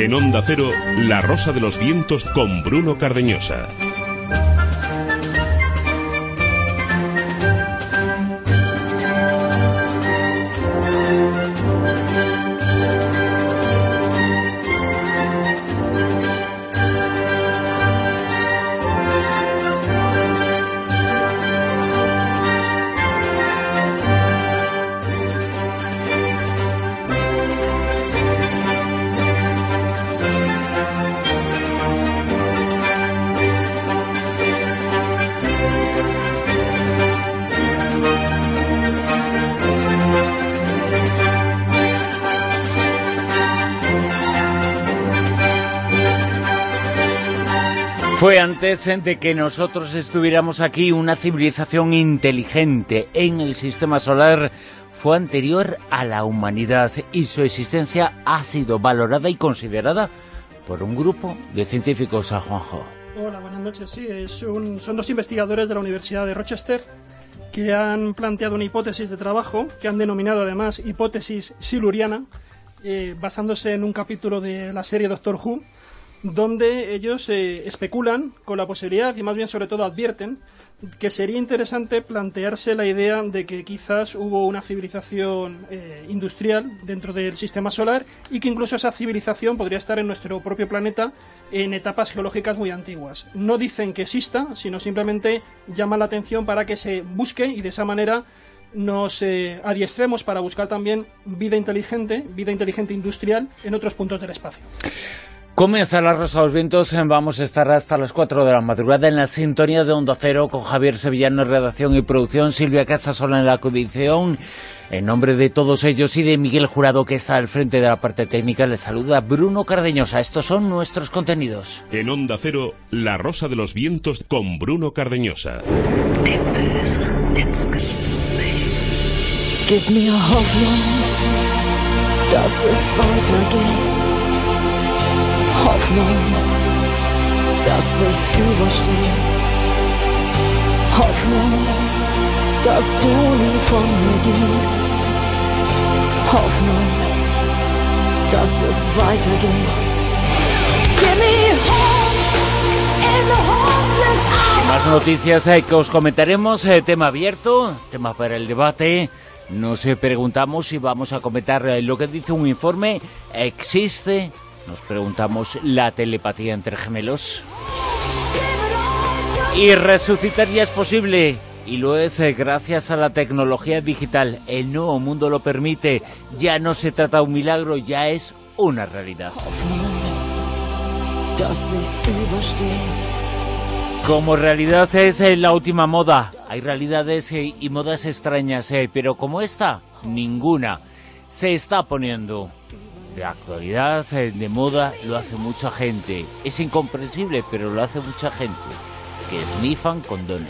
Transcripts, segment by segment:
En Onda Cero, La Rosa de los Vientos con Bruno Cardeñosa. Fue antes de que nosotros estuviéramos aquí una civilización inteligente en el sistema solar, fue anterior a la humanidad y su existencia ha sido valorada y considerada por un grupo de científicos. A Juanjo. Hola, buenas noches. Sí, son dos investigadores de la Universidad de Rochester que han planteado una hipótesis de trabajo que han denominado además hipótesis siluriana, basándose en un capítulo de la serie Doctor Who, donde ellos especulan con la posibilidad, y más bien sobre todo advierten, que sería interesante plantearse la idea de que quizás hubo una civilización industrial dentro del sistema solar y que incluso esa civilización podría estar en nuestro propio planeta en etapas geológicas muy antiguas. No dicen que exista, sino simplemente llaman la atención para que se busque y de esa manera nos adiestremos para buscar también vida inteligente industrial en otros puntos del espacio. Comienza La Rosa de los Vientos, vamos a estar hasta las 4 de la madrugada en la sintonía de Onda Cero con Javier Sevillano en redacción y producción, Silvia Casasola en la condición. En nombre de todos ellos y de Miguel Jurado, que está al frente de la parte técnica, les saluda Bruno Cardeñosa. Estos son nuestros contenidos. En Onda Cero, La Rosa de los Vientos con Bruno Cardeñosa. Gib mir Hoffnung, dass es weitergeht. Hoffnung, dass ich's überstehe. Hoffnung, dass du nie von mir gehst. Hoffnung, dass es weitergeht. Give me hope in the hopeless hour. Más noticias que os comentaremos, tema abierto, tema para el debate. Nos preguntamos si vamos a comentar lo que dice un informe. ¿Existe? Nos preguntamos, ¿la telepatía entre gemelos? Y resucitar ya es posible, y lo es gracias a la tecnología digital. El nuevo mundo lo permite, ya no se trata de un milagro, ya es una realidad. Como realidad es la última moda, hay realidades y modas extrañas, pero como esta, ninguna se está poniendo de actualidad, de moda, lo hace mucha gente. Es incomprensible, pero lo hace mucha gente, que esnifan condones.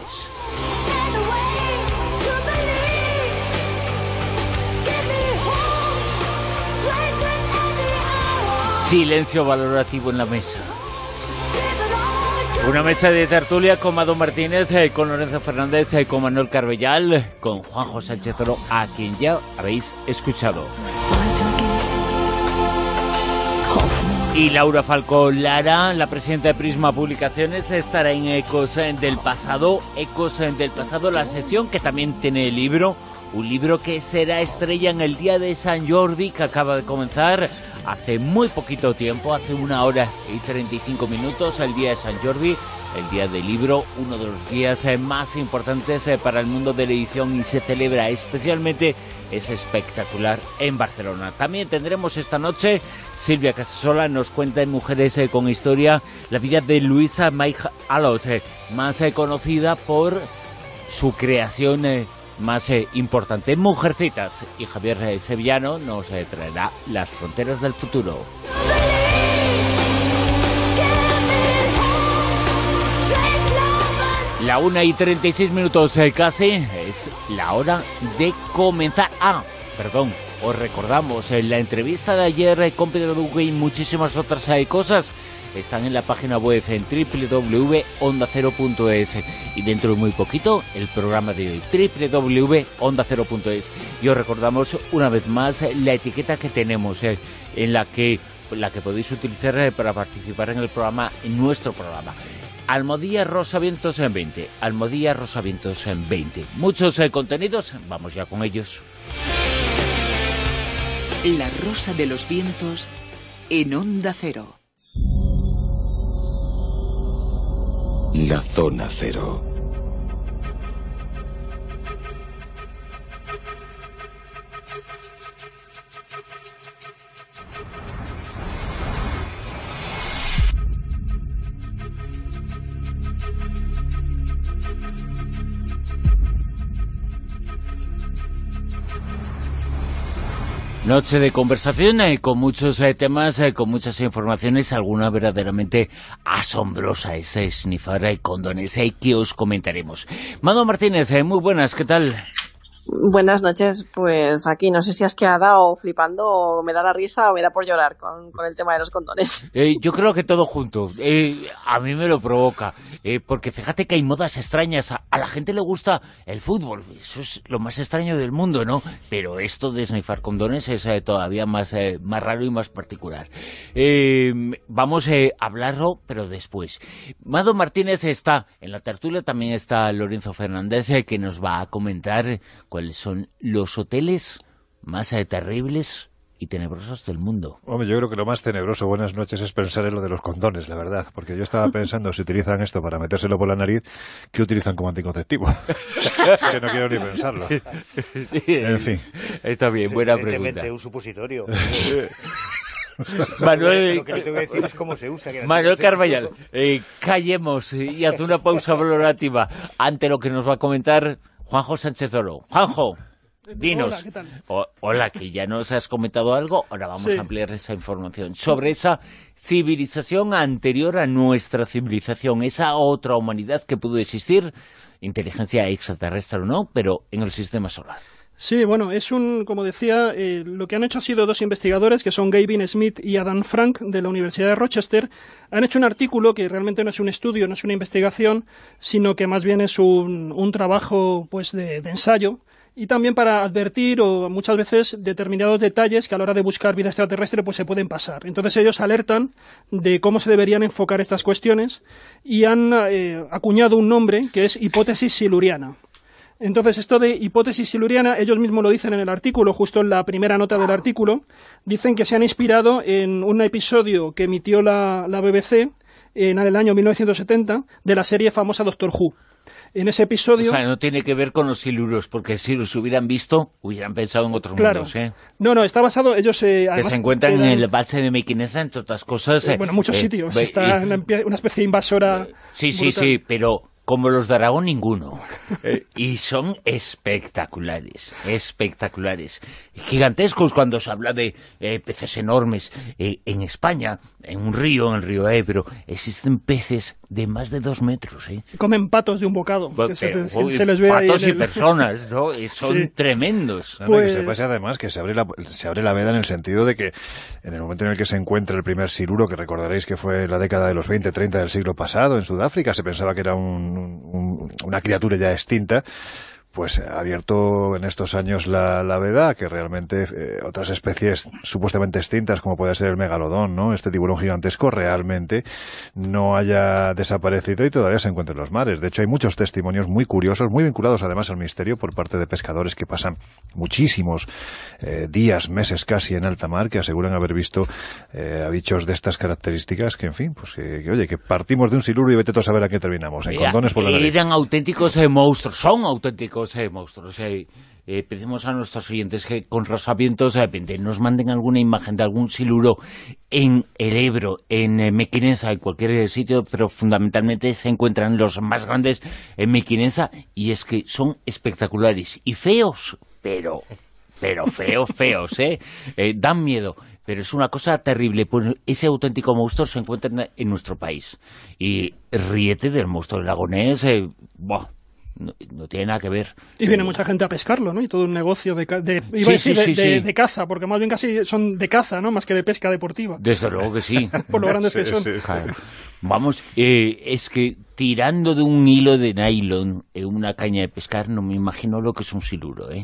Silencio valorativo en la mesa. Una mesa de tertulia con Mado Martínez, con Lorenzo Fernández, con Manuel Carbellal, con Juanjo Sánchez Oro, a quien ya habéis escuchado. Y Laura Falcó Lara, la presidenta de Prisma Publicaciones, estará en Ecos del Pasado. Ecos del Pasado, la sección que también tiene el libro, un libro que será estrella en el día de San Jordi, que acaba de comenzar hace muy poquito tiempo, hace 1 hora y 35 minutos, el día de San Jordi, el día del libro, uno de los días más importantes para el mundo de la edición, y se celebra especialmente, es espectacular, en Barcelona. También tendremos esta noche, Silvia Casasola nos cuenta en Mujeres con Historia la vida de Louisa May Alcott, más conocida por su creación más importante, Mujercitas, y Javier Sevillano nos traerá Las fronteras del futuro. La 1:36 casi, es la hora de comenzar. Os recordamos, la entrevista de ayer con Pedro Duque y muchísimas otras cosas están en la página web en www.ondacero.es, y dentro de muy poquito el programa de hoy, www.ondacero.es. Y os recordamos una vez más la etiqueta que tenemos, en la que la que podéis utilizar para participar en el programa, en nuestro programa. Almohadilla Rosavientos en 20. Almohadilla Rosavientos en 20. Muchos contenidos, vamos ya con ellos. La Rosa de los Vientos en Onda Cero. La Zona Cero. Noche de conversación con muchos temas, con muchas informaciones, alguna verdaderamente asombrosa, ese snifar condones que os comentaremos. Mado Martínez, muy buenas, ¿qué tal? Buenas noches, pues aquí no sé si has quedado flipando o me da la risa o me da por llorar con el tema de los condones. Yo creo que todo junto, a mí me lo provoca, porque fíjate que hay modas extrañas, a la gente le gusta el fútbol, eso es lo más extraño del mundo, ¿no? Pero esto de snifar condones es todavía más raro y más particular. Vamos a hablarlo, pero después. Mado Martínez está en la tertulia, también está Lorenzo Fernández, que nos va a comentar cuáles son los hoteles más terribles y tenebrosos del mundo. Hombre, yo creo que lo más tenebroso, buenas noches, es pensar en lo de los condones, la verdad. Porque yo estaba pensando, si utilizan esto para metérselo por la nariz, ¿qué utilizan como anticonceptivo? Que no quiero ni pensarlo. En fin. Está bien, buena pregunta. Un supositorio. Manuel, lo que te voy a decir es cómo se usa. Manuel Carballal, callemos y haz una pausa valorativa ante lo que nos va a comentar Juanjo Sánchez Oro. Juanjo, dinos. Hola, ¿qué tal? Hola, que ya nos has comentado algo, ahora vamos a ampliar esa información sobre esa civilización anterior a nuestra civilización, esa otra humanidad que pudo existir, inteligencia extraterrestre o no, pero en el sistema solar. Sí, bueno, como decía, lo que han hecho ha sido dos investigadores, que son Gavin Smith y Adam Frank, de la Universidad de Rochester. Han hecho un artículo que realmente no es un estudio, no es una investigación, sino que más bien es un trabajo pues de ensayo, y también para advertir o muchas veces determinados detalles que a la hora de buscar vida extraterrestre pues se pueden pasar. Entonces ellos alertan de cómo se deberían enfocar estas cuestiones y han acuñado un nombre que es hipótesis siluriana. Entonces, esto de hipótesis siluriana, ellos mismos lo dicen en el artículo, justo en la primera nota del artículo, dicen que se han inspirado en un episodio que emitió la BBC en el año 1970 de la serie famosa Doctor Who. En ese episodio... O sea, no tiene que ver con los siluros, porque si los hubieran visto, hubieran pensado en otros mundos, ¿eh? No, está basado... Ellos además, que se encuentran en el Valle de Mequinenza, entre otras cosas... bueno, muchos sitios. Está una especie de invasora... Sí, pero... como los de Aragón, ninguno. Y son espectaculares, gigantescos cuando se habla de peces enormes. En España, en un río, en el río Ebro, existen peces de más de 2 metros. Comen patos de un bocado. Se les ve patos y personas, ¿no? Son tremendos. No, que se pase además que se abre la veda en el sentido de que en el momento en el que se encuentra el primer siluro, que recordaréis que fue en la década de los 20-30 del siglo pasado, en Sudáfrica, se pensaba que era una criatura ya extinta, pues ha abierto en estos años la veda que realmente otras especies supuestamente extintas, como puede ser el megalodón, ¿no? Este tiburón gigantesco, realmente no haya desaparecido y todavía se encuentra en los mares. De hecho, hay muchos testimonios muy curiosos, muy vinculados además al misterio por parte de pescadores que pasan muchísimos días, meses casi en alta mar, que aseguran haber visto a bichos de estas características, que en fin, pues que partimos de un siluro y vete tú a saber a qué terminamos, en condones por la nariz. Eran auténticos monstruos, son auténticos monstruos. Pedimos a nuestros oyentes que con Rosavientos nos manden alguna imagen de algún siluro en el Ebro, en Mequinenza, en cualquier sitio, pero fundamentalmente se encuentran los más grandes en Mequinenza, y es que son espectaculares y feos, pero feos, dan miedo. Pero es una cosa terrible, pues ese auténtico monstruo se encuentra en nuestro país. Y ríete del monstruo del lago Ness, no tiene nada que ver. Y viene mucha gente a pescarlo, ¿no? Y todo un negocio de caza, porque más bien casi son de caza, ¿no? Más que de pesca deportiva. Desde luego que sí. Por lo grandes que son. Sí. Claro. Vamos, es que tirando de un hilo de nylon en una caña de pescar, no me imagino lo que es un siluro, ¿eh?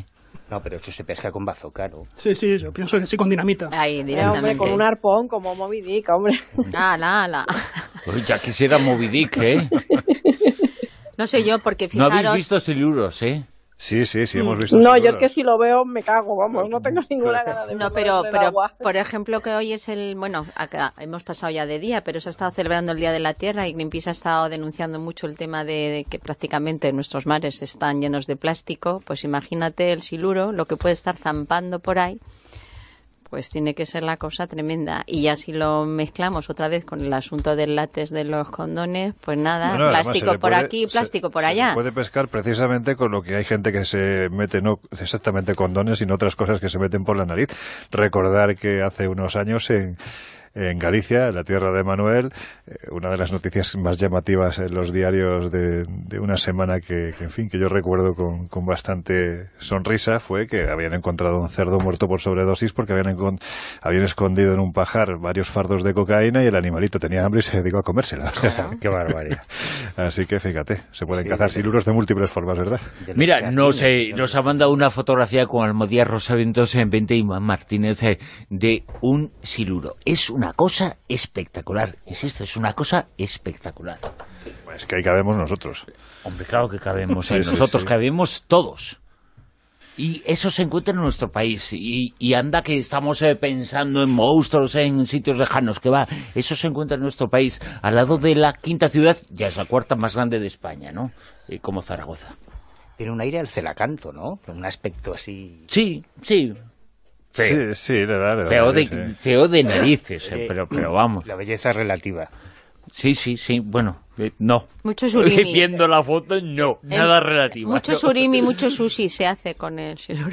No, pero eso se pesca con bazooka, ¿no? Sí, yo pienso que sí, con dinamita. Ahí, directamente. Hombre, con un arpón como Moby Dick, hombre. ¡Hala! Uy, ya quisiera Moby Dick, ¿eh? No sé yo, porque fijaros... No habéis visto siluros, ¿eh? Sí, hemos visto. No, yo es que si lo veo me cago, vamos, no tengo ninguna gana de No, pero por ejemplo, que hoy es acá hemos pasado ya de día, pero se ha estado celebrando el Día de la Tierra y Greenpeace ha estado denunciando mucho el tema de que prácticamente nuestros mares están llenos de plástico. Pues imagínate el siluro, lo que puede estar zampando por ahí, pues tiene que ser la cosa tremenda. Y ya si lo mezclamos otra vez con el asunto del látex de los condones, pues nada, bueno, plástico por aquí, plástico por allá. Se puede pescar precisamente con lo que hay gente que se mete, no exactamente condones, sino otras cosas que se meten por la nariz. Recordar que hace unos años en Galicia, en la tierra de Manuel, una de las noticias más llamativas en los diarios de una semana que yo recuerdo con bastante sonrisa fue que habían encontrado un cerdo muerto por sobredosis porque habían escondido en un pajar varios fardos de cocaína y el animalito tenía hambre y se dedicó a comérsela. ¡Qué barbaridad! Así que fíjate, se pueden cazar siluros de múltiples formas, ¿verdad? Mira, nos ha mandado una fotografía con Almodía Rosavientos en 20 y Iván Martínez de un siluro. Es una cosa espectacular, insisto, es una cosa espectacular. Pues que ahí cabemos nosotros. Hombre, claro que cabemos, nosotros cabemos todos. Y eso se encuentra en nuestro país. Y anda que estamos pensando en monstruos, en sitios lejanos, que va. Eso se encuentra en nuestro país, al lado de la quinta ciudad, ya es la cuarta más grande de España, ¿no? Como Zaragoza. Tiene un aire al Celacanto, ¿no? Un aspecto así... Sí. Feo. Sí, le da. Feo de narices, pero vamos. La belleza relativa. Sí, bueno, no. Mucho surimi. Viendo la foto, no, nada relativo. Mucho surimi, mucho sushi se hace con el siluro.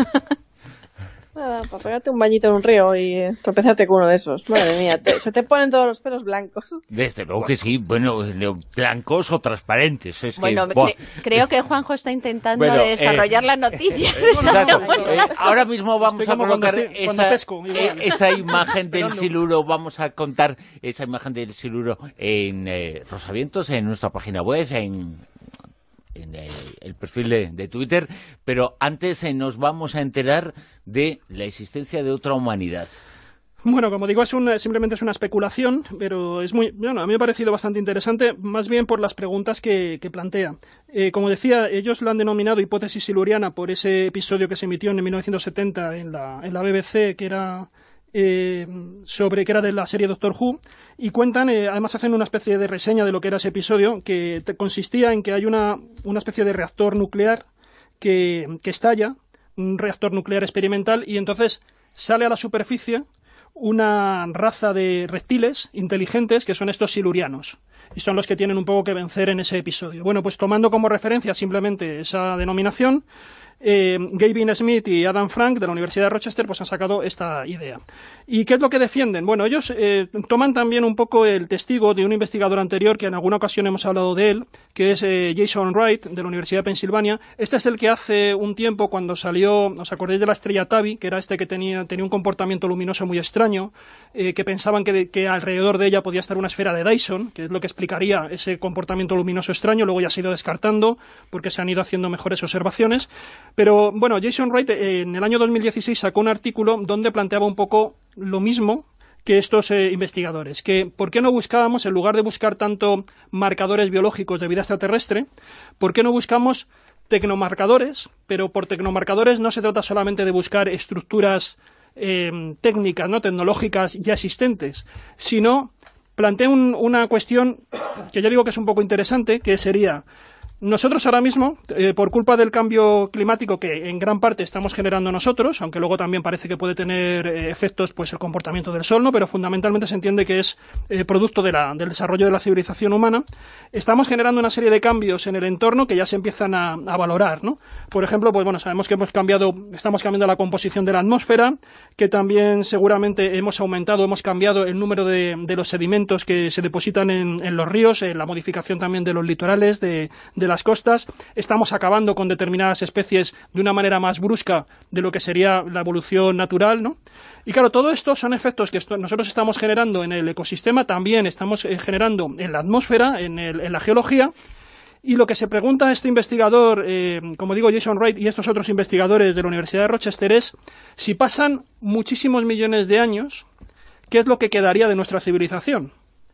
Nada, para pegarte un bañito en un río y tropezarte con uno de esos. Madre mía, se te ponen todos los pelos blancos. Desde luego que sí, bueno, blancos o transparentes. Creo que Juanjo está intentando desarrollar la noticia. Ahora mismo vamos a colocar esa imagen del siluro, vamos a contar esa imagen del siluro en Rosavientos, en nuestra página web, en el perfil de Twitter, pero antes nos vamos a enterar de la existencia de otra humanidad. Bueno, como digo, simplemente es una especulación, pero a mí me ha parecido bastante interesante, más bien por las preguntas que plantea. Como decía, ellos lo han denominado hipótesis siluriana por ese episodio que se emitió en 1970 en la BBC, que era que era de la serie Doctor Who, y cuentan, además hacen una especie de reseña de lo que era ese episodio, que consistía en que hay una especie de reactor nuclear que estalla, un reactor nuclear experimental, y entonces sale a la superficie una raza de reptiles inteligentes que son estos silurianos, y son los que tienen un poco que vencer en ese episodio. Bueno, pues tomando como referencia simplemente esa denominación, Gavin Smith y Adam Frank de la Universidad de Rochester pues han sacado esta idea. ¿Y qué es lo que defienden? Bueno, ellos toman también un poco el testigo de un investigador anterior que en alguna ocasión hemos hablado de él, que es Jason Wright de la Universidad de Pensilvania. Este es el que hace un tiempo, cuando salió, ¿os acordáis de la estrella Tabi? Que era que tenía un comportamiento luminoso muy extraño, que pensaban que alrededor de ella podía estar una esfera de Dyson, que es lo que explicaría ese comportamiento luminoso extraño. Luego ya se ha ido descartando porque se han ido haciendo mejores observaciones. Pero bueno, Jason Wright en el año 2016 sacó un artículo donde planteaba un poco lo mismo que estos investigadores, que por qué no buscábamos, en lugar de buscar tanto marcadores biológicos de vida extraterrestre, por qué no buscamos tecnomarcadores, pero por tecnomarcadores no se trata solamente de buscar estructuras técnicas, ¿no?, tecnológicas ya existentes, sino plantea una cuestión que yo digo que es un poco interesante, que sería: nosotros ahora mismo, por culpa del cambio climático que en gran parte estamos generando nosotros, aunque luego también parece que puede tener efectos pues el comportamiento del sol, ¿no?, pero fundamentalmente se entiende que es producto del desarrollo de la civilización humana, estamos generando una serie de cambios en el entorno que ya se empiezan a valorar, ¿no? Por ejemplo, pues bueno, sabemos que estamos cambiando la composición de la atmósfera, que también seguramente hemos cambiado el número de los sedimentos que se depositan en los ríos, la modificación también de los litorales, de las costas, estamos acabando con determinadas especies de una manera más brusca de lo que sería la evolución natural, ¿no? Y claro, todo esto son efectos que nosotros estamos generando en el ecosistema, también estamos generando en la atmósfera, en la geología, Y lo que se pregunta este investigador, como digo, Jason Wright y estos otros investigadores de la Universidad de Rochester, es si pasan muchísimos millones de años, ¿qué es lo que quedaría de nuestra civilización?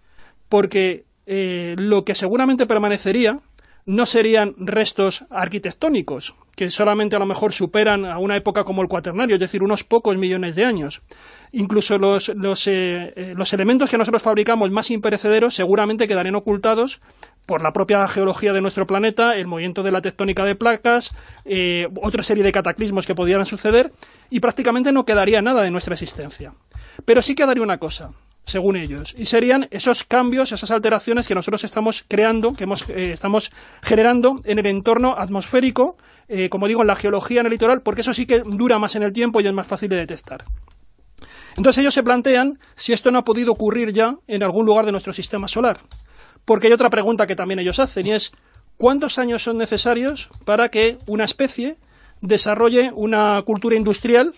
Porque lo que seguramente permanecería no serían restos arquitectónicos, que solamente a lo mejor superan a una época como el Cuaternario, es decir, unos pocos millones de años. Incluso los elementos que nosotros fabricamos más imperecederos seguramente quedarían ocultados por la propia geología de nuestro planeta, el movimiento de la tectónica de placas, otra serie de cataclismos que pudieran suceder, y prácticamente no quedaría nada de nuestra existencia. Pero sí quedaría una cosa, según ellos, y serían esos cambios, esas alteraciones que nosotros estamos creando, que estamos generando en el entorno atmosférico, como digo, en la geología, en el litoral, porque eso sí que dura más en el tiempo y es más fácil de detectar. Entonces ellos se plantean si esto no ha podido ocurrir ya en algún lugar de nuestro sistema solar. Porque hay otra pregunta que también ellos hacen, y es ¿cuántos años son necesarios para que una especie desarrolle una cultura industrial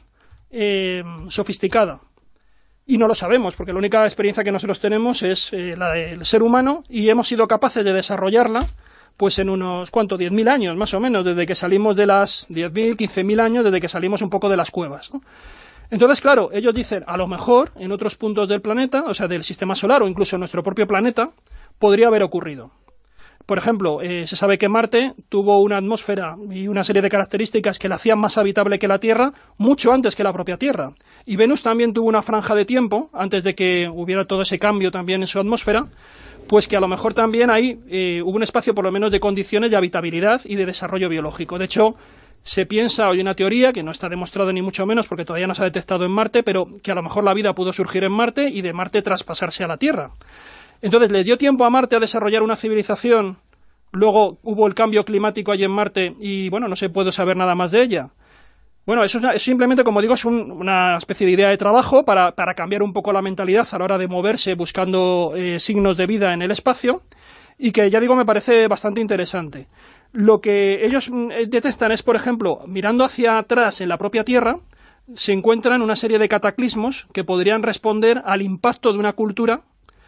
sofisticada? Y no lo sabemos, porque la única experiencia que nosotros tenemos es la del ser humano, y hemos sido capaces de desarrollarla pues en unos, 10.000 años, más o menos, desde que salimos de las 10.000, 15.000 años, desde que salimos un poco de las cuevas, ¿no? Entonces, claro, ellos dicen, a lo mejor en otros puntos del planeta, o sea, del sistema solar o incluso en nuestro propio planeta, podría haber ocurrido. Por ejemplo, se sabe que Marte tuvo una atmósfera y una serie de características que la hacían más habitable que la Tierra mucho antes que la propia Tierra. Y Venus también tuvo una franja de tiempo, antes de que hubiera todo ese cambio también en su atmósfera, pues que a lo mejor también ahí hubo un espacio por lo menos de condiciones de habitabilidad y de desarrollo biológico. De hecho, se piensa, hay una teoría que no está demostrada ni mucho menos porque todavía no se ha detectado en Marte, pero que a lo mejor la vida pudo surgir en Marte y de Marte traspasarse a la Tierra. Entonces, le dio tiempo a Marte a desarrollar una civilización, luego hubo el cambio climático allí en Marte y, bueno, no se puede saber nada más de ella. Bueno, eso es simplemente, como digo, es una especie de idea de trabajo para cambiar un poco la mentalidad a la hora de moverse buscando signos de vida en el espacio, y que, ya digo, me parece bastante interesante. Lo que ellos detectan es, por ejemplo, mirando hacia atrás en la propia Tierra, se encuentran una serie de cataclismos que podrían responder al impacto de una cultura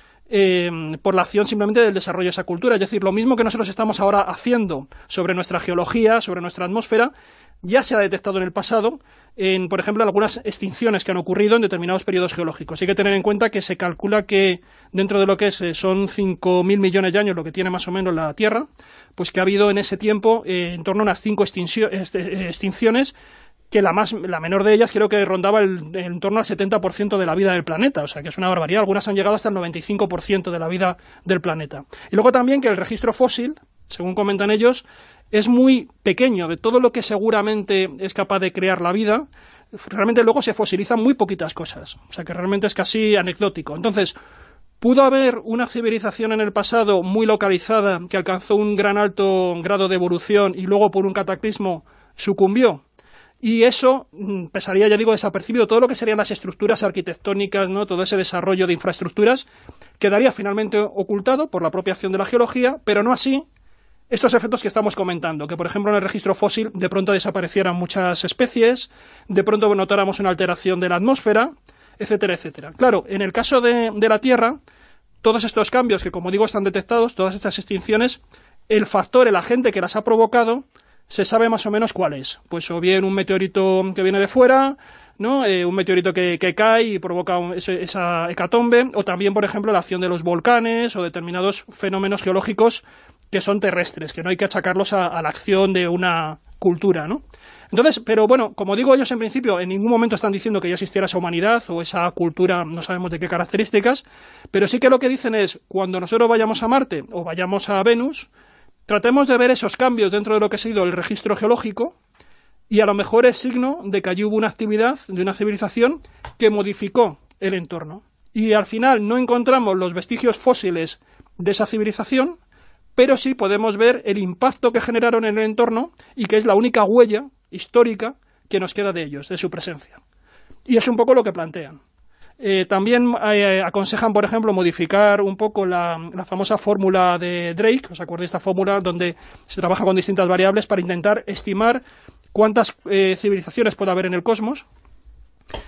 por la acción simplemente del desarrollo de esa cultura. Es decir, lo mismo que nosotros estamos ahora haciendo sobre nuestra geología, sobre nuestra atmósfera, ya se ha detectado en el pasado, por ejemplo, algunas extinciones que han ocurrido en determinados periodos geológicos. Hay que tener en cuenta que se calcula que dentro de lo que son 5.000 millones de años, lo que tiene más o menos la Tierra, pues que ha habido en ese tiempo en torno a unas 5 extinciones, que la menor de ellas creo que rondaba en torno al 70% de la vida del planeta, o sea que es una barbaridad. Algunas han llegado hasta el 95% de la vida del planeta. Y luego también que el registro fósil, según comentan ellos, es muy pequeño. De todo lo que seguramente es capaz de crear la vida, realmente luego se fosilizan muy poquitas cosas, o sea que realmente es casi anecdótico. Entonces, ¿pudo haber una civilización en el pasado muy localizada que alcanzó un gran alto grado de evolución y luego por un cataclismo sucumbió? Y eso pasaría, ya digo, desapercibido. Todo lo que serían las estructuras arquitectónicas, ¿no? Todo ese desarrollo de infraestructuras quedaría finalmente ocultado por la propia acción de la geología, pero no así estos efectos que estamos comentando, que por ejemplo en el registro fósil de pronto desaparecieran muchas especies, de pronto notáramos una alteración de la atmósfera, etcétera, etcétera. Claro, en el caso de la Tierra, todos estos cambios que, como digo, están detectados, todas estas extinciones, el factor, el agente que las ha provocado, se sabe más o menos cuál es. Pues o bien un meteorito que viene de fuera, ¿no? Un meteorito que cae y provoca esa hecatombe, o también, por ejemplo, la acción de los volcanes o determinados fenómenos geológicos que son terrestres, que no hay que achacarlos a la acción de una cultura, ¿no? Entonces, pero bueno, como digo, ellos en principio en ningún momento están diciendo que ya existiera esa humanidad o esa cultura, no sabemos de qué características, pero sí que lo que dicen es, cuando nosotros vayamos a Marte o vayamos a Venus, tratemos de ver esos cambios dentro de lo que ha sido el registro geológico y a lo mejor es signo de que allí hubo una actividad de una civilización que modificó el entorno. Y al final no encontramos los vestigios fósiles de esa civilización, pero sí podemos ver el impacto que generaron en el entorno y que es la única huella histórica que nos queda de ellos, de su presencia. Y es un poco lo que plantean. También aconsejan, por ejemplo, modificar un poco la famosa fórmula de Drake. ¿Os acordáis de esta fórmula donde se trabaja con distintas variables para intentar estimar cuántas civilizaciones puede haber en el cosmos?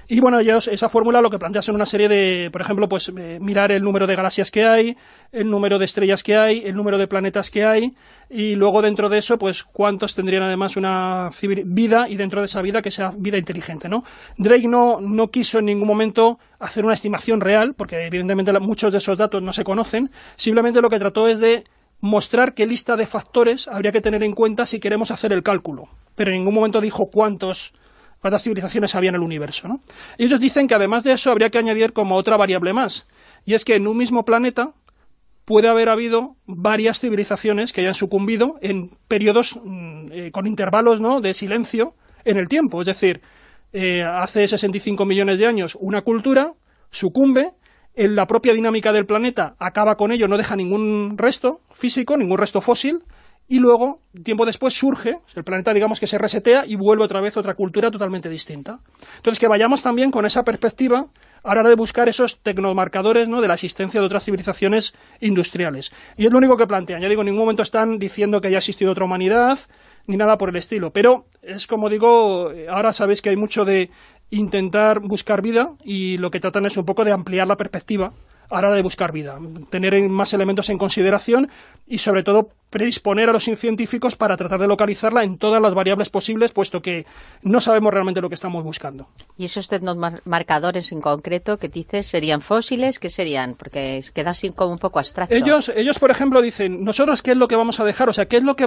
Y bueno, ellos, esa fórmula lo que plantea son una serie de, por ejemplo, pues mirar el número de galaxias que hay, el número de estrellas que hay, el número de planetas que hay, y luego dentro de eso, pues cuántos tendrían además una vida, y dentro de esa vida que sea vida inteligente, ¿no? Drake no quiso en ningún momento hacer una estimación real, porque evidentemente muchos de esos datos no se conocen, simplemente lo que trató es de mostrar qué lista de factores habría que tener en cuenta si queremos hacer el cálculo, pero en ningún momento dijo cuántas civilizaciones había en el universo, ¿no? Ellos dicen que además de eso habría que añadir como otra variable más, y es que en un mismo planeta puede haber habido varias civilizaciones que hayan sucumbido en periodos con intervalos, ¿no?, de silencio en el tiempo. Es decir, hace 65 millones de años una cultura sucumbe, en la propia dinámica del planeta acaba con ello, no deja ningún resto físico, ningún resto fósil, y luego, tiempo después, surge, el planeta digamos que se resetea y vuelve otra vez otra cultura totalmente distinta. Entonces, que vayamos también con esa perspectiva a la hora de buscar esos tecnomarcadores, ¿no?, de la existencia de otras civilizaciones industriales. Y es lo único que plantean. Ya digo, en ningún momento están diciendo que haya existido otra humanidad, ni nada por el estilo. Pero es como digo, ahora sabéis que hay mucho de intentar buscar vida, y lo que tratan es un poco de ampliar la perspectiva a la hora de buscar vida, tener más elementos en consideración y sobre todo predisponer a los científicos para tratar de localizarla en todas las variables posibles, puesto que no sabemos realmente lo que estamos buscando. ¿Y esos tecnomarcadores en concreto que dices serían fósiles? ¿Qué serían? Porque queda así como un poco abstracto. Ellos, por ejemplo, dicen, nosotros qué es lo que vamos a dejar, o sea, qué es lo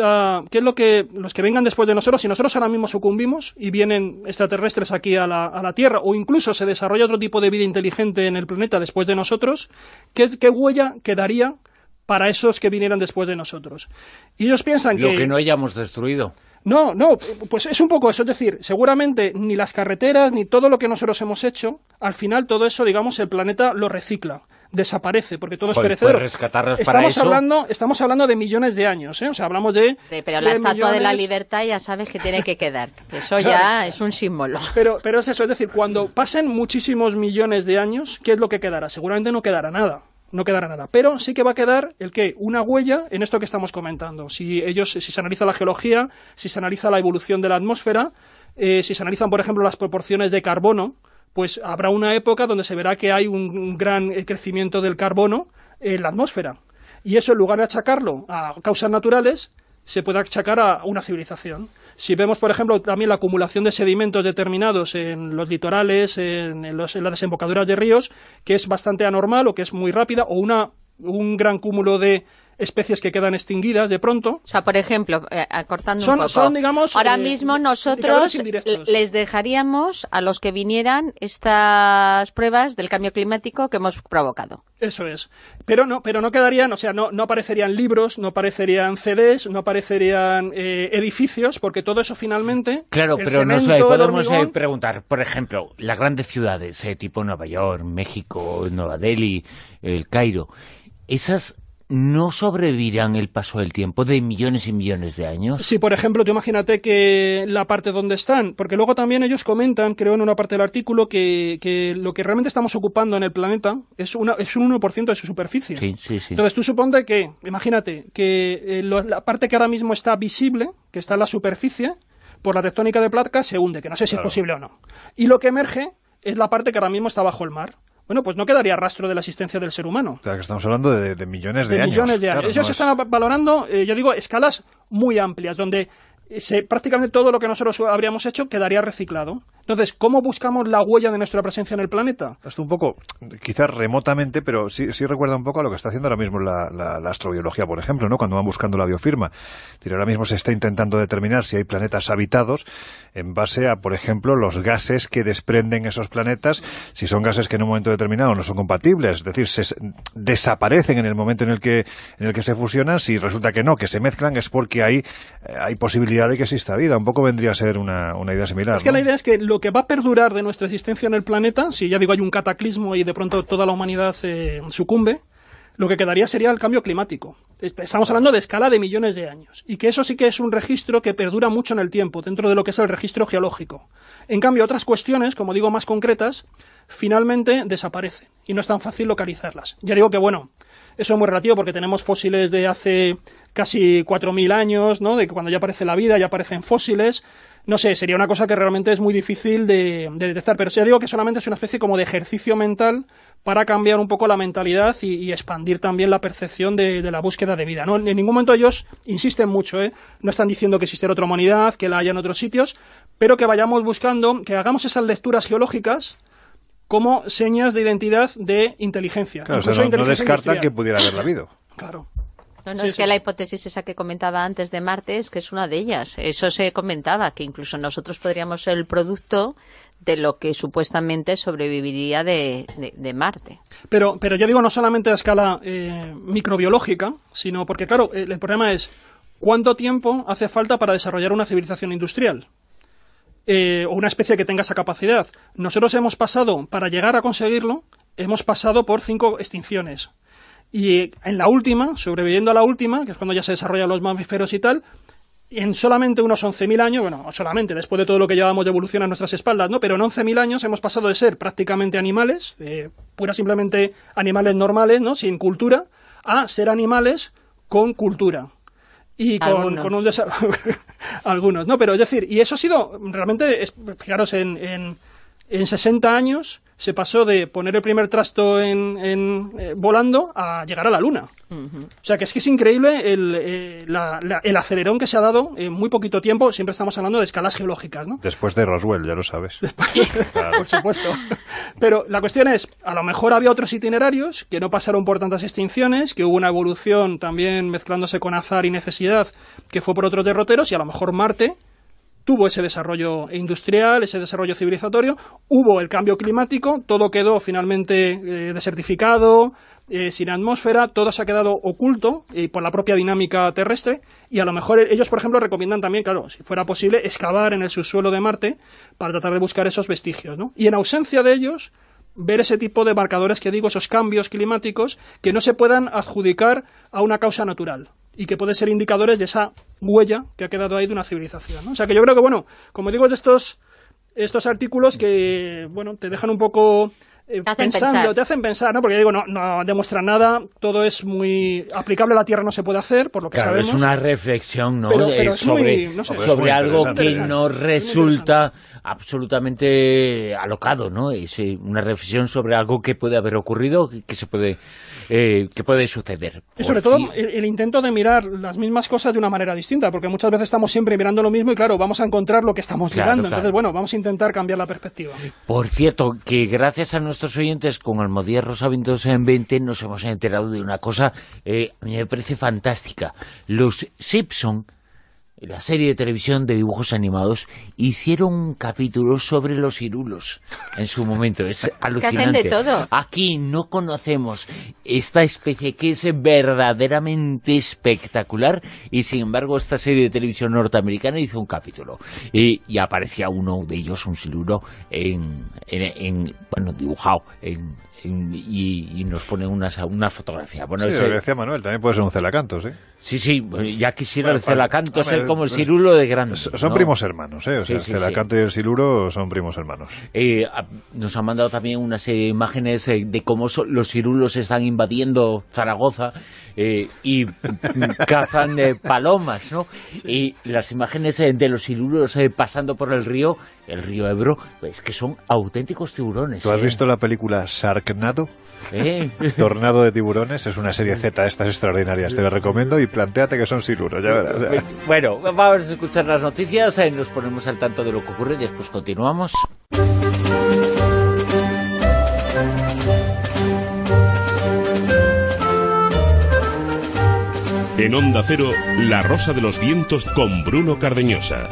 que los que vengan después de nosotros, si nosotros ahora mismo sucumbimos y vienen extraterrestres aquí a la Tierra, o incluso se desarrolla otro tipo de vida inteligente en el planeta después de nosotros, ¿qué huella quedaría para esos que vinieran después de nosotros? Y ellos piensan lo que no hayamos destruido. No, pues es un poco eso, es decir, seguramente ni las carreteras, ni todo lo que nosotros hemos hecho, al final todo eso, digamos, el planeta lo recicla, desaparece, porque todo es perecedero. Estamos hablando de millones de años, ¿eh? O sea, hablamos de... Pero la Estatua de la Libertad ya sabes que tiene que quedar, eso ya claro, es un símbolo. Pero es eso, es decir, cuando pasen muchísimos millones de años, ¿qué es lo que quedará? Seguramente no quedará nada. No quedará nada, pero sí que va a quedar una huella en esto que estamos comentando. Si se analiza la geología, si se analiza la evolución de la atmósfera, si se analizan, por ejemplo, las proporciones de carbono, pues habrá una época donde se verá que hay un gran crecimiento del carbono en la atmósfera. Y eso, en lugar de achacarlo a causas naturales, se puede achacar a una civilización. Si vemos, por ejemplo, también la acumulación de sedimentos determinados en los litorales, en las desembocaduras de ríos, que es bastante anormal o que es muy rápida, o un gran cúmulo de especies que quedan extinguidas de pronto. O sea, por ejemplo, acortando un poco, digamos, ahora mismo nosotros les dejaríamos a los que vinieran estas pruebas del cambio climático que hemos provocado. Eso es. Pero no quedarían, o sea, no aparecerían libros, no aparecerían CDs, no aparecerían edificios, porque todo eso finalmente... Claro, pero cemento, no podemos preguntar, por ejemplo, las grandes ciudades, tipo Nueva York, México, Nueva Delhi, el Cairo, esas... ¿no sobrevivirán el paso del tiempo de millones y millones de años? Sí, por ejemplo, tú imagínate que la parte donde están, porque luego también ellos comentan, creo en una parte del artículo, que lo que realmente estamos ocupando en el planeta es un 1% de su superficie. Sí. Entonces tú suponte que, imagínate, que la parte que ahora mismo está visible, que está en la superficie, por la tectónica de placas se hunde, que no sé si es posible o no. Y lo que emerge es la parte que ahora mismo está bajo el mar. Bueno, pues no quedaría rastro de la existencia del ser humano. Claro, que estamos hablando de millones de años. Millones de años. Claro, ellos están valorando, yo digo, escalas muy amplias, donde prácticamente todo lo que nosotros habríamos hecho quedaría reciclado. Entonces, ¿cómo buscamos la huella de nuestra presencia en el planeta? Esto un poco, quizás remotamente, pero sí recuerda un poco a lo que está haciendo ahora mismo la astrobiología, por ejemplo, ¿no? Cuando van buscando la biofirma. Ahora mismo se está intentando determinar si hay planetas habitados en base a, por ejemplo, los gases que desprenden esos planetas, si son gases que en un momento determinado no son compatibles, es decir, desaparecen en el momento en el que se fusionan. Si resulta que no, que se mezclan, es porque hay posibilidad de que exista vida. Un poco vendría a ser una idea similar. Es que la idea es que lo que va a perdurar de nuestra existencia en el planeta, si ya digo hay un cataclismo y de pronto toda la humanidad sucumbe, lo que quedaría sería el cambio climático. Estamos hablando de escala de millones de años, y que eso sí que es un registro que perdura mucho en el tiempo, dentro de lo que es el registro geológico. En cambio, otras cuestiones, como digo, más concretas, finalmente desaparecen y no es tan fácil localizarlas. Ya digo que, bueno, eso es muy relativo porque tenemos fósiles de hace casi 4.000 años, ¿no? De que cuando ya aparece la vida ya aparecen fósiles. No sé, sería una cosa que realmente es muy difícil de detectar, pero ya digo que solamente es una especie como de ejercicio mental para cambiar un poco la mentalidad y expandir también la percepción de la búsqueda de vida, ¿no? En ningún momento ellos insisten mucho, no están diciendo que existiera otra humanidad, que la haya en otros sitios, pero que vayamos buscando, que hagamos esas lecturas geológicas como señas de identidad de inteligencia. Claro, o sea, no descartan que pudiera haberla habido. Claro. No, es que la hipótesis esa que comentaba antes de Marte es que es una de ellas. Eso se comentaba, que incluso nosotros podríamos ser el producto de lo que supuestamente sobreviviría de Marte. Pero ya digo, no solamente a escala microbiológica, sino porque, claro, el problema es ¿cuánto tiempo hace falta para desarrollar una civilización industrial? O una especie que tenga esa capacidad. Nosotros hemos pasado, para llegar a conseguirlo, hemos pasado por 5 extinciones. Y en la última, sobreviviendo a la última, que es cuando ya se desarrollan los mamíferos y tal, en solamente unos 11.000 años, bueno, solamente después de todo lo que llevamos de evolución a nuestras espaldas, ¿no? Pero en 11.000 años hemos pasado de ser prácticamente animales, simplemente animales normales, ¿no? Sin cultura, a ser animales con cultura. Y con un desarrollo... Algunos, ¿no? Pero es decir, y eso ha sido realmente, fijaros, en 60 años se pasó de poner el primer trasto volando a llegar a la Luna. O sea, que es increíble el acelerón que se ha dado en muy poquito tiempo. Siempre estamos hablando de escalas geológicas, ¿no? Después de Roswell, ya lo sabes. Claro. Por supuesto. Pero la cuestión es, a lo mejor había otros itinerarios que no pasaron por tantas extinciones, que hubo una evolución también mezclándose con azar y necesidad, que fue por otros derroteros, y a lo mejor Marte tuvo ese desarrollo industrial, ese desarrollo civilizatorio, hubo el cambio climático, todo quedó finalmente desertificado, sin atmósfera, todo se ha quedado oculto por la propia dinámica terrestre, y a lo mejor ellos, por ejemplo, recomiendan también, claro, si fuera posible, excavar en el subsuelo de Marte para tratar de buscar esos vestigios, ¿no? Y en ausencia de ellos, ver ese tipo de marcadores que digo, esos cambios climáticos que no se puedan adjudicar a una causa natural y que pueden ser indicadores de esa huella que ha quedado ahí de una civilización, ¿no? O sea que yo creo que, bueno, como digo, es de estos artículos que, bueno, te dejan un poco pensando, te hacen pensar, ¿no? Porque digo, no demuestran nada, todo es muy aplicable a la Tierra, no se puede hacer, por lo que sabemos. Es una reflexión, ¿no? Pero sobre algo que no resulta absolutamente alocado, ¿no? Es una reflexión sobre algo que puede haber ocurrido, que puede suceder. Y sobre todo el intento de mirar las mismas cosas de una manera distinta, porque muchas veces estamos siempre mirando lo mismo y claro, vamos a encontrar lo que estamos mirando. Entonces, bueno, vamos a intentar cambiar la perspectiva. Por cierto, que gracias a nuestros oyentes con Almodía Rosavientos en 20 nos hemos enterado de una cosa, a mí me parece fantástica. Los Simpson, la serie de televisión de dibujos animados, hicieron un capítulo sobre los cirulos en su momento. Es alucinante. Que hacen de todo. Aquí no conocemos esta especie que es verdaderamente espectacular y sin embargo esta serie de televisión norteamericana hizo un capítulo y aparecía uno de ellos, un cirulo, dibujado y nos pone una fotografía. Bueno, sí, lo que decía Manuel, también puede ser un celacantos, ¿eh? Sí, ya quisiera el celacanto ser como el cirulo de grande. Son primos hermanos, ¿eh? O sea, el celacanto y el siluro son primos hermanos. Nos han mandado también una serie de imágenes de cómo los cirulos están invadiendo Zaragoza y cazan palomas, ¿no? Sí. Y las imágenes de los cirulos pasando por el río Ebro, es que son auténticos tiburones. ¿Tú has visto la película Sharknado? Tornado de tiburones, es una serie Z estas extraordinarias, te la recomiendo y plantéate que son siluros, ya verás. Bueno, vamos a escuchar las noticias, nos ponemos al tanto de lo que ocurre y después continuamos. En Onda Cero, La Rosa de los Vientos con Bruno Cardeñosa.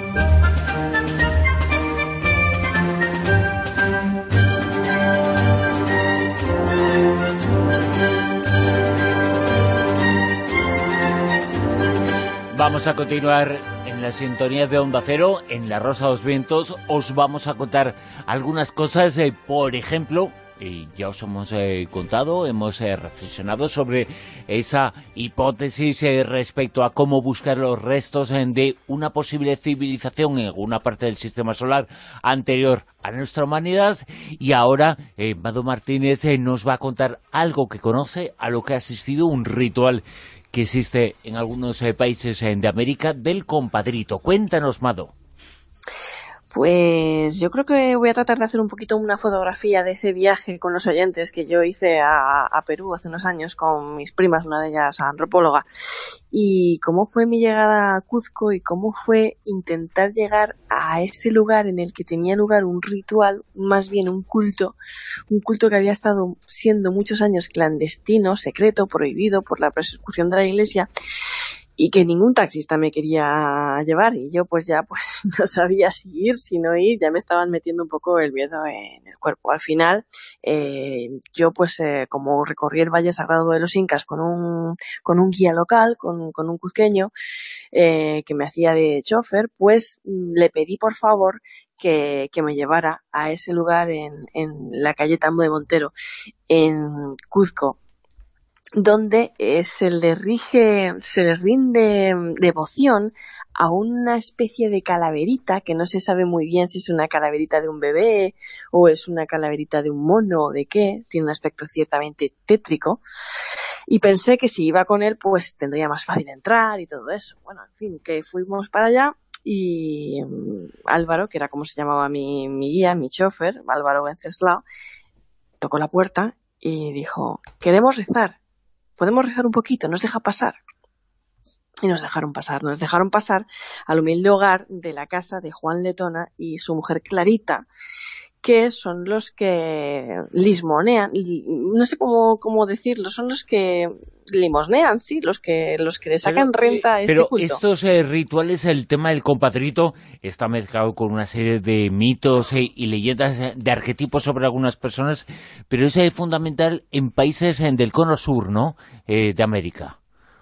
Vamos a continuar en la sintonía de Onda Cero, en La Rosa de los Vientos. Os vamos a contar algunas cosas, por ejemplo, ya os hemos contado, hemos reflexionado sobre esa hipótesis respecto a cómo buscar los restos de una posible civilización en alguna parte del sistema solar anterior a nuestra humanidad, y ahora Mado Martínez nos va a contar algo que conoce, a lo que ha asistido, un ritual que existe en algunos países de América del compadrito. Cuéntanos, Mado. Pues yo creo que voy a tratar de hacer un poquito una fotografía de ese viaje con los oyentes que yo hice a Perú hace unos años con mis primas, una de ellas antropóloga, y cómo fue mi llegada a Cuzco y cómo fue intentar llegar a ese lugar en el que tenía lugar un ritual, más bien un culto que había estado siendo muchos años clandestino, secreto, prohibido por la persecución de la Iglesia, y que ningún taxista me quería llevar, y yo pues no sabía si ir, si no ir, ya me estaban metiendo un poco el miedo en el cuerpo. Al final, yo como recorrí el Valle Sagrado de los Incas con un guía local, con un cuzqueño, que me hacía de chofer, pues le pedí por favor que me llevara a ese lugar en la calle Tambo de Montero, en Cuzco, donde se le rinde devoción a una especie de calaverita que no se sabe muy bien si es una calaverita de un bebé o es una calaverita de un mono o de qué, tiene un aspecto ciertamente tétrico, y pensé que si iba con él pues tendría más fácil entrar y todo eso. Bueno, en fin, que fuimos para allá y Álvaro, que era como se llamaba mi guía, mi chofer, Álvaro Wenceslao, tocó la puerta y dijo: queremos rezar. ¿Podemos rezar un poquito? ¿Nos deja pasar? Y nos dejaron pasar al humilde hogar de la casa de Juan Letona y su mujer Clarita, que son los que lismonean, no sé cómo decirlo, son los que limosnean, sí, los que le sacan renta a este culto. Pero estos rituales, el tema del compadrito, está mezclado con una serie de mitos y leyendas, de arquetipos sobre algunas personas, pero es fundamental en países del cono sur, ¿no?, de América.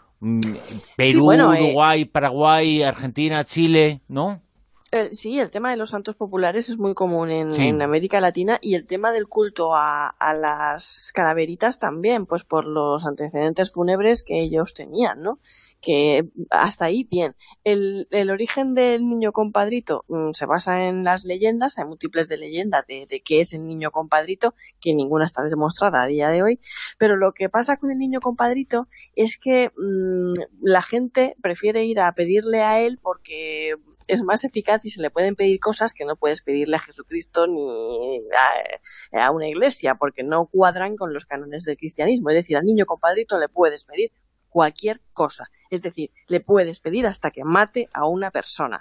Perú, sí, bueno, Uruguay, Paraguay, Argentina, Chile, ¿no? Sí, el tema de los santos populares es muy común en América Latina, y el tema del culto a las calaveritas también, pues por los antecedentes fúnebres que ellos tenían, ¿no? Que hasta ahí, bien. El origen del niño compadrito se basa en las leyendas, hay múltiples de leyendas de qué es el niño compadrito, que ninguna está demostrada a día de hoy, pero lo que pasa con el niño compadrito es que la gente prefiere ir a pedirle a él porque es más eficaz y se le pueden pedir cosas que no puedes pedirle a Jesucristo ni a una iglesia, porque no cuadran con los cánones del cristianismo. Es decir, al niño compadrito le puedes pedir cualquier cosa, es decir, le puedes pedir hasta que mate a una persona.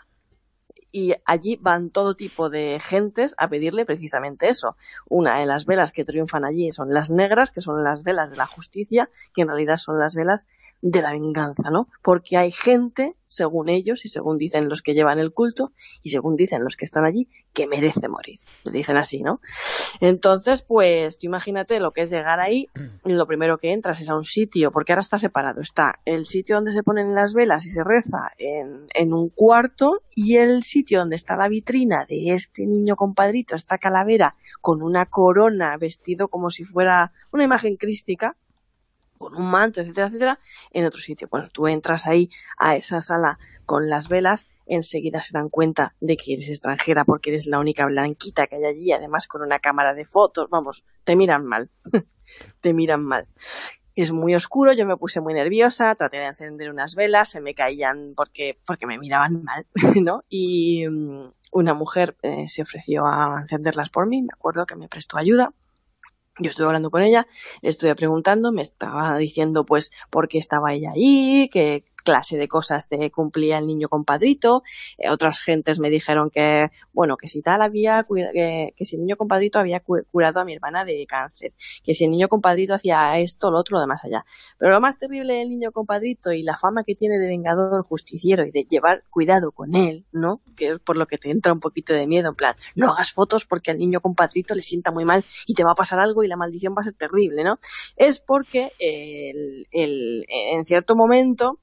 Y allí van todo tipo de gentes a pedirle precisamente eso. Una de las velas que triunfan allí son las negras, que son las velas de la justicia, que en realidad son las velas de la venganza, ¿no? Porque hay gente, según ellos y según dicen los que llevan el culto y según dicen los que están allí, que merece morir. Lo dicen así, ¿no? Entonces, pues, tú imagínate lo que es llegar ahí. Lo primero que entras es a un sitio, porque ahora está separado. Está el sitio donde se ponen las velas y se reza en un cuarto, y el sitio donde está la vitrina de este niño compadrito, esta calavera con una corona, vestido como si fuera una imagen crística, con un manto, etcétera, etcétera, en otro sitio. Bueno, tú entras ahí a esa sala con las velas, enseguida se dan cuenta de que eres extranjera porque eres la única blanquita que hay allí, además con una cámara de fotos, vamos, te miran mal, te miran mal. Es muy oscuro, yo me puse muy nerviosa, traté de encender unas velas, se me caían porque me miraban mal, ¿no? Y una mujer se ofreció a encenderlas por mí, me acuerdo que me prestó ayuda. Yo estuve hablando con ella, le estuve preguntando, me estaba diciendo pues por qué estaba ella ahí, qué clase de cosas te cumplía el niño compadrito. Otras gentes me dijeron que, bueno, que si tal que si el niño compadrito había curado a mi hermana de cáncer, que si el niño compadrito hacía esto, lo otro, lo de más allá. Pero lo más terrible del niño compadrito y la fama que tiene de vengador justiciero y de llevar cuidado con él, ¿no? Que es por lo que te entra un poquito de miedo, en plan, no hagas fotos porque al niño compadrito le sienta muy mal y te va a pasar algo y la maldición va a ser terrible, ¿no? Es porque en cierto momento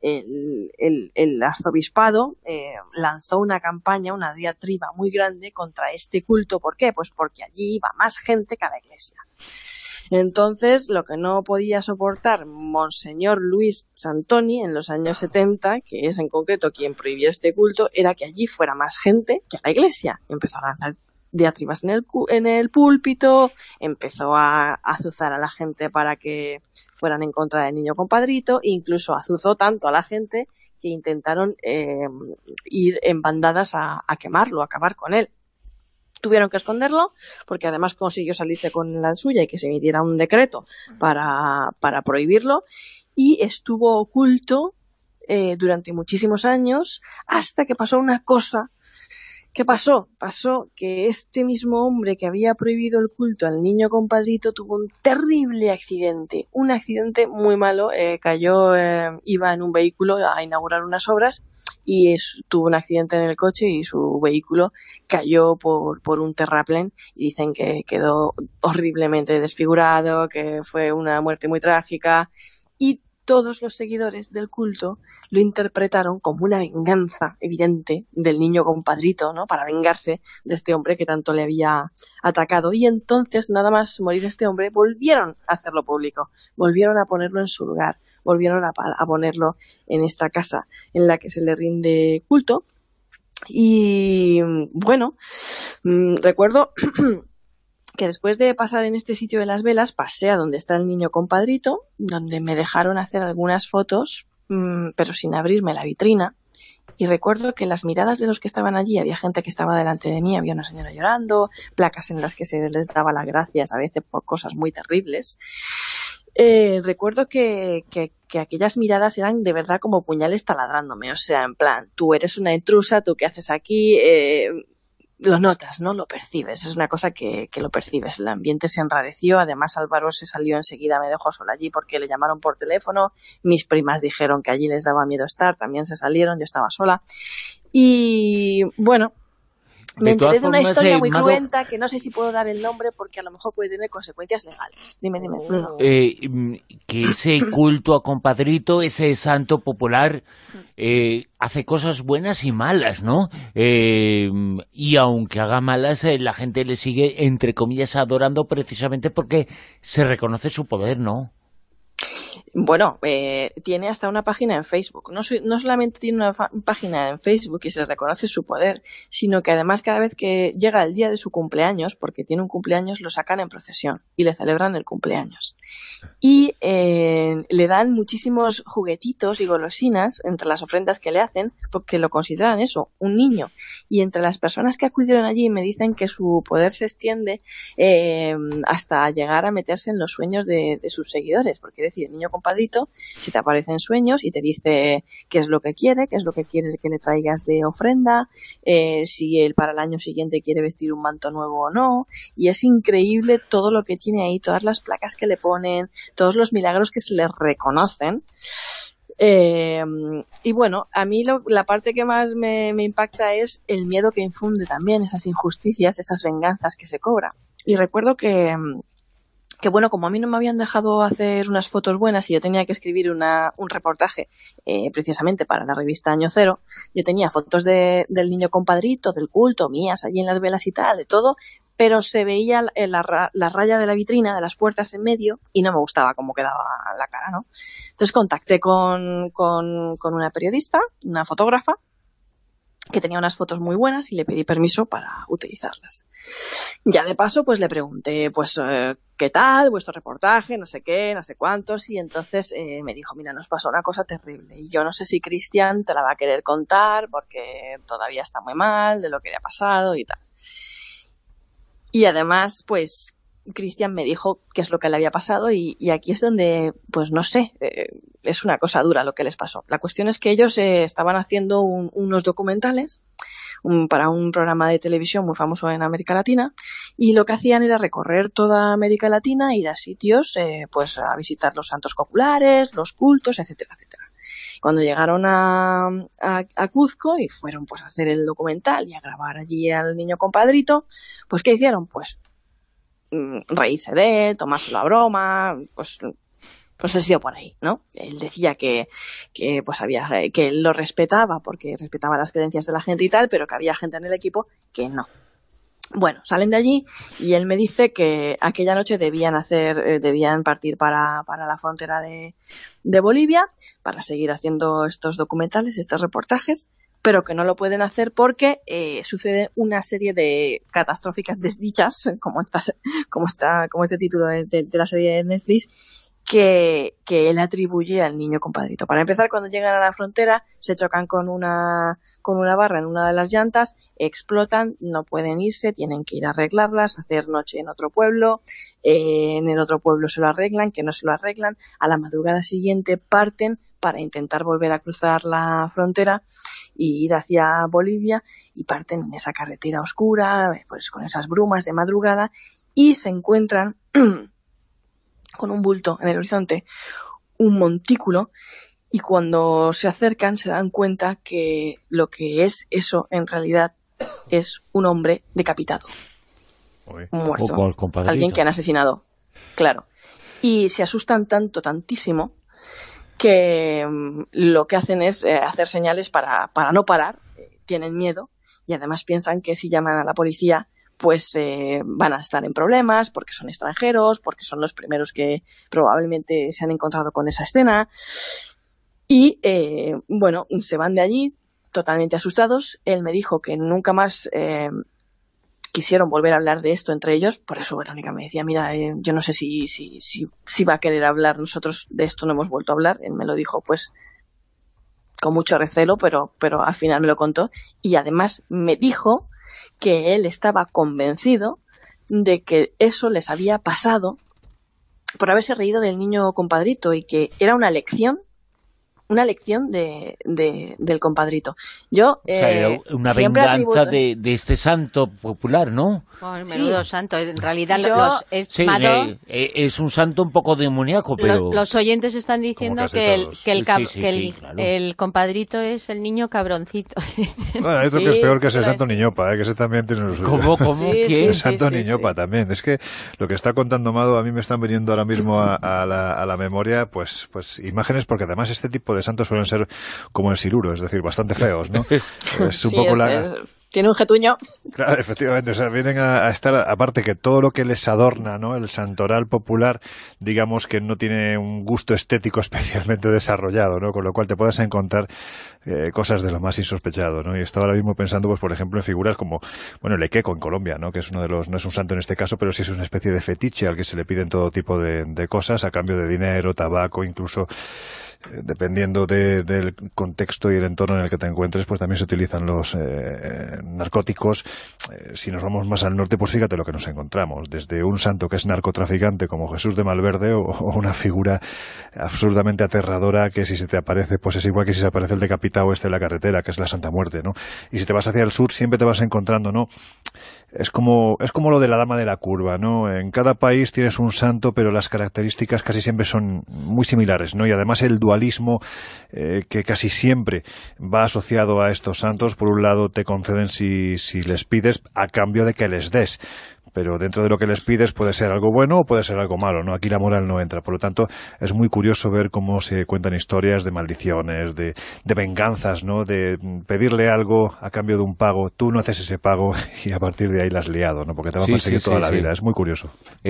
el arzobispado lanzó una campaña, una diatriba muy grande contra este culto. ¿Por qué? Pues porque allí iba más gente que a la iglesia. Entonces, lo que no podía soportar Monseñor Luis Santoni en los años 70, que es en concreto quien prohibió este culto, era que allí fuera más gente que a la iglesia. Empezó a lanzar diatribas en el púlpito, empezó a azuzar a la gente para que fueran en contra del niño compadrito, e incluso azuzó tanto a la gente que intentaron ir en bandadas a quemarlo, a acabar con él. Tuvieron que esconderlo, porque además consiguió salirse con la suya y que se emitiera un decreto para prohibirlo, y estuvo oculto durante muchísimos años, hasta que pasó una cosa. ¿Qué pasó? Pasó que este mismo hombre que había prohibido el culto al niño compadrito tuvo un terrible accidente, un accidente muy malo, cayó, iba en un vehículo a inaugurar unas obras y tuvo un accidente en el coche y su vehículo cayó por un terraplén, y dicen que quedó horriblemente desfigurado, que fue una muerte muy trágica, y todos los seguidores del culto lo interpretaron como una venganza evidente del niño compadrito, ¿no? Para vengarse de este hombre que tanto le había atacado. Y entonces, nada más morir este hombre, volvieron a hacerlo público, volvieron a ponerlo en su lugar, volvieron a ponerlo en esta casa en la que se le rinde culto. Y bueno, recuerdo que después de pasar en este sitio de las velas, pasé a donde está el niño compadrito, donde me dejaron hacer algunas fotos, pero sin abrirme la vitrina. Y recuerdo que las miradas de los que estaban allí, había gente que estaba delante de mí, había una señora llorando, placas en las que se les daba las gracias a veces por cosas muy terribles. Recuerdo que aquellas miradas eran de verdad como puñales taladrándome, o sea, en plan, tú eres una intrusa, tú qué haces aquí, lo notas, ¿no? Lo percibes, es una cosa que lo percibes. El ambiente se enrareció, además Álvaro se salió enseguida, me dejó sola allí porque le llamaron por teléfono, mis primas dijeron que allí les daba miedo estar, también se salieron, yo estaba sola. Y bueno, me enteré de una historia muy cruenta que no sé si puedo dar el nombre porque a lo mejor puede tener consecuencias legales. Dime, Bruno. Que ese culto a compadrito, ese santo popular, hace cosas buenas y malas, ¿no? Y aunque haga malas, la gente le sigue, entre comillas, adorando precisamente porque se reconoce su poder, ¿no? Bueno, tiene hasta una página en Facebook. No solamente tiene una página en Facebook y se reconoce su poder, sino que además cada vez que llega el día de su cumpleaños, porque tiene un cumpleaños, lo sacan en procesión y le celebran el cumpleaños. Y le dan muchísimos juguetitos y golosinas entre las ofrendas que le hacen, porque lo consideran eso, un niño. Y entre las personas que acudieron allí me dicen que su poder se extiende hasta llegar a meterse en los sueños de sus seguidores, porque es decir, el niño compadrito se te aparece en sueños y te dice qué es lo que quiere que le traigas de ofrenda, si él para el año siguiente quiere vestir un manto nuevo o no, y es increíble todo lo que tiene ahí, todas las placas que le ponen, todos los milagros que se les reconocen. Y bueno, a mí la parte que más me impacta es el miedo que infunde también, esas injusticias, esas venganzas que se cobra. Y recuerdo que bueno, como a mí no me habían dejado hacer unas fotos buenas y yo tenía que escribir un reportaje precisamente para la revista Año Cero, yo tenía fotos del niño compadrito, del culto, mías allí en las velas y tal, de todo, pero se veía la raya de la vitrina, de las puertas en medio, y no me gustaba cómo quedaba la cara, ¿no? Entonces contacté con una periodista, una fotógrafa, que tenía unas fotos muy buenas y le pedí permiso para utilizarlas. Ya de paso, pues le pregunté, pues, ¿qué tal vuestro reportaje? No sé qué, no sé cuántos, y entonces me dijo, mira, nos pasó una cosa terrible, y yo no sé si Cristian te la va a querer contar, porque todavía está muy mal de lo que le ha pasado y tal. Y además, pues, Cristian me dijo qué es lo que le había pasado y aquí es donde, pues no sé, es una cosa dura lo que les pasó. La cuestión es que ellos estaban haciendo unos documentales para un programa de televisión muy famoso en América Latina, y lo que hacían era recorrer toda América Latina, ir a sitios, pues a visitar los santos populares, los cultos, etcétera, etcétera. Cuando llegaron a Cuzco y fueron pues a hacer el documental y a grabar allí al niño compadrito, pues ¿qué hicieron? Pues reírse de él, tomárselo a broma, pues pues ha sido por ahí, ¿no? Él decía que él lo respetaba porque respetaba las creencias de la gente y tal, pero que había gente en el equipo que no. Bueno, salen de allí y él me dice que aquella noche debían partir para la frontera de Bolivia para seguir haciendo estos documentales, estos reportajes, pero que no lo pueden hacer porque sucede una serie de catastróficas desdichas, como este título de la serie de Netflix, que él atribuye al niño compadrito. Para empezar, cuando llegan a la frontera, se chocan con una barra en una de las llantas, explotan, no pueden irse, tienen que ir a arreglarlas, hacer noche en otro pueblo, en el otro pueblo se lo arreglan, que no se lo arreglan, a la madrugada siguiente parten para intentar volver a cruzar la frontera y ir hacia Bolivia, y parten en esa carretera oscura, pues con esas brumas de madrugada, y se encuentran con un bulto en el horizonte, un montículo, y cuando se acercan se dan cuenta que lo que es eso en realidad es un hombre decapitado, muerto, alguien que han asesinado, claro. Y se asustan tantísimo, que lo que hacen es hacer señales para no parar, tienen miedo, y además piensan que si llaman a la policía pues van a estar en problemas porque son extranjeros, porque son los primeros que probablemente se han encontrado con esa escena. Y bueno, se van de allí totalmente asustados. Él me dijo que nunca más quisieron volver a hablar de esto entre ellos. Por eso Verónica me decía, mira, yo no sé si va a querer hablar. Nosotros de esto no hemos vuelto a hablar. Él me lo dijo pues con mucho recelo, pero al final me lo contó. Y además me dijo que él estaba convencido de que eso les había pasado por haberse reído del niño compadrito y que era una lección del compadrito. Yo una venganza de este santo popular, ¿no? Oh, menudo santo. En realidad es un santo un poco demoníaco, pero los oyentes están diciendo que el compadrito es el niño cabroncito. Bueno, hay otro que es peor, que es el santo Niñopa, que ese también tiene los suyos. ¿Cómo? El santo Niñopa también. Es que lo que está contando Mado, a mí me están viniendo ahora mismo a la memoria pues imágenes, porque además este tipo de santos suelen ser como el siluro, es decir, bastante feos, ¿no? Es un poco tiene un jetuño. Claro, efectivamente, o sea, vienen a estar, aparte que todo lo que les adorna, ¿no? El santoral popular, digamos que no tiene un gusto estético especialmente desarrollado, ¿no? Con lo cual te puedes encontrar cosas de lo más insospechado, ¿no? Y estaba ahora mismo pensando, pues por ejemplo, en figuras como, bueno, el equeco en Colombia, ¿no? Que es uno de los, no es un santo en este caso, pero sí es una especie de fetiche al que se le piden todo tipo de cosas a cambio de dinero, tabaco, incluso dependiendo del contexto y el entorno en el que te encuentres, pues también se utilizan los narcóticos. Si nos vamos más al norte, pues fíjate lo que nos encontramos, desde un santo que es narcotraficante como Jesús de Malverde, o una figura absolutamente aterradora que si se te aparece, pues es igual que si se aparece el decapitado de la carretera, que es la Santa Muerte, ¿no? Y si te vas hacia el sur siempre te vas encontrando, ¿no? Es como lo de la Dama de la Curva, ¿no? En cada país tienes un santo, pero las características casi siempre son muy similares, ¿no? Y además el dualismo que casi siempre va asociado a estos santos. Por un lado te conceden si les pides a cambio de que les des, pero dentro de lo que les pides puede ser algo bueno o puede ser algo malo, ¿no? Aquí la moral no entra. Por lo tanto, es muy curioso ver cómo se cuentan historias de maldiciones, de venganzas, ¿no? De pedirle algo a cambio de un pago, tú no haces ese pago y a partir de ahí la has liado, ¿no? Porque te va a perseguir toda la vida. Es muy curioso.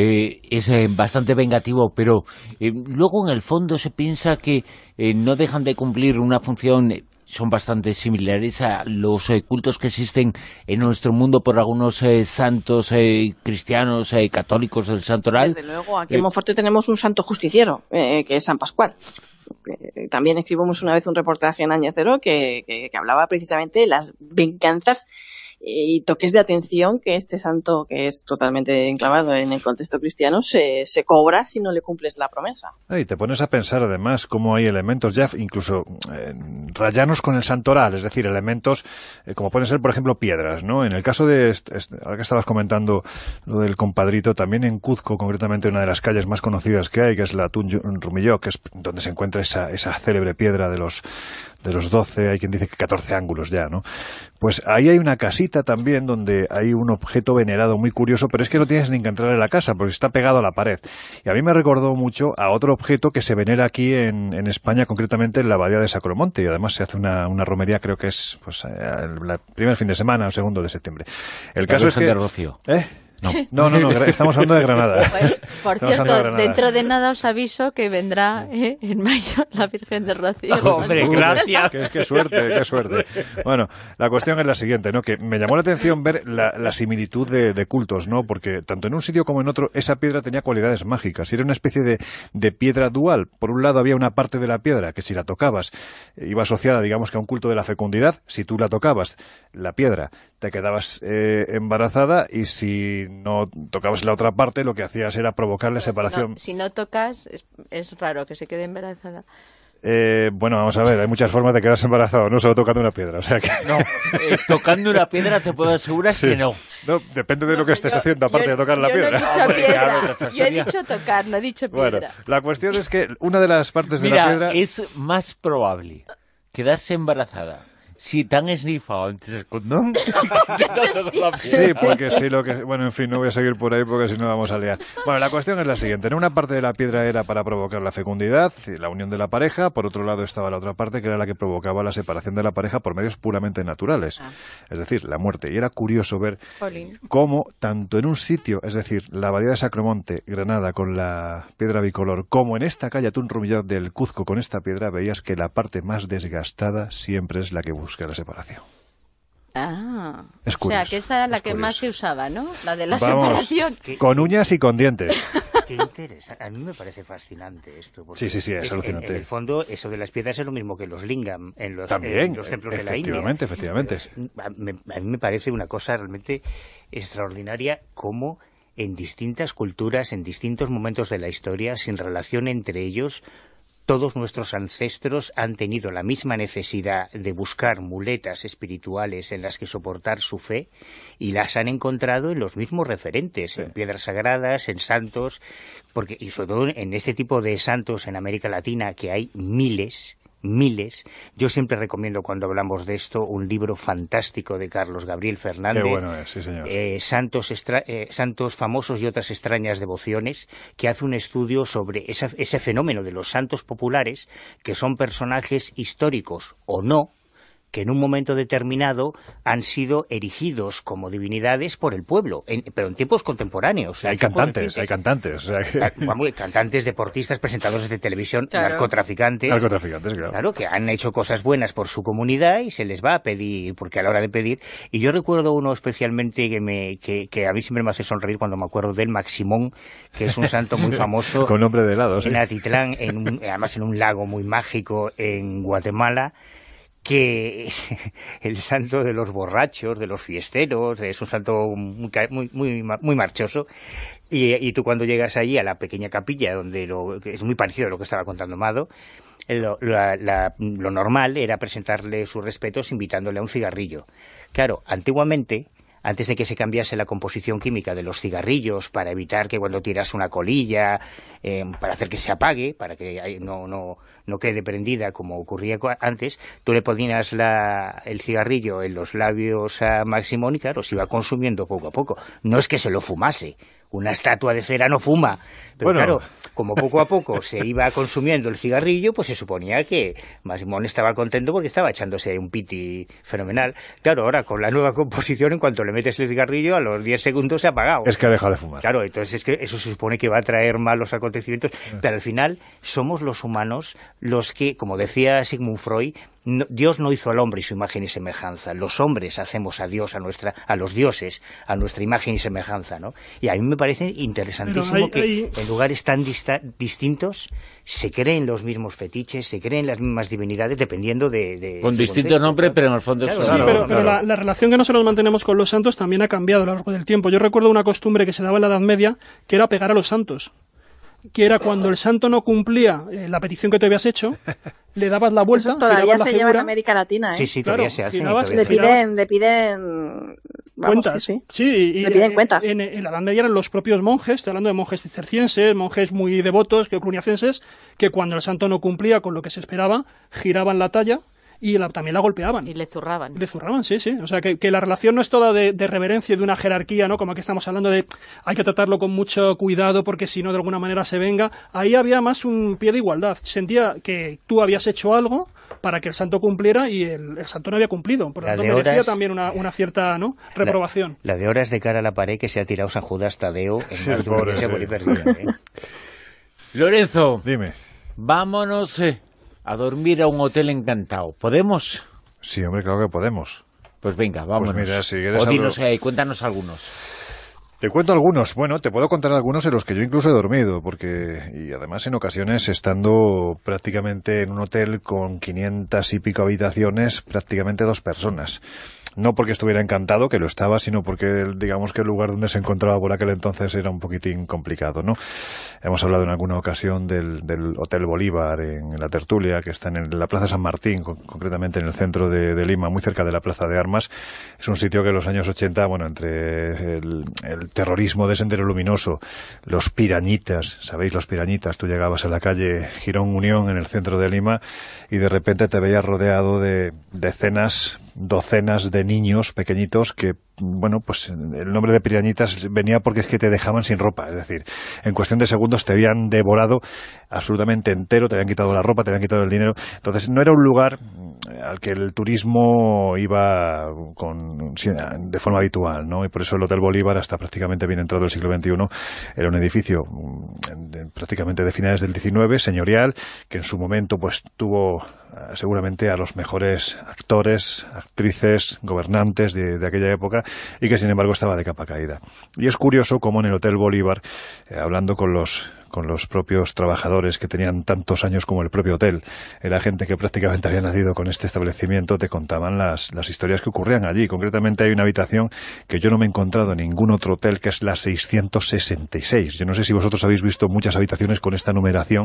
Es bastante vengativo, pero luego en el fondo se piensa que no dejan de cumplir una función. Son bastante similares a los cultos que existen en nuestro mundo por algunos santos cristianos, católicos del santoral. Desde luego, aquí en Monforte tenemos un santo justiciero, que es San Pascual. También escribimos una vez un reportaje en Año Cero que hablaba precisamente de las venganzas y toques de atención que este santo, que es totalmente enclavado en el contexto cristiano, se cobra si no le cumples la promesa. Y te pones a pensar además cómo hay elementos ya incluso rayanos con el santoral, es decir, elementos como pueden ser, por ejemplo, piedras, ¿no? En el caso de, ahora que estabas comentando lo del compadrito, también en Cuzco, concretamente una de las calles más conocidas que hay, que es la Tunjumillo, que es donde se encuentra esa célebre piedra de los de los 12, hay quien dice que 14 ángulos ya, ¿no? Pues ahí hay una casita también donde hay un objeto venerado muy curioso, pero es que no tienes ni que entrar en la casa porque está pegado a la pared. Y a mí me recordó mucho a otro objeto que se venera aquí en España, concretamente en la Abadía de Sacromonte, y además se hace una romería, creo que es pues el primer fin de semana o segundo de septiembre. El caso es que... de Rocío. No, estamos hablando de Granada. Pues, por cierto, dentro de nada os aviso que vendrá en mayo la Virgen de Rocío. Hombre, gracias. Qué suerte. Bueno, la cuestión es la siguiente, ¿no? Que me llamó la atención ver la similitud de cultos, ¿no? Porque tanto en un sitio como en otro, esa piedra tenía cualidades mágicas. Era una especie de piedra dual. Por un lado había una parte de la piedra que si la tocabas iba asociada, digamos, que a un culto de la fecundidad. Si tú la tocabas, la piedra, te quedabas embarazada, y si no tocabas la otra parte, lo que hacías era provocar la separación. Si no tocas, es raro que se quede embarazada. Bueno, vamos a ver, hay muchas formas de quedarse embarazado, no solo tocando una piedra, o sea que... No, tocando una piedra te puedo asegurar que no. No, depende de lo que estés haciendo, aparte de tocar la piedra. Yo he dicho tocar, no he dicho piedra. Bueno, la cuestión es que una de las partes de la piedra... es más probable quedarse embarazada si te han esnifado antes el condón. Sí, porque sí, bueno, en fin, no voy a seguir por ahí porque si no vamos a liar. Bueno, la cuestión es la siguiente. En una parte de la piedra era para provocar la fecundidad y la unión de la pareja. Por otro lado estaba la otra parte que era la que provocaba la separación de la pareja por medios puramente naturales. Es decir, la muerte. Y era curioso ver cómo, tanto en un sitio, es decir, la Abadía de Sacromonte, Granada, con la piedra bicolor, como en esta calle Atún Rumillot del Cuzco con esta piedra, veías que la parte más desgastada siempre es la que busca la separación. Es curioso, o sea, que esa era la que más se usaba, ¿no? La de la Vamos, separación. Con uñas y con dientes. Qué interesante. A mí me parece fascinante esto. Sí, es alucinante. En el fondo, eso de las piedras es lo mismo que los lingam en los templos de la India. Efectivamente. A mí me parece una cosa realmente extraordinaria cómo en distintas culturas, en distintos momentos de la historia, sin relación entre ellos, todos nuestros ancestros han tenido la misma necesidad de buscar muletas espirituales en las que soportar su fe y las han encontrado en los mismos referentes, en piedras sagradas, en santos, y sobre todo en este tipo de santos en América Latina, que hay miles. Yo siempre recomiendo, cuando hablamos de esto, un libro fantástico de Carlos Gabriel Fernández. Qué bueno es, sí, señor. Santos famosos y otras extrañas devociones, que hace un estudio sobre ese fenómeno de los santos populares, que son personajes históricos o no, que en un momento determinado han sido erigidos como divinidades por el pueblo, pero en tiempos contemporáneos. Hay cantantes. O sea que... Cantantes, deportistas, presentadores de televisión, claro. Narcotraficantes, claro. Claro, que han hecho cosas buenas por su comunidad y se les va a pedir, porque a la hora de pedir... Y yo recuerdo uno especialmente que a mí siempre me hace sonreír cuando me acuerdo del Maximón, que es un santo muy famoso. Con nombre de helado, en Atitlán, además en un lago muy mágico en Guatemala, que el santo de los borrachos, de los fiesteros, es un santo muy marchoso, y tú cuando llegas allí a la pequeña capilla, donde es muy parecido a lo que estaba contando Mado, lo normal era presentarle sus respetos invitándole a un cigarrillo. Claro, antiguamente, antes de que se cambiase la composición química de los cigarrillos para evitar que cuando tiras una colilla, para hacer que se apague, para que no quede prendida como ocurría antes, tú le ponías el cigarrillo en los labios a Maximón y claro, se iba consumiendo poco a poco. No es que se lo fumase. Una estatua de cera no fuma, pero claro, como poco a poco se iba consumiendo el cigarrillo, pues se suponía que Maximón estaba contento porque estaba echándose un piti fenomenal. Claro, ahora con la nueva composición, en cuanto le metes el cigarrillo, a los 10 segundos se ha apagado. Es que ha dejado de fumar. Claro, entonces es que eso se supone que va a traer malos acontecimientos, pero al final somos los humanos los que, como decía Sigmund Freud, Dios no hizo al hombre y su imagen y semejanza. Los hombres hacemos a Dios, a los dioses, a nuestra imagen y semejanza, ¿no? Y a mí me parece interesantísimo que en lugares tan distintos se creen los mismos fetiches, se creen las mismas divinidades, dependiendo de con distintos nombres, pero en el fondo claro, sí, pero la relación que nosotros mantenemos con los santos también ha cambiado a lo largo del tiempo. Yo recuerdo una costumbre que se daba en la Edad Media, que era pegar a los santos, que era cuando el santo no cumplía la petición que te habías hecho, le dabas la vuelta. Eso todavía se lleva en América Latina, ¿eh? Sí, todavía se hace. Le piden cuentas. Sí, le piden cuentas. En la Edad Media eran los propios monjes, estoy hablando de monjes cistercienses, monjes muy devotos, cluniacenses, que cuando el santo no cumplía con lo que se esperaba, giraban la talla y también la golpeaban. Y le zurraban. Le zurraban, sí. O sea, que la relación no es toda de reverencia, de una jerarquía, ¿no? Como aquí estamos hablando de hay que tratarlo con mucho cuidado porque si no de alguna manera se venga. Ahí había más un pie de igualdad. Sentía que tú habías hecho algo para que el santo cumpliera y el santo no había cumplido. Por lo tanto, merecía también una cierta, ¿no?, reprobación. La de horas de cara a la pared que se ha tirado San Judas Tadeo en más de una iglesia bolivariana, ¿eh? Lorenzo, dime. Vámonos a dormir a un hotel encantado. ¿Podemos? Sí, hombre, claro que podemos. Pues venga, vámonos. Pues mira, si o dinos, cuéntanos algunos. Te cuento algunos. Bueno, te puedo contar algunos en los que yo incluso he dormido, y además en ocasiones estando prácticamente en un hotel con 500 y pico habitaciones, prácticamente 2 personas. No porque estuviera encantado, que lo estaba, sino porque digamos que el lugar donde se encontraba por aquel entonces era un poquitín complicado, ¿no? Hemos hablado en alguna ocasión del Hotel Bolívar en la Tertulia, que está en la Plaza San Martín, concretamente en el centro de Lima, muy cerca de la Plaza de Armas. Es un sitio que en los años 80, bueno, entre el terrorismo de Sendero Luminoso, los pirañitas, ¿sabéis? Los pirañitas, tú llegabas a la calle Girón Unión en el centro de Lima y de repente te veías rodeado de docenas de niños pequeñitos que, bueno, pues el nombre de pirañitas venía porque es que te dejaban sin ropa, es decir, en cuestión de segundos te habían devorado absolutamente entero, te habían quitado la ropa, te habían quitado el dinero. Entonces no era un lugar al que el turismo iba de forma habitual, ¿no? Y por eso el Hotel Bolívar, hasta prácticamente bien entrado el siglo XXI, era un edificio prácticamente de finales del XIX, señorial, que en su momento pues tuvo seguramente a los mejores actores, actrices, gobernantes de aquella época, y que sin embargo estaba de capa caída. Y es curioso cómo en el Hotel Bolívar, hablando con los propios trabajadores que tenían tantos años como el propio hotel, era gente que prácticamente había nacido con este establecimiento, te contaban las historias que ocurrían allí. Concretamente hay una habitación que yo no me he encontrado en ningún otro hotel, que es la 666. Yo no sé si vosotros habéis visto muchas habitaciones con esta numeración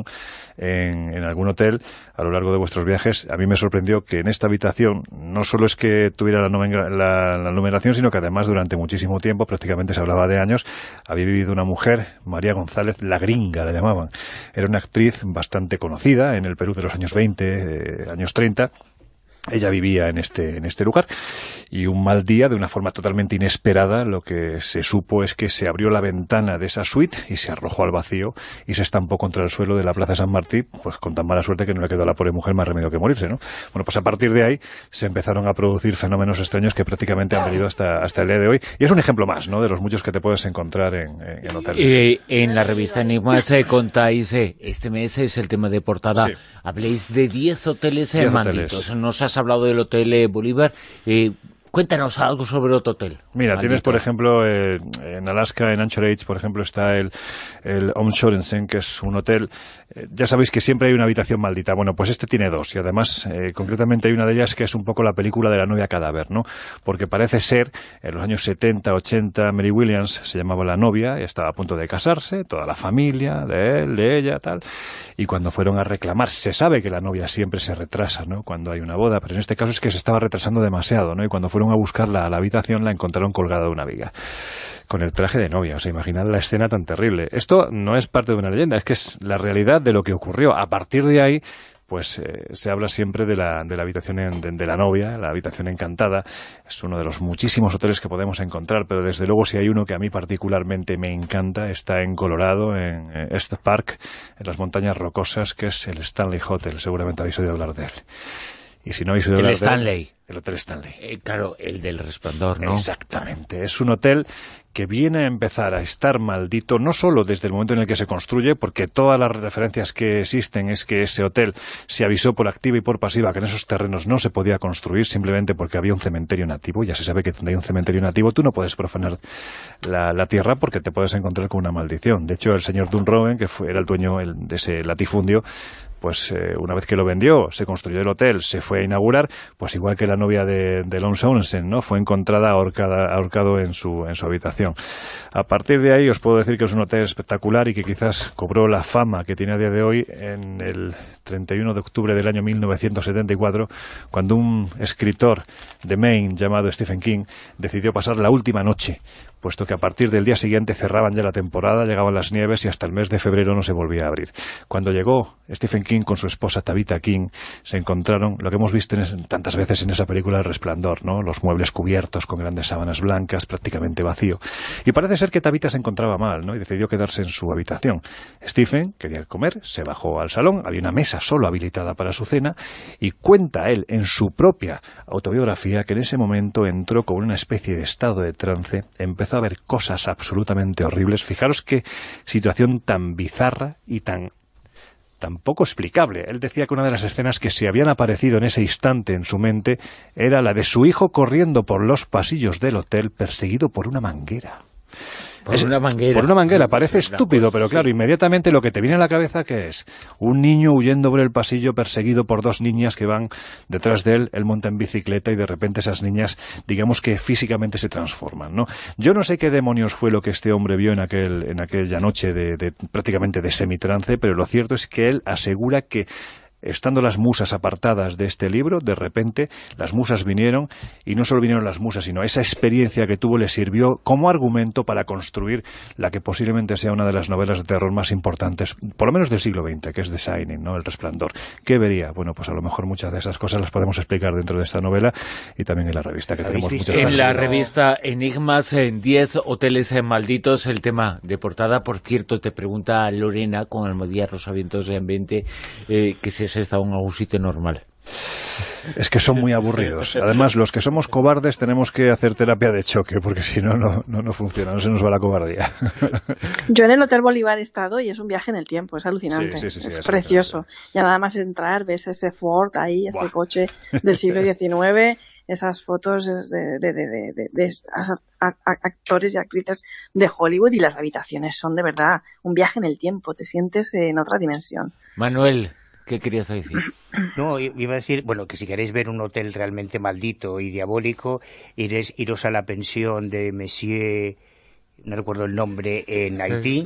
en algún hotel a lo largo de vuestros viajes. A mí me sorprendió que en esta habitación no solo es que tuviera la numeración, sino que además durante muchísimo tiempo, prácticamente se hablaba de años, había vivido una mujer, María González, la Gringa la llamaban. Era una actriz bastante conocida en el Perú de los años 20, años 30. Ella vivía en este lugar y un mal día, de una forma totalmente inesperada, lo que se supo es que se abrió la ventana de esa suite y se arrojó al vacío y se estampó contra el suelo de la Plaza San Martín, pues con tan mala suerte que no le quedó a la pobre mujer más remedio que morirse, ¿no? Bueno, pues a partir de ahí se empezaron a producir fenómenos extraños que prácticamente han venido hasta el día de hoy, y es un ejemplo más, ¿no?, de los muchos que te puedes encontrar en hoteles. En la revista Enigmas contáis, este mes es el tema de portada, sí. Habléis de 10 hoteles malditos. Nos has hablado del Hotel Bolívar. Cuéntanos algo sobre otro hotel. Mira, maldito. Tienes, por ejemplo, en Alaska, en Anchorage, por ejemplo, está el Om Sorensen, que es un hotel. Ya sabéis que siempre hay una habitación maldita. Bueno, pues este tiene 2, y además, concretamente hay una de ellas que es un poco la película de la novia cadáver, ¿no? Porque parece ser, en los años 70, 80, Mary Williams se llamaba la novia, y estaba a punto de casarse, toda la familia, de él, de ella, tal. Y cuando fueron a reclamar, se sabe que la novia siempre se retrasa, ¿no?, cuando hay una boda, pero en este caso es que se estaba retrasando demasiado, ¿no? Y cuando fueron a buscarla a la habitación, la encontraron colgada de una viga con el traje de novia. O sea, imaginad la escena tan terrible. Esto no es parte de una leyenda, es que es la realidad de lo que ocurrió. A partir de ahí, pues se habla siempre de la habitación de la novia, la habitación encantada. Es uno de los muchísimos hoteles que podemos encontrar, pero desde luego si hay uno que a mí particularmente me encanta, está en Colorado, en Estes Park, en las montañas rocosas, que es el Stanley Hotel. Seguramente habéis oído hablar de él. Y si no habéis oído hablar de él, el Hotel Stanley. Claro, el del Resplandor, ¿no? Exactamente. Es un hotel que viene a empezar a estar maldito, no solo desde el momento en el que se construye, porque todas las referencias que existen es que ese hotel se avisó por activa y por pasiva que en esos terrenos no se podía construir, simplemente porque había un cementerio nativo. Ya se sabe que donde hay un cementerio nativo tú no puedes profanar la tierra porque te puedes encontrar con una maldición. De hecho, el señor Dunroven, que era el dueño de ese latifundio, pues una vez que lo vendió, se construyó el hotel, se fue a inaugurar, pues igual que la novia de Lon Sorensen, ¿no?, fue encontrada ahorcado en su habitación. A partir de ahí os puedo decir que es un hotel espectacular y que quizás cobró la fama que tiene a día de hoy en el 31 de octubre del año 1974, cuando un escritor de Maine llamado Stephen King decidió pasar la última noche puesto que a partir del día siguiente cerraban ya la temporada, llegaban las nieves y hasta el mes de febrero no se volvía a abrir. Cuando llegó Stephen King con su esposa Tabitha King, se encontraron lo que hemos visto tantas veces en esa película El Resplandor, ¿no? Los muebles cubiertos con grandes sábanas blancas, prácticamente vacío. Y parece ser que Tabitha se encontraba mal, ¿no? Y decidió quedarse en su habitación. Stephen quería comer, se bajó al salón, había una mesa solo habilitada para su cena, y cuenta él en su propia autobiografía que en ese momento entró con una especie de estado de trance, empezó a ver cosas absolutamente horribles. Fijaros qué situación tan bizarra y tan poco explicable. Él decía que una de las escenas que se habían aparecido en ese instante en su mente era la de su hijo corriendo por los pasillos del hotel perseguido por una manguera. Por una manguera, parece estúpido, pero claro, inmediatamente lo que te viene a la cabeza, ¿qué es? Un niño huyendo por el pasillo perseguido por dos niñas que van detrás de él monta en bicicleta y de repente esas niñas, digamos que físicamente se transforman, ¿no? Yo no sé qué demonios fue lo que este hombre vio en aquella noche prácticamente de semitrance, pero lo cierto es que él asegura que estando las musas apartadas de este libro, de repente las musas vinieron, y no solo vinieron las musas, sino esa experiencia que tuvo le sirvió como argumento para construir la que posiblemente sea una de las novelas de terror más importantes, por lo menos del siglo XX, que es The Shining, ¿no? El Resplandor. ¿Qué vería? Bueno, pues a lo mejor muchas de esas cosas las podemos explicar dentro de esta novela y también en la revista que tenemos muchas. En la revista Enigmas, en 10 hoteles malditos, el tema de portada. Por cierto, te pregunta Lorena con Almodía Rosavientos de Ambiente que si has estado en algún sitio normal. Es que son muy aburridos. Además, los que somos cobardes tenemos que hacer terapia de choque, porque si no, no funciona, no se nos va la cobardía. Yo en el Hotel Bolívar he estado y es un viaje en el tiempo, es alucinante, sí, es precioso. Ya nada más entrar, ves ese Ford ahí, ese coche del siglo XIX, esas fotos de actores y actrices de Hollywood, y las habitaciones son de verdad un viaje en el tiempo, te sientes en otra dimensión. Manuel, ¿qué querías decir? No, iba a decir, bueno, que si queréis ver un hotel realmente maldito y diabólico, iros a la pensión de Monsieur, no recuerdo el nombre, en Haití.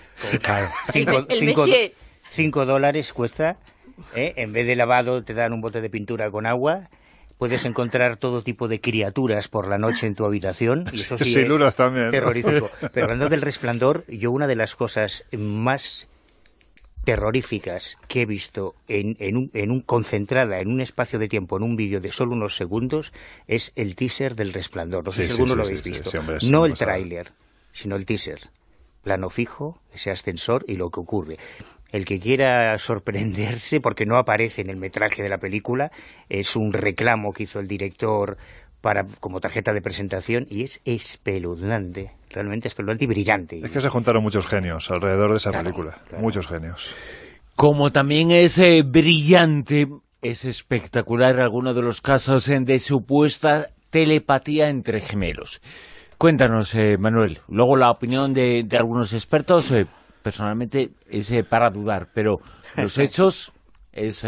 $5 cuesta, en vez de lavado te dan un bote de pintura con agua. Puedes encontrar todo tipo de criaturas por la noche en tu habitación, y eso sí es también, ¿no? Terrorífico. Pero hablando del Resplandor, yo una de las cosas más terroríficas que he visto concentrada en un espacio de tiempo, en un vídeo de solo unos segundos, es el teaser del Resplandor. No sé si alguno lo habéis visto. Sí, hombre, no el tráiler, sino el teaser. Plano fijo, ese ascensor y lo que ocurre. El que quiera sorprenderse, porque no aparece en el metraje de la película, es un reclamo que hizo el director como tarjeta de presentación, y es espeluznante, realmente espeluznante y brillante. Es que se juntaron muchos genios alrededor de esa película, muchos genios. Como también es brillante, es espectacular alguno de los casos de supuesta telepatía entre gemelos. Cuéntanos, Manuel, luego la opinión de algunos expertos, personalmente es para dudar, pero los hechos es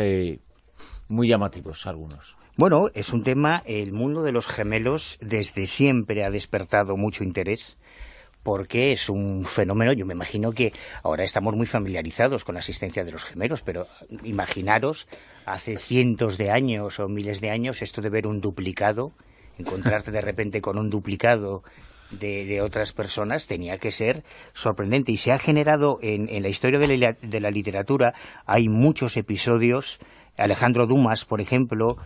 muy llamativos algunos. Bueno, es un tema, el mundo de los gemelos desde siempre ha despertado mucho interés, porque es un fenómeno. Yo me imagino que ahora estamos muy familiarizados con la existencia de los gemelos, pero imaginaros, hace cientos de años o miles de años, esto de ver un duplicado, encontrarte de repente con un duplicado de otras personas, tenía que ser sorprendente. Y se ha generado en la historia de la literatura, hay muchos episodios. Alejandro Dumas, por ejemplo,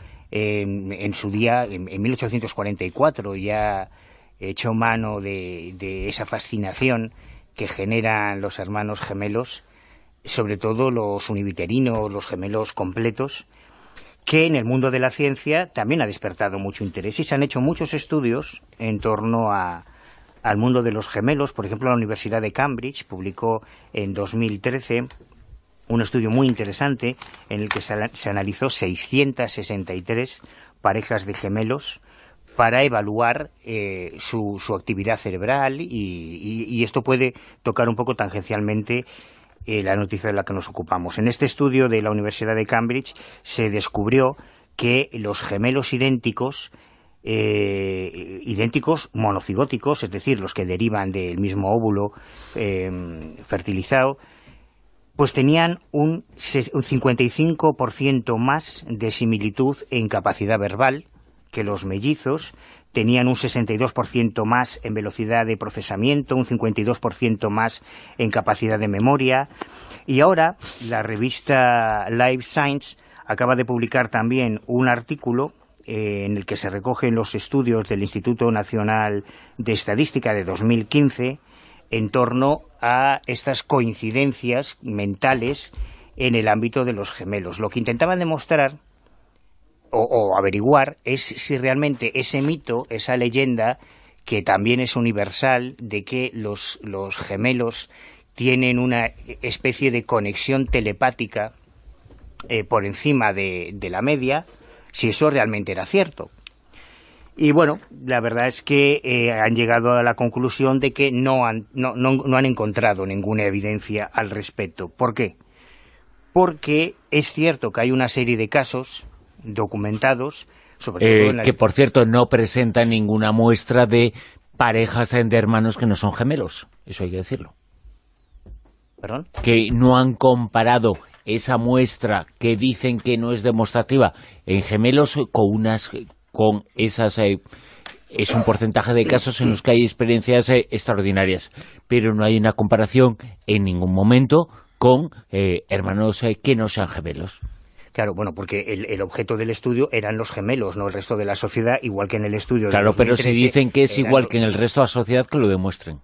en su día, en 1844, ya echó mano de esa fascinación que generan los hermanos gemelos, sobre todo los univiterinos, los gemelos completos, que en el mundo de la ciencia también ha despertado mucho interés, y se han hecho muchos estudios en torno al mundo de los gemelos. Por ejemplo, la Universidad de Cambridge publicó en 2013 un estudio muy interesante en el que se analizó 663 parejas de gemelos para evaluar su actividad cerebral, y esto puede tocar un poco tangencialmente la noticia de la que nos ocupamos. En este estudio de la Universidad de Cambridge se descubrió que los gemelos idénticos monocigóticos, es decir, los que derivan del mismo óvulo fertilizado, pues tenían un 55% más de similitud en capacidad verbal, que los mellizos tenían un 62% más en velocidad de procesamiento, un 52% más en capacidad de memoria. Y ahora la revista Life Science acaba de publicar también un artículo en el que se recogen los estudios del Instituto Nacional de Estadística de 2015 en torno a estas coincidencias mentales en el ámbito de los gemelos. Lo que intentaban demostrar o averiguar es si realmente ese mito, esa leyenda, que también es universal, de que los gemelos tienen una especie de conexión telepática por encima de la media, si eso realmente era cierto. Y bueno, la verdad es que han llegado a la conclusión de que no han encontrado ninguna evidencia al respecto. ¿Por qué? Porque es cierto que hay una serie de casos documentados, sobre todo que por cierto no presentan ninguna muestra de parejas de hermanos que no son gemelos, eso hay que decirlo. ¿Perdón? Que no han comparado esa muestra que dicen que no es demostrativa en gemelos con esas... es un porcentaje de casos en los que hay experiencias extraordinarias, pero no hay una comparación en ningún momento con hermanos que no sean gemelos. Claro, bueno, porque el objeto del estudio eran los gemelos, no el resto de la sociedad, igual que en el estudio. Claro, pero si dicen que es igual que en el resto de la sociedad, que lo demuestren.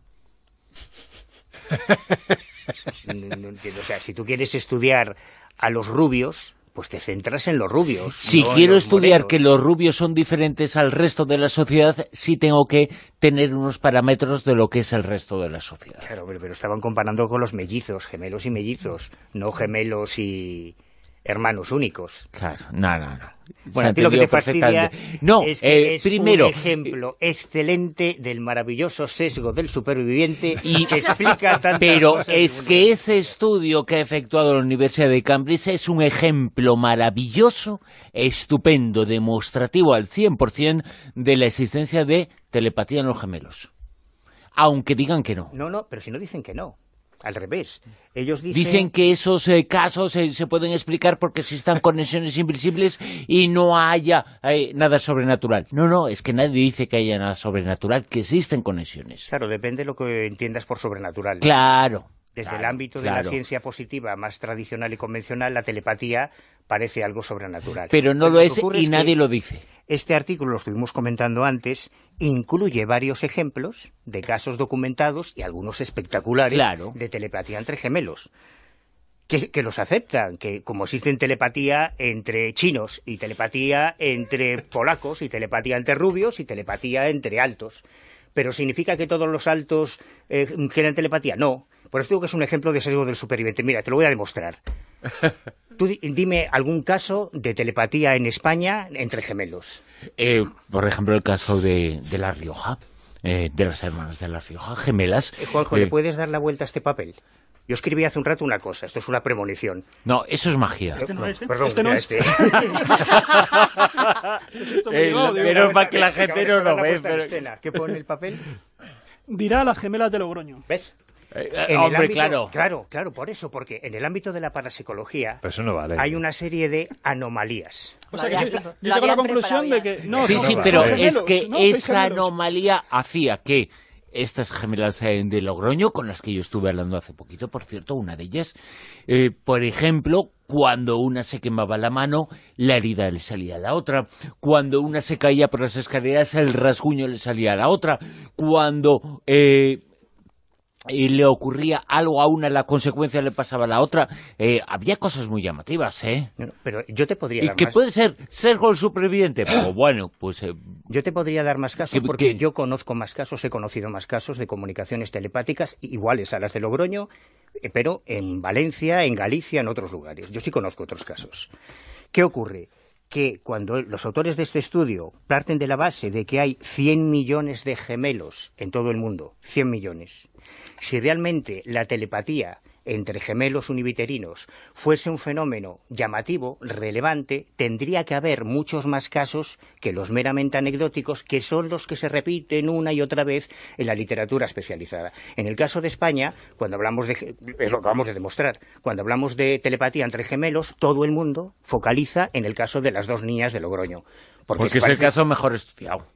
No entiendo. O sea, si tú quieres estudiar a los rubios, pues te centras en los rubios. Si quiero estudiar que los rubios son diferentes al resto de la sociedad, sí tengo que tener unos parámetros de lo que es el resto de la sociedad. Claro, pero estaban comparando con los mellizos, gemelos y mellizos, no gemelos y hermanos únicos. Claro, no. Bueno, a ti lo que te fastidia es que es primero, un ejemplo excelente del maravilloso sesgo del superviviente y que explica tantas pero cosas. Es que ese estudio que ha efectuado la Universidad de Cambridge es un ejemplo maravilloso, estupendo, demostrativo al 100% de la existencia de telepatía en los gemelos. Aunque digan que no. No, pero si no dicen que no. Al revés, ellos dicen que esos casos se pueden explicar porque existan conexiones invisibles y no haya nada sobrenatural. No, es que nadie dice que haya nada sobrenatural, que existen conexiones. Claro, depende de lo que entiendas por sobrenatural. Claro. Desde el ámbito de la ciencia positiva más tradicional y convencional, la telepatía parece algo sobrenatural. Pero no lo es y nadie lo dice. Este artículo, lo estuvimos comentando antes, incluye varios ejemplos de casos documentados y algunos espectaculares de telepatía entre gemelos. Que los aceptan, que como existen telepatía entre chinos y telepatía entre polacos y telepatía entre rubios y telepatía entre altos. ¿Pero significa que todos los altos generan telepatía? No. Por eso digo que es un ejemplo de sesgo del superviviente. Mira, te lo voy a demostrar. Tú dime algún caso de telepatía en España entre gemelos. Por ejemplo, el caso de La Rioja, de las hermanas de La Rioja, gemelas. Juanjo, ¿le puedes dar la vuelta a este papel? Yo escribí hace un rato una cosa, esto es una premonición. No, eso es magia. Perdón, este no es. Menos mal que la gente no lo ve. ¿Qué pone el papel? Dirá las gemelas de Logroño. ¿Ves? Hombre, claro, por eso, porque en el ámbito de la parapsicología eso no vale, hay una serie de anomalías. O sea, que yo llego a la conclusión de que... Sí, pero es que esa anomalía hacía que estas gemelas de Logroño, con las que yo estuve hablando hace poquito, por cierto, una de ellas, por ejemplo, cuando una se quemaba la mano, la herida le salía a la otra. Cuando una se caía por las escaleras, el rasguño le salía a la otra. Cuando le ocurría algo a una, la consecuencia le pasaba a la otra. Había cosas muy llamativas, No, pero yo te podría dar más... ¿Y que puede ser sesgo el superviviente? Pero bueno, pues... yo te podría dar más casos porque yo conozco más casos, he conocido más casos de comunicaciones telepáticas iguales a las de Logroño, pero en Valencia, en Galicia, en otros lugares. Yo sí conozco otros casos. ¿Qué ocurre? Que cuando los autores de este estudio parten de la base de que hay 100 millones de gemelos en todo el mundo, 100 millones, si realmente la telepatía entre gemelos univiterinos fuese un fenómeno llamativo, relevante, tendría que haber muchos más casos que los meramente anecdóticos, que son los que se repiten una y otra vez en la literatura especializada. En el caso de España, cuando hablamos de... es lo que acabamos de demostrar, cuando hablamos de telepatía entre gemelos, todo el mundo focaliza en el caso de las dos niñas de Logroño. Porque es el caso mejor estudiado.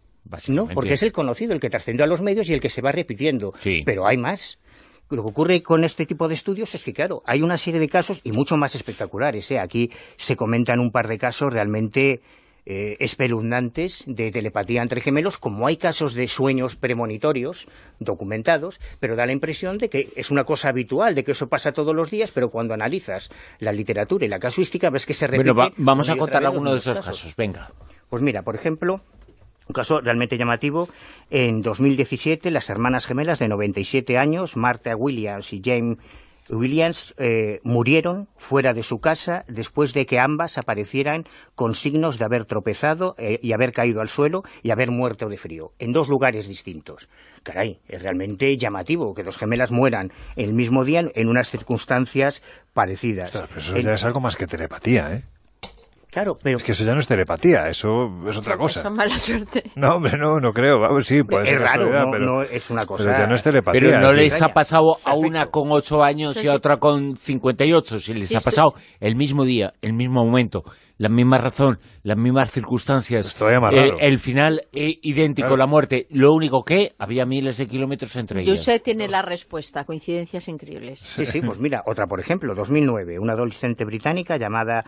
No, porque es el conocido, el que trascendió a los medios y el que se va repitiendo. Sí. Pero hay más. Lo que ocurre con este tipo de estudios es que, claro, hay una serie de casos y mucho más espectaculares. Aquí se comentan un par de casos realmente espeluznantes de telepatía entre gemelos, como hay casos de sueños premonitorios documentados, pero da la impresión de que es una cosa habitual, de que eso pasa todos los días, pero cuando analizas la literatura y la casuística ves que se repite. Bueno, vamos a contar alguno de esos casos, venga. Pues mira, por ejemplo, un caso realmente llamativo, en 2017 las hermanas gemelas de 97 años, Martha Williams y Jane Williams, murieron fuera de su casa después de que ambas aparecieran con signos de haber tropezado y haber caído al suelo y haber muerto de frío, en 2 lugares distintos. Caray, es realmente llamativo que 2 gemelas mueran el mismo día en unas circunstancias parecidas. Claro, pero eso ya es algo más que telepatía, ¿eh? Claro, pero... Es que eso ya no es telepatía, eso es otra cosa. Eso es mala suerte. No, hombre, no creo. Vamos, sí, puede ser raro, pero no es una cosa... Pero ya no es telepatía. Pero no les extraña. ha pasado a una con 8 años y a otra con 58. Si les ha pasado el mismo día, el mismo momento, la misma razón, las mismas circunstancias, pues todavía más raro. el final idéntico, claro. La muerte, lo único que había miles de kilómetros entre ellas. José tiene la respuesta, coincidencias increíbles. Sí, pues mira, otra por ejemplo, 2009, una adolescente británica llamada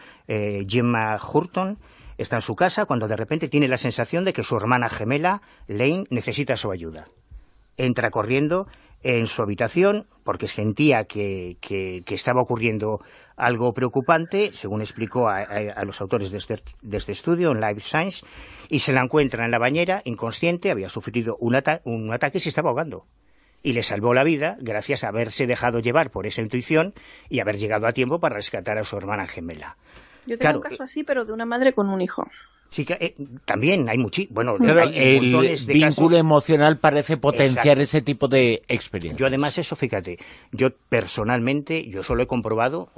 Gemma Hurton está en su casa cuando de repente tiene la sensación de que su hermana gemela, Lane, necesita su ayuda. Entra corriendo en su habitación porque sentía que estaba ocurriendo algo preocupante, según explicó a los autores de este estudio en Life Science, y se la encuentra en la bañera, inconsciente, había sufrido un ataque y se estaba ahogando. Y le salvó la vida gracias a haberse dejado llevar por esa intuición y haber llegado a tiempo para rescatar a su hermana gemela. Yo tengo un caso así, pero de una madre con un hijo. Sí, también hay claro, el vínculo casos. Emocional parece potenciar ese tipo de experiencia. Yo además eso, fíjate, yo personalmente, yo solo he comprobado,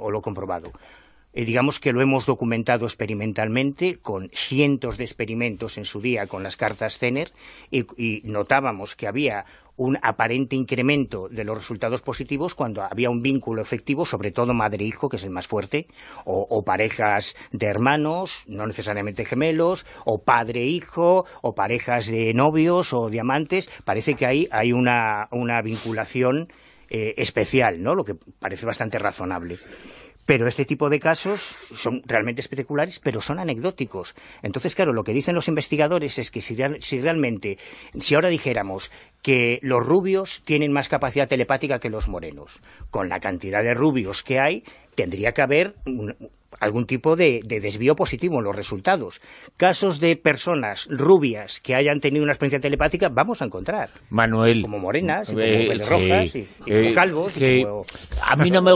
digamos que lo hemos documentado experimentalmente con cientos de experimentos en su día con las cartas Zener y notábamos que había un aparente incremento de los resultados positivos cuando había un vínculo efectivo, sobre todo madre-hijo, que es el más fuerte, o parejas de hermanos, no necesariamente gemelos, o padre-hijo, o parejas de novios o de amantes. Parece que ahí hay una vinculación especial, ¿no? Lo que parece bastante razonable. Pero este tipo de casos son realmente espectaculares, pero son anecdóticos. Entonces, claro, lo que dicen los investigadores es que si ahora dijéramos que los rubios tienen más capacidad telepática que los morenos, con la cantidad de rubios que hay, tendría que haber algún tipo de desvío positivo en los resultados. Casos de personas rubias que hayan tenido una experiencia telepática vamos a encontrar. Manuel. Como morenas, y como pelirrojas, y como calvos. A mí no me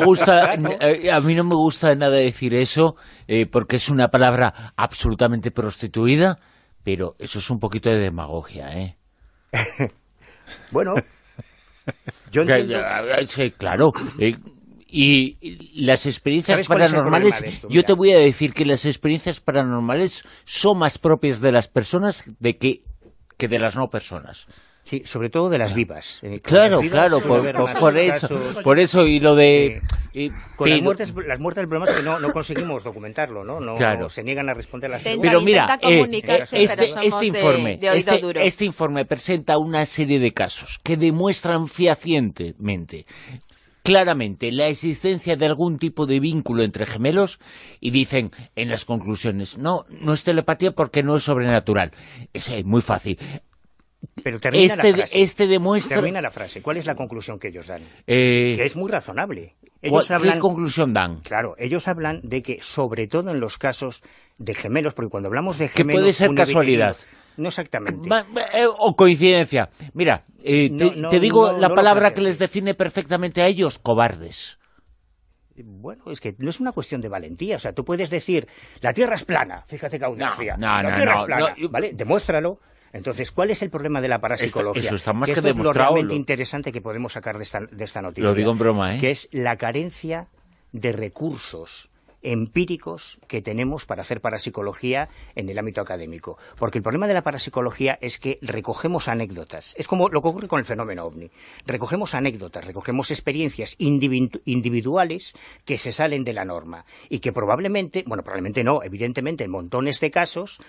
gusta nada decir eso, porque es una palabra absolutamente prostituida, pero eso es un poquito de demagogia, ¿eh? Bueno, yo entiendo... Claro... Y las experiencias paranormales, yo te voy a decir que las experiencias paranormales son más propias de las personas que de las no personas. Sí, sobre todo de las vivas. Claro, por eso y lo de... Con las muertes el problema es que no conseguimos documentarlo, ¿no? Claro. Se niegan a responder las preguntas. Pero mira, este informe presenta una serie de casos que demuestran fehacientemente, claramente, la existencia de algún tipo de vínculo entre gemelos y dicen en las conclusiones, no es telepatía porque no es sobrenatural. Es muy fácil. Pero termina la frase. ¿Cuál es la conclusión que ellos dan? Que es muy razonable. ¿Qué conclusión dan? Claro, ellos hablan de que, sobre todo en los casos de gemelos, porque cuando hablamos de gemelos... Que puede ser casualidad. No exactamente. O coincidencia. Mira, te digo la palabra que les define perfectamente a ellos, cobardes. Bueno, es que no es una cuestión de valentía. O sea, tú puedes decir, la Tierra es plana. Fíjate que la Tierra es plana. ¿Vale? Demuéstralo. Entonces, ¿cuál es el problema de la parapsicología? Eso está más que esto demostrado. Es lo realmente interesante que podemos sacar de esta noticia. Lo digo en broma, ¿eh? Que es la carencia de recursos empíricos que tenemos para hacer parapsicología en el ámbito académico. Porque el problema de la parapsicología es que recogemos anécdotas. Es como lo que ocurre con el fenómeno OVNI. Recogemos anécdotas, recogemos experiencias individuales que se salen de la norma y que probablemente no, evidentemente en montones de casos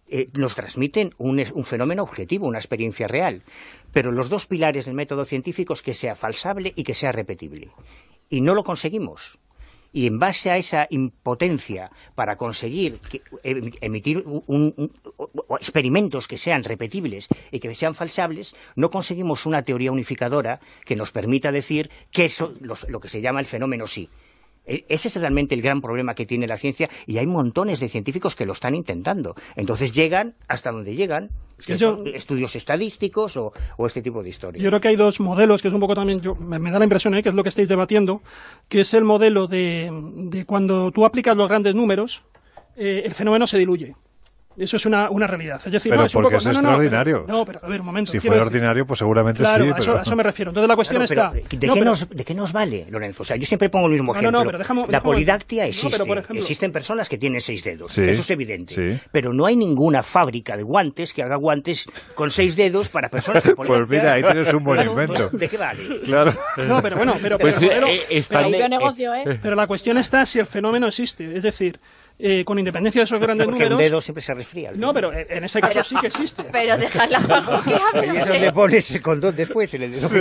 nos transmiten un fenómeno objetivo, una experiencia real. Pero los dos pilares del método científico es que sea falsable y que sea repetible. Y no lo conseguimos. Y en base a esa impotencia para conseguir emitir experimentos que sean repetibles y que sean falsables, no conseguimos una teoría unificadora que nos permita decir que eso, lo que se llama el fenómeno sí. Ese es realmente el gran problema que tiene la ciencia, y hay montones de científicos que lo están intentando. Entonces llegan hasta donde llegan, estudios estadísticos o este tipo de historias. Yo creo que hay dos modelos, que es un poco también, me da la impresión, que es lo que estáis debatiendo, que es el modelo de cuando tú aplicas los grandes números, el fenómeno se diluye. Eso es una realidad. Es decir, pero es un porque poco, es extraordinario. Pero a ver, un momento. Si fuera ordinario, pues seguramente claro, sí. Claro, a eso me refiero. Entonces la cuestión está... ¿De qué nos vale, Lorenzo? O sea, yo siempre pongo el mismo ejemplo. La polidactia existe. Pero, por ejemplo, existen personas que tienen 6 dedos. Sí, eso es evidente. Sí. Pero no hay ninguna fábrica de guantes que haga guantes con 6 dedos para personas que polidactia. Pues mira, ahí tienes un buen invento. ¿De qué vale? Claro. No, pero bueno, pero negocio, pero la cuestión está si el fenómeno existe. Es decir... con independencia de esos grandes números... un dedo siempre se resfría. No, pero en ese caso sí que existe. Pero dejadla Juanjo que hable. Ahí es donde pones el condón después en el dedo.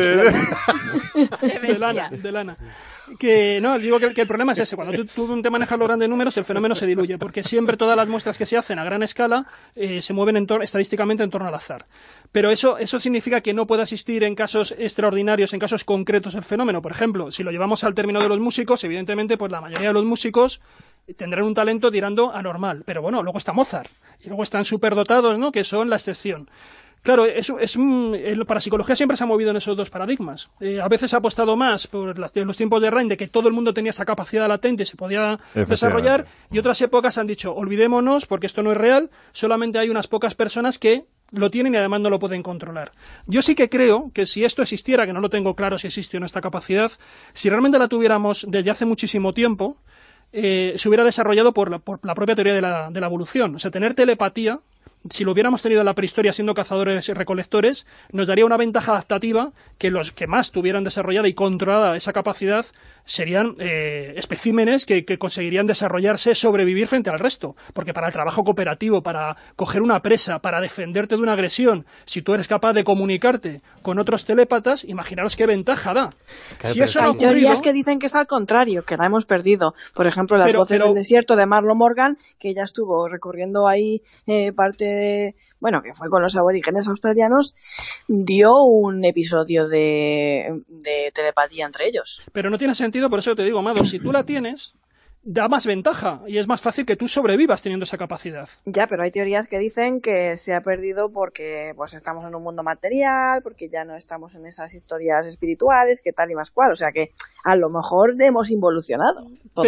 De lana. Que no, digo que el problema es ese. Cuando tú te manejas los grandes números, el fenómeno se diluye, porque siempre todas las muestras que se hacen a gran escala se mueven estadísticamente en torno al azar. Pero eso significa que no puede existir en casos extraordinarios, en casos concretos el fenómeno. Por ejemplo, si lo llevamos al término de los músicos, evidentemente pues la mayoría de los músicos tendrán un talento tirando anormal, pero bueno, luego está Mozart, y luego están superdotados, ¿no?, que son la excepción. Claro, para psicología siempre se ha movido en esos dos paradigmas. A veces ha apostado más por los tiempos de Rein, de que todo el mundo tenía esa capacidad latente y se podía desarrollar, y otras épocas han dicho, olvidémonos, porque esto no es real, solamente hay unas pocas personas que lo tienen y además no lo pueden controlar. Yo sí que creo que si esto existiera, que no lo tengo claro si existe o no esta capacidad, si realmente la tuviéramos desde hace muchísimo tiempo, se hubiera desarrollado por la propia teoría de la evolución. O sea, tener telepatía, si lo hubiéramos tenido en la prehistoria siendo cazadores y recolectores, nos daría una ventaja adaptativa que los que más tuvieran desarrollada y controlada esa capacidad serían especímenes que conseguirían desarrollarse, sobrevivir frente al resto. Porque para el trabajo cooperativo, para coger una presa, para defenderte de una agresión, si tú eres capaz de comunicarte con otros telépatas, imaginaros qué ventaja da. Claro, si eso no ha ocurrido, hay teorías que dicen que es al contrario, que la hemos perdido. Por ejemplo, las voces del desierto de Marlo Morgan, que ella estuvo recorriendo ahí parte de... Bueno, que fue con los aborígenes australianos, dio un episodio de telepatía entre ellos. Pero no tiene sentido, por eso te digo, Amado, si tú la tienes, da más ventaja y es más fácil que tú sobrevivas teniendo esa capacidad. Ya, pero hay teorías que dicen que se ha perdido porque pues estamos en un mundo material, porque ya no estamos en esas historias espirituales, que tal y más cual. O sea que a lo mejor hemos involucionado.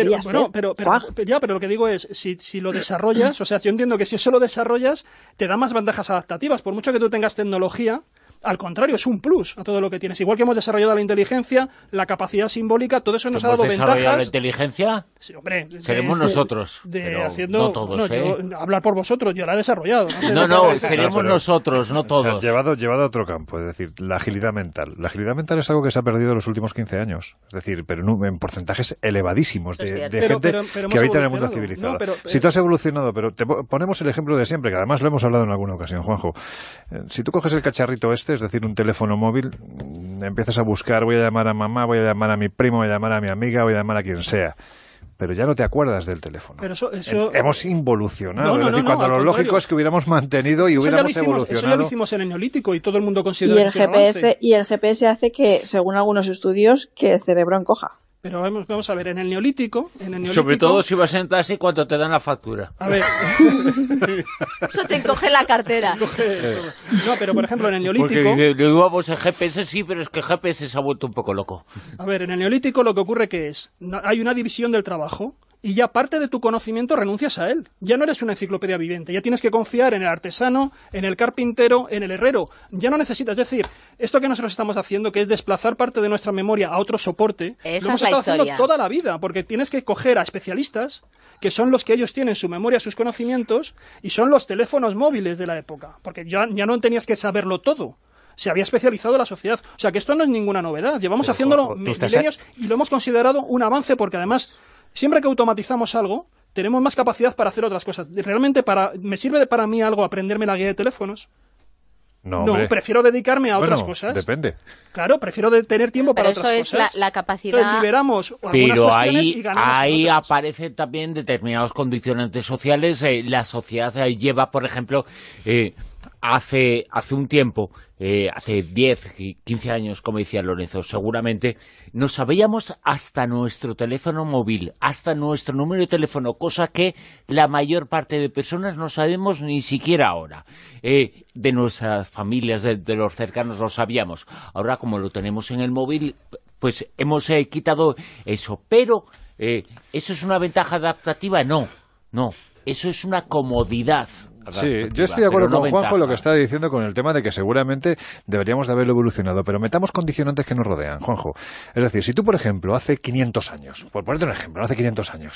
Pero lo que digo es, si lo desarrollas, o sea, yo entiendo que si eso lo desarrollas, te da más ventajas adaptativas. Por mucho que tú tengas tecnología, al contrario, es un plus a todo lo que tienes. Igual que hemos desarrollado la inteligencia, la capacidad simbólica, todo eso nos ha dado ventajas. ¿Hemos desarrollado la inteligencia? Sí, hombre. Seremos nosotros, no todos, hablar por vosotros, yo la he desarrollado. No, seremos nosotros, no todos. O sea, llevado a otro campo, es decir, la agilidad mental. La agilidad mental es algo que se ha perdido en los últimos 15 años. Es decir, pero en porcentajes elevadísimos de gente que habita en el mundo civilizado. Si tú has evolucionado, pero te ponemos el ejemplo de siempre, que además lo hemos hablado en alguna ocasión, Juanjo. Si tú coges el cacharrito es decir, un teléfono móvil, empiezas a buscar, voy a llamar a mamá, voy a llamar a mi primo, voy a llamar a mi amiga, voy a llamar a quien sea. Pero ya no te acuerdas del teléfono. Pero eso... Hemos involucionado. Es decir, cuando lo lógico es que hubiéramos mantenido y hubiéramos evolucionado. Eso ya lo hicimos en el Neolítico y todo el mundo considera y el GPS hace que, según algunos estudios, que el cerebro encoja. Pero vamos a ver, en el Neolítico... Sobre todo si vas en taxi cuando te dan la factura. A ver... Eso te encoge la cartera. No, pero por ejemplo en el Neolítico... Porque digo, pues el GPS sí, pero es que el GPS se ha vuelto un poco loco. A ver, en el Neolítico lo que ocurre que es... Hay una división del trabajo... Y ya parte de tu conocimiento renuncias a él. Ya no eres una enciclopedia viviente. Ya tienes que confiar en el artesano, en el carpintero, en el herrero. Ya no necesitas. Es decir, esto que nosotros estamos haciendo, que es desplazar parte de nuestra memoria a otro soporte, lo hemos estado haciendo toda la vida. Porque tienes que coger a especialistas, que son los que ellos tienen su memoria, sus conocimientos, y son los teléfonos móviles de la época. Porque ya no tenías que saberlo todo. Se había especializado la sociedad. O sea, que esto no es ninguna novedad. Llevamos haciéndolo milenios y lo hemos considerado un avance porque además... Siempre que automatizamos algo, tenemos más capacidad para hacer otras cosas. Realmente, ¿me sirve para mí algo aprenderme la guía de teléfonos? No, prefiero dedicarme a otras cosas. Depende. Claro, prefiero tener tiempo para otras cosas. Pero eso es la capacidad... Entonces, liberamos algunas cuestiones y ganamos ahí otras. aparecen también determinados condicionantes sociales. La sociedad lleva, por ejemplo, hace un tiempo, hace 10, 15 años, como decía Lorenzo, seguramente nos sabíamos hasta nuestro teléfono móvil, hasta nuestro número de teléfono, cosa que la mayor parte de personas no sabemos ni siquiera ahora. De nuestras familias, de los cercanos, lo sabíamos. Ahora, como lo tenemos en el móvil, pues hemos quitado eso. Pero, ¿eso es una ventaja adaptativa? No. Eso es una comodidad. Sí, yo estoy de acuerdo con Juanjo lo que está diciendo con el tema de que seguramente deberíamos de haberlo evolucionado, pero metamos condicionantes que nos rodean, Juanjo. Es decir, si tú, por ejemplo, hace 500 años, por ponerte un ejemplo, hace 500 años,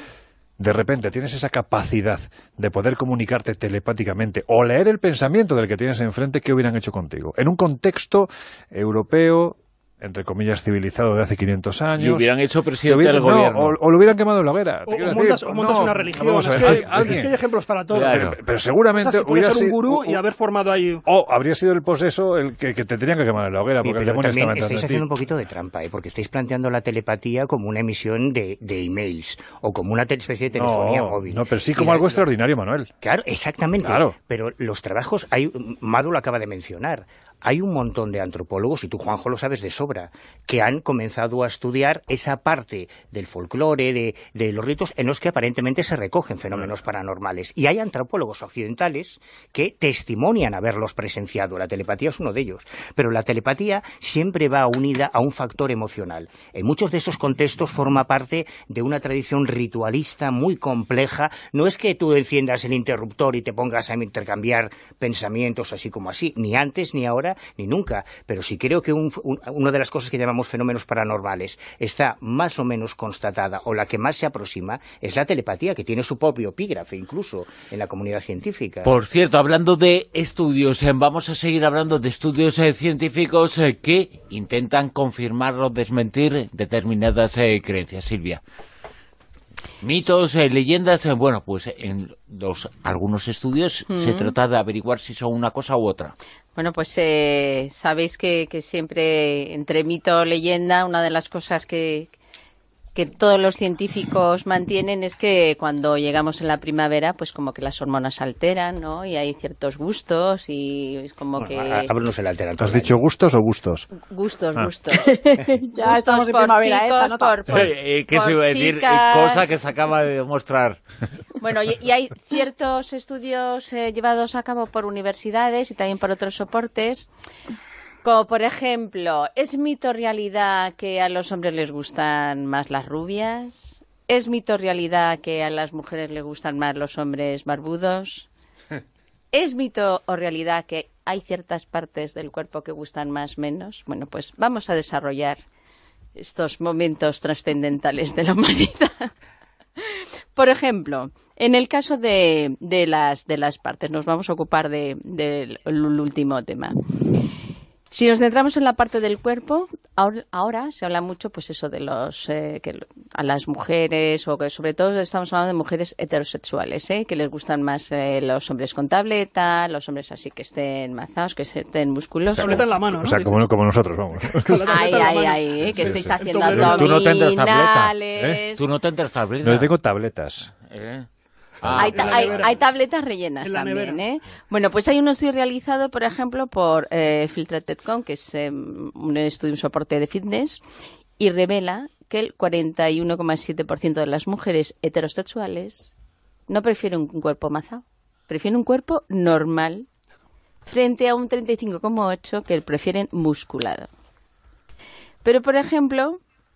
de repente tienes esa capacidad de poder comunicarte telepáticamente o leer el pensamiento del que tienes enfrente, ¿qué hubieran hecho contigo? En un contexto europeo, entre comillas, civilizado de hace 500 años. Y hubieran hecho presidente del gobierno. O lo hubieran quemado en la hoguera. O montas una religión. Es que hay ejemplos para todo. Claro. Pero seguramente hubiera sido un gurú y haber formado ahí... O habría sido el poseso el que te tenían que quemar en la hoguera, porque el demonio estaba entrando en ti. Estáis haciendo un poquito de trampa, porque estáis planteando la telepatía como una emisión de emails, o como una especie de telefonía móvil. No, pero sí como algo extraordinario, Manuel. Claro, exactamente. Claro. Pero los trabajos, Mado lo acaba de mencionar, hay un montón de antropólogos, y tú, Juanjo, lo sabes de sobra, que han comenzado a estudiar esa parte del folclore, de los ritos, en los que aparentemente se recogen fenómenos paranormales. Y hay antropólogos occidentales que testimonian haberlos presenciado. La telepatía es uno de ellos. Pero la telepatía siempre va unida a un factor emocional. En muchos de esos contextos forma parte de una tradición ritualista muy compleja. No es que tú enciendas el interruptor y te pongas a intercambiar pensamientos así como así, ni antes ni ahora ni nunca, pero sí creo que una de las cosas que llamamos fenómenos paranormales está más o menos constatada, o la que más se aproxima, es la telepatía, que tiene su propio epígrafe incluso en la comunidad científica. Por cierto, hablando de estudios, vamos a seguir hablando de estudios científicos que intentan confirmar o desmentir determinadas creencias. Silvia. Mitos, leyendas, bueno, pues en algunos estudios se trata de averiguar si son una cosa u otra. Bueno, pues sabéis que siempre entre mito y leyenda, una de las cosas que todos los científicos mantienen es que cuando llegamos en la primavera, pues como que las hormonas alteran, ¿no? Y hay ciertos gustos y es como que... A no se le alteran. ¿Has dicho gustos o gustos? Gustos. Ya gustos estamos en por primavera, chicos, ¿qué se iba a decir? Cosa que se acaba de demostrar. Bueno, y hay ciertos estudios llevados a cabo por universidades y también por otros soportes. Como por ejemplo, ¿es mito o realidad que a los hombres les gustan más las rubias? ¿Es mito o realidad que a las mujeres les gustan más los hombres barbudos? ¿Es mito o realidad que hay ciertas partes del cuerpo que gustan más menos? Bueno, pues vamos a desarrollar estos momentos trascendentales de la humanidad. Por ejemplo, en el caso de las partes, nos vamos a ocupar del último tema. Si nos centramos en la parte del cuerpo, ahora se habla mucho, pues eso de que a las mujeres, o que sobre todo estamos hablando de mujeres heterosexuales, que les gustan más los hombres con tableta, los hombres así que estén mazados, que estén musculosos. Tableta en la mano, ¿no? O sea, como nosotros, vamos. Que estéis haciendo abdominales. Tú no tendrás tableta. Tú no tendrás tableta. No, yo tengo tabletas. Hay tabletas rellenas también, Bueno, pues hay un estudio realizado, por ejemplo, por Filtrated.com, que es un estudio, un soporte de fitness, y revela que el 41,7% de las mujeres heterosexuales no prefieren un cuerpo mazado, prefieren un cuerpo normal, frente a un 35,8% que prefieren musculado. Pero, por ejemplo,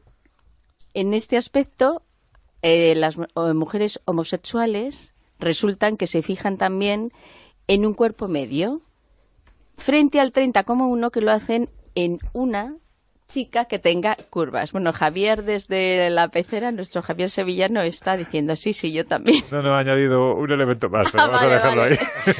en este aspecto, las mujeres homosexuales resultan que se fijan también en un cuerpo medio, frente al 30,1% que lo hacen en una chica que tenga curvas. Bueno, Javier desde la pecera, nuestro Javier sevillano, está diciendo sí, yo también. No, ha añadido un elemento más, pero vamos a dejarlo ahí.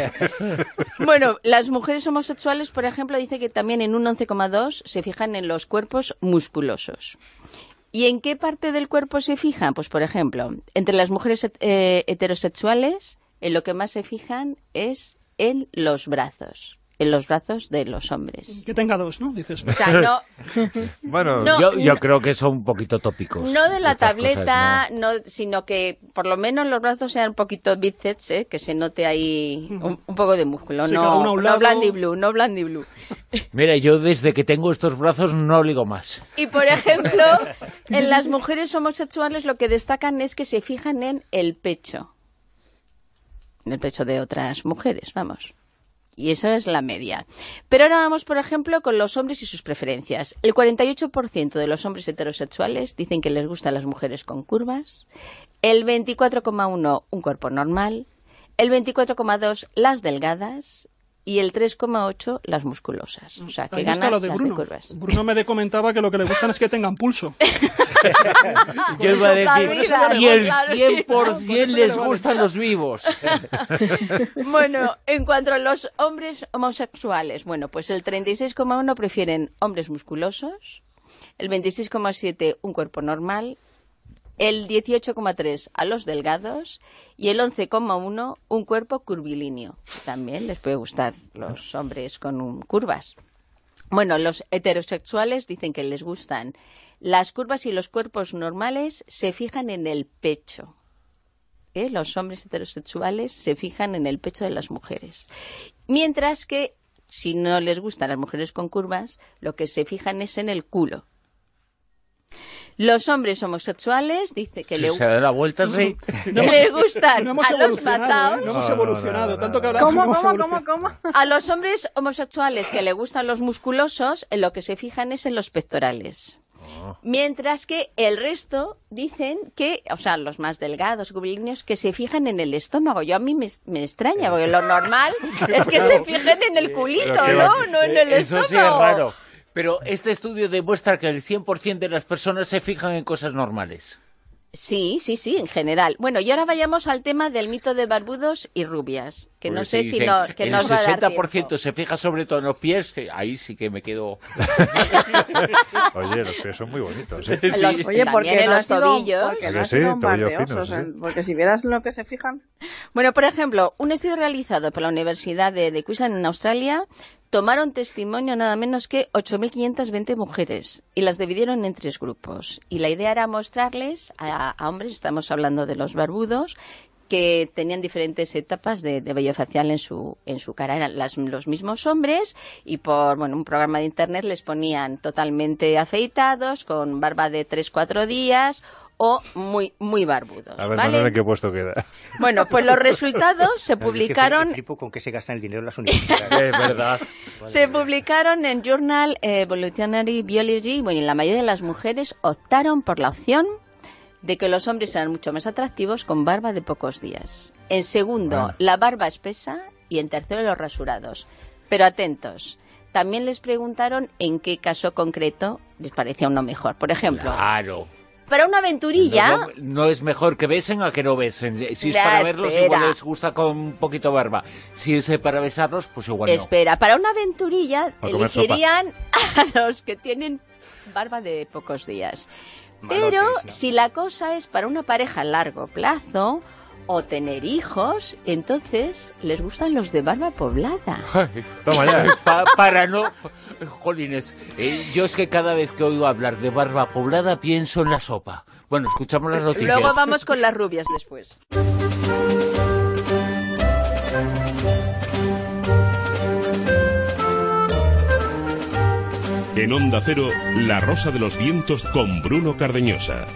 Bueno, las mujeres homosexuales, por ejemplo, dice que también en un 11,2% se fijan en los cuerpos musculosos. ¿Y en qué parte del cuerpo se fijan? Pues, por ejemplo, entre las mujeres heterosexuales, en lo que más se fijan es en los brazos. En los brazos de los hombres. Que tenga dos, ¿no? Dices. O sea, no... Bueno, yo creo que son un poquito tópicos. No de la tableta, cosas, ¿no? Sino que por lo menos los brazos sean un poquito bíceps, que se note ahí un poco de músculo. Sí, no Blandy Blue. Mira, yo desde que tengo estos brazos no ligo más. Y por ejemplo, en las mujeres homosexuales lo que destacan es que se fijan en el pecho. En el pecho de otras mujeres, vamos. Y eso es la media. Pero ahora vamos, por ejemplo, con los hombres y sus preferencias. El 48% de los hombres heterosexuales dicen que les gustan las mujeres con curvas, el 24,1% un cuerpo normal, el 24,2% las delgadas y el 3,8% las musculosas. O sea, que ganan lo de las Bruno. de curvas. Bruno me comentaba que lo que le gustan es que tengan pulso. Yo iba a decir, y el Claro. 100% les gustan los vivos. Bueno, en cuanto a los hombres homosexuales, bueno, pues el 36,1% prefieren hombres musculosos, el 26,7% un cuerpo normal, el 18,3% a los delgados y el 11,1% un cuerpo curvilíneo. También les puede gustar los hombres con curvas. Bueno, los heterosexuales dicen que les gustan las curvas y los cuerpos normales, se fijan en el pecho. Los hombres heterosexuales se fijan en el pecho de las mujeres. Mientras que, si no les gustan las mujeres con curvas, lo que se fijan es en el culo. Los hombres homosexuales dicen que Se da la vuelta, sí. le gustan No hemos a los evolucionado, mataos. no hemos evolucionado. Tanto que hablamos, no hemos evolucionado. ¿Cómo? A los hombres homosexuales que le gustan los musculosos, en lo que se fijan es en los pectorales. Mientras que el resto dicen que, o sea, los más delgados, curvilíneos, que se fijan en el estómago. Yo a mí me extraña, porque lo normal es que se fijen en el culito, no en el Eso estómago. sí es raro. Pero este estudio demuestra que el 100% de las personas se fijan en cosas normales. Sí, en general. Bueno, y ahora vayamos al tema del mito de barbudos y rubias, que no sé si nos va a dar tiempo. El 60% se fija sobre todo en los pies, que ahí sí que me quedo... Oye, los pies son muy bonitos, ¿eh? Oye, porque en los tobillos. Porque no ha Sí, sido tobillos barbeosos, finos, sí. porque si vieras lo que se fijan... Bueno, por ejemplo, un estudio realizado por la Universidad de Queensland en Australia tomaron testimonio nada menos que 8.520 mujeres y las dividieron en 3 grupos. Y la idea era mostrarles a hombres, estamos hablando de los barbudos, que tenían diferentes etapas de vello facial en su cara. Eran los mismos hombres y por un programa de internet les ponían totalmente afeitados, con barba de 3-4 días o muy barbudos. A ver, ¿vale? Manuel, ¿en qué puesto queda? Bueno, pues los resultados se publicaron... Flipo con qué se gastan el dinero en las universidades. Es verdad. Se publicaron en Journal Evolutionary Biology. Bueno, y la mayoría de las mujeres optaron por la opción de que los hombres eran mucho más atractivos con barba de pocos días. En segundo, la barba espesa y en tercero, los rasurados. Pero atentos, también les preguntaron en qué caso concreto les parecía uno mejor. Por ejemplo, Claro. para una aventurilla... No es mejor que besen a que no besen. Si es Ya, para verlos, espera. igual les gusta con un poquito barba. Si es para besarlos, pues igual no. Espera, para una aventurilla Para comer elegirían a los que tienen barba de pocos días. Pero Malotes, ¿no? si la cosa es para una pareja a largo plazo o tener hijos, entonces les gustan los de barba poblada. Ay, Toma ya. para no... Jolines, yo es que cada vez que oigo hablar de barba poblada pienso en la sopa. Bueno, escuchamos las noticias. Luego vamos con las rubias después. En Onda Cero, La Rosa de los Vientos con Bruno Cardeñosa.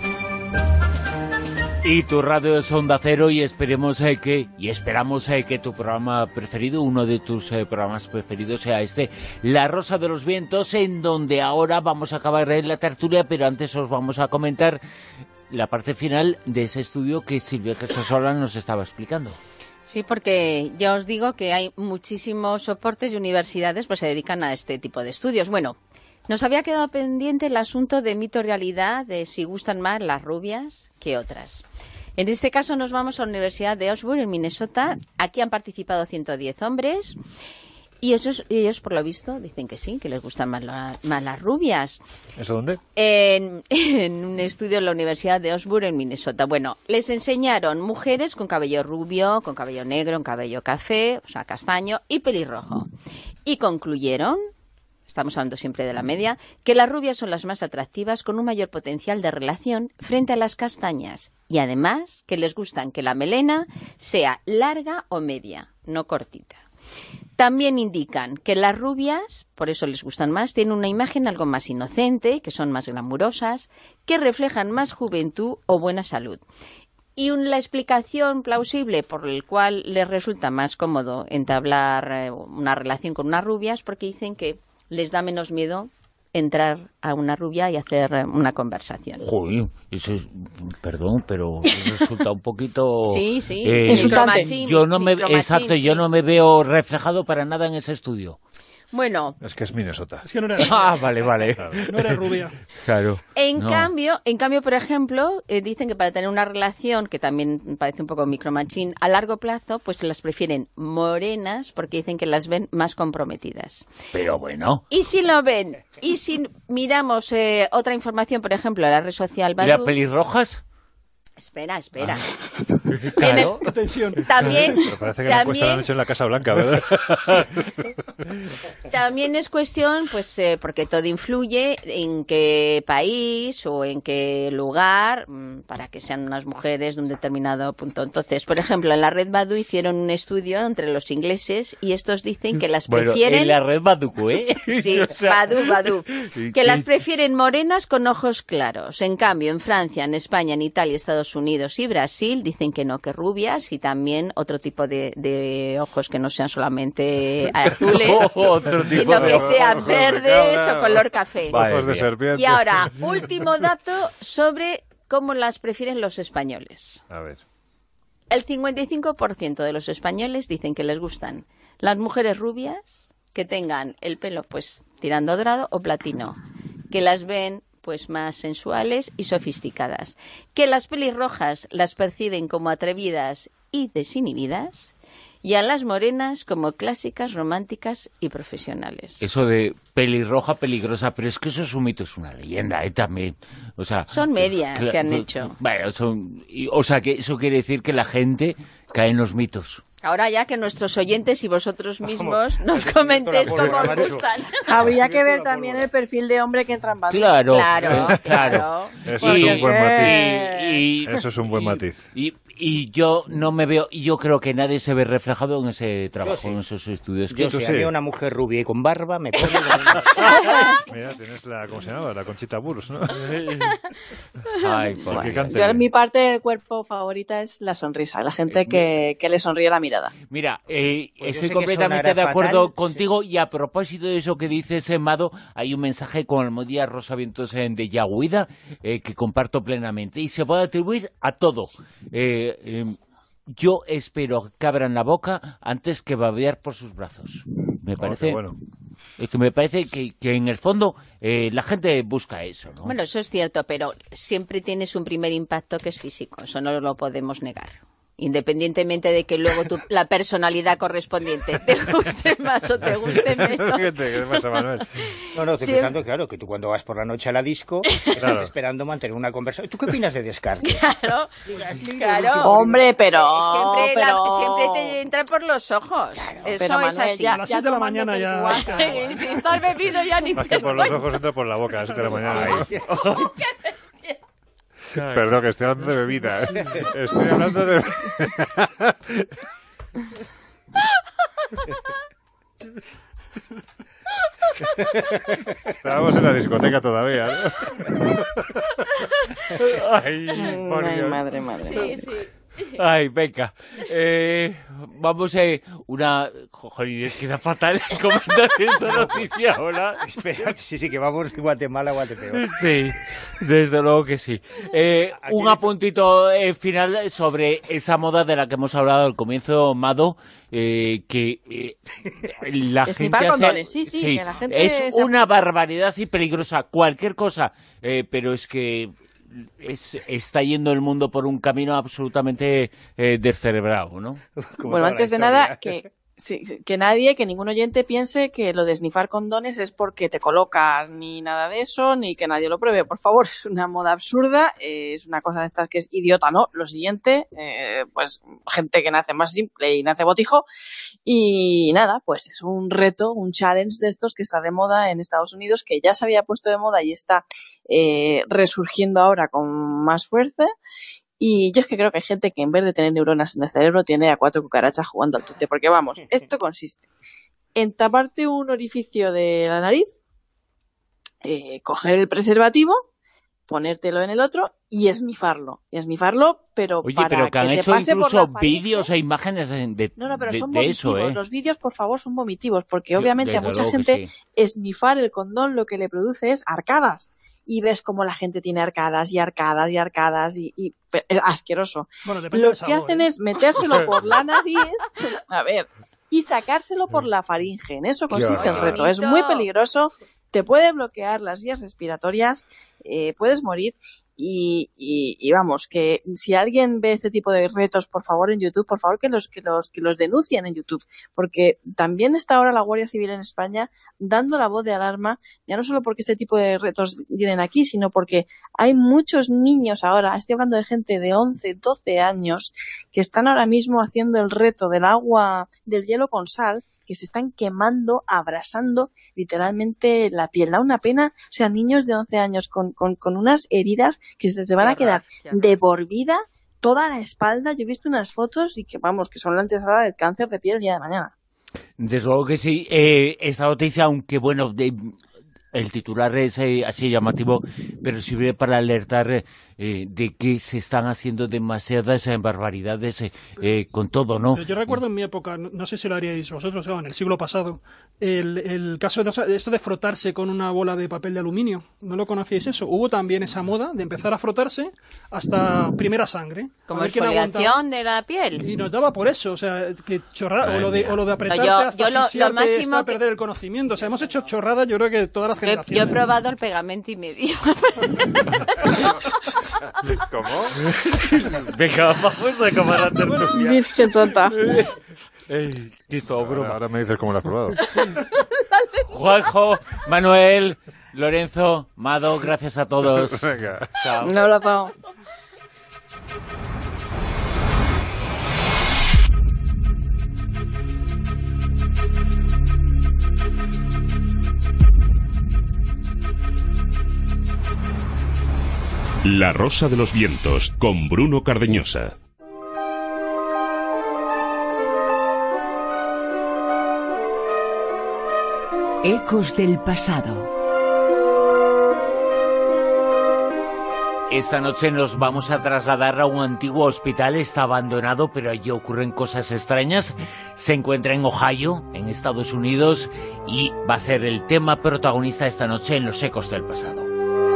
Y tu radio es Onda Cero y esperamos que tu programa preferido, uno de tus programas preferidos sea La Rosa de los Vientos, en donde ahora vamos a acabar la tertulia, pero antes os vamos a comentar la parte final de ese estudio que Silvia Castasola nos estaba explicando. Sí, porque ya os digo que hay muchísimos soportes y universidades que se dedican a este tipo de estudios. Bueno, nos había quedado pendiente el asunto de mito-realidad, de si gustan más las rubias que otras. En este caso nos vamos a la Universidad de Osborne, en Minnesota. Aquí han participado 110 hombres Y ellos, por lo visto, dicen que sí, que les gustan más las rubias. ¿Eso dónde? En un estudio en la Universidad de Osborne, en Minnesota. Bueno, les enseñaron mujeres con cabello rubio, con cabello negro, con cabello café, o sea, castaño y pelirrojo. Y concluyeron, estamos hablando siempre de la media, que las rubias son las más atractivas con un mayor potencial de relación frente a las castañas. Y además, que les gustan que la melena sea larga o media, no cortita. También indican que las rubias, por eso les gustan más, tienen una imagen algo más inocente, que son más glamurosas, que reflejan más juventud o buena salud. Y la explicación plausible por la cual les resulta más cómodo entablar una relación con unas rubias, porque dicen que les da menos miedo entrar a una rubia y hacer una conversación. Joder, eso es, perdón, pero resulta un poquito... Sí. Insultante. Yo no me veo reflejado para nada en ese estudio. Bueno. Es que es Minnesota. Es que no era vale. No era rubia. Claro. En cambio, por ejemplo, dicen que para tener una relación, que también parece un poco micromachín, a largo plazo, pues las prefieren morenas porque dicen que las ven más comprometidas. Pero bueno. Y si lo ven, y si miramos otra información, por ejemplo, en la red social Badoo... ¿Y las pelirrojas? Espera. Claro. Atención. También, Pero parece que la encuesta la han hecho en la Casa Blanca, ¿verdad? También es cuestión, pues, porque todo influye en qué país o en qué lugar, para que sean unas mujeres de un determinado punto. Entonces, por ejemplo, en la red Badoo hicieron un estudio entre los ingleses y estos dicen que las prefieren... en la red Badoo, ¿eh? Sí, Badoo. Que las prefieren morenas con ojos claros. En cambio, en Francia, en España, en Italia, Estados Unidos y Brasil dicen que no, que rubias, y también otro tipo de ojos que no sean solamente azules, sino que sean verdes o color café. Ojos de serpiente. Y ahora, último dato sobre cómo las prefieren los españoles. A ver. El 55% de los españoles dicen que les gustan las mujeres rubias, que tengan el pelo pues tirando dorado o platino, que las ven pues más sensuales y sofisticadas, que las pelirrojas las perciben como atrevidas y desinhibidas, y a las morenas como clásicas, románticas y profesionales. Eso de pelirroja, peligrosa, pero es que eso es un mito, es una leyenda, también. O sea, son medias que han hecho. Bueno, o sea, que eso quiere decir que la gente cae en los mitos. Ahora ya que nuestros oyentes y vosotros mismos nos comentéis cómo os gustan. Habría que ver también el perfil de hombre que entra en Badoo. Claro. Eso es un buen matiz. Eso es un buen matiz. Y yo no me veo, y yo creo que nadie se ve reflejado en ese trabajo, en esos estudios. Yo sí, a mí una mujer rubia y con barba me pone... Mira, tienes ¿cómo se llama? La Conchita Wurst, ¿no? Ay, yo, mi parte del cuerpo favorita es la sonrisa, la gente que le sonríe la mirada. Mira, pues estoy completamente de acuerdo contigo, y a propósito de eso que dices, Mado, hay un mensaje con Almudía Rosavientos de Yaguida que comparto plenamente, y se puede atribuir a todo. Yo espero que abran la boca antes que babear por sus brazos. Me parece, bueno. Es que me parece que en el fondo la gente busca eso, ¿no? Bueno, eso es cierto, pero siempre tienes un primer impacto que es físico, eso no lo podemos negar. Independientemente de que luego la personalidad correspondiente te guste más o te guste menos. ¿Qué pasa, Manuel? No, estoy pensando, claro, que tú cuando vas por la noche a la disco estás esperando mantener una conversación. ¿Tú qué opinas de Descartes? Claro. Hombre, pero... Siempre te entra por los ojos. Claro, eso pero, es Manuel, así. A las 7 de la mañana ya... Si estás bebido ya ni Más te que por los ojos entra por la boca a las 7 de la mañana. Perdón, que estoy hablando de bebida. Estoy hablando de... Estábamos en la discoteca todavía, ¿no? Ay, madre. Sí. Ay, venga. Vamos a Joder, es que da fatal comentar esta noticia ahora. Espera, sí, que vamos de Guatemala a Guatepeor. Sí, desde luego que sí. Un apuntito final sobre esa moda de la que hemos hablado al comienzo, Mado, que la gente hace... condones, sí, que la gente es una barbaridad y peligrosa, cualquier cosa, pero es que... está yendo el mundo por un camino absolutamente descerebrado, ¿no? Bueno, antes de nada, que Sí, que ningún oyente piense que lo de snifar condones es porque te colocas, ni nada de eso, ni que nadie lo pruebe. Por favor, es una moda absurda, es una cosa de estas que es idiota, ¿no? Lo siguiente, pues gente que nace más simple y nace botijo. Y nada, pues es un reto, un challenge de estos que está de moda en Estados Unidos, que ya se había puesto de moda y está resurgiendo ahora con más fuerza. Y yo es que creo que hay gente que en vez de tener neuronas en el cerebro tiene a 4 cucarachas jugando al tute. Porque vamos, esto consiste en taparte un orificio de la nariz, coger el preservativo, ponértelo en el otro y esnifarlo. Pero oye, para pero que han te hecho pase incluso por la faringe. vídeos e imágenes de No, pero son de vomitivos. eso, Los vídeos, por favor, son vomitivos. Porque Sí, obviamente a desde mucha luego que gente sí. esnifar el condón lo que le produce es arcadas. Y ves cómo la gente tiene arcadas y arcadas y arcadas y asqueroso. Bueno, depende Lo del que sabor, hacen ¿eh? es metérselo por la nariz, a ver, y sacárselo por la faringe. En eso consiste el reto. Es muy peligroso, te puede bloquear las vías respiratorias, puedes morir. Y vamos, que si alguien ve este tipo de retos, por favor, en YouTube, por favor que los denuncien en YouTube, porque también está ahora la Guardia Civil en España dando la voz de alarma, ya no solo porque este tipo de retos vienen aquí, sino porque hay muchos niños ahora, estoy hablando de gente de 11, 12 años, que están ahora mismo haciendo el reto del agua, del hielo con sal, que se están quemando, abrasando literalmente la piel. Da una pena, o sea, niños de 11 años con unas heridas que se van a quedar de por vida toda la espalda. Yo he visto unas fotos y que, vamos, que son la antesala del cáncer de piel el día de mañana. Desde luego que sí. Esta noticia, aunque bueno, el titular es así llamativo, pero sirve para alertar de que se están haciendo demasiadas barbaridades con todo, ¿no? Yo recuerdo en mi época, no sé si lo haríais vosotros, en el siglo pasado, el caso de esto de frotarse con una bola de papel de aluminio. ¿No lo conocíais eso? Hubo también esa moda de empezar a frotarse hasta primera sangre. Como exfoliación de la piel. Y nos daba por eso, o sea, que chorrada, o lo de apretarte hasta asfixiarte, hasta perder el conocimiento. O sea, hemos hecho chorradas, yo creo que todas las generaciones. Yo he probado el pegamento y medio. ¿Cómo? Venga, vamos a acabar la tertulia. Virgen santa. Ahora me dices cómo lo has probado. Juanjo, Manuel, Lorenzo, Mado, gracias a todos. Venga. Chao. Un abrazo. La Rosa de los Vientos, con Bruno Cardeñosa. Ecos del pasado. Esta noche nos vamos a trasladar a un antiguo hospital, está abandonado, pero allí ocurren cosas extrañas. Se encuentra en Ohio, en Estados Unidos, y va a ser el tema protagonista esta noche en Los Ecos del Pasado.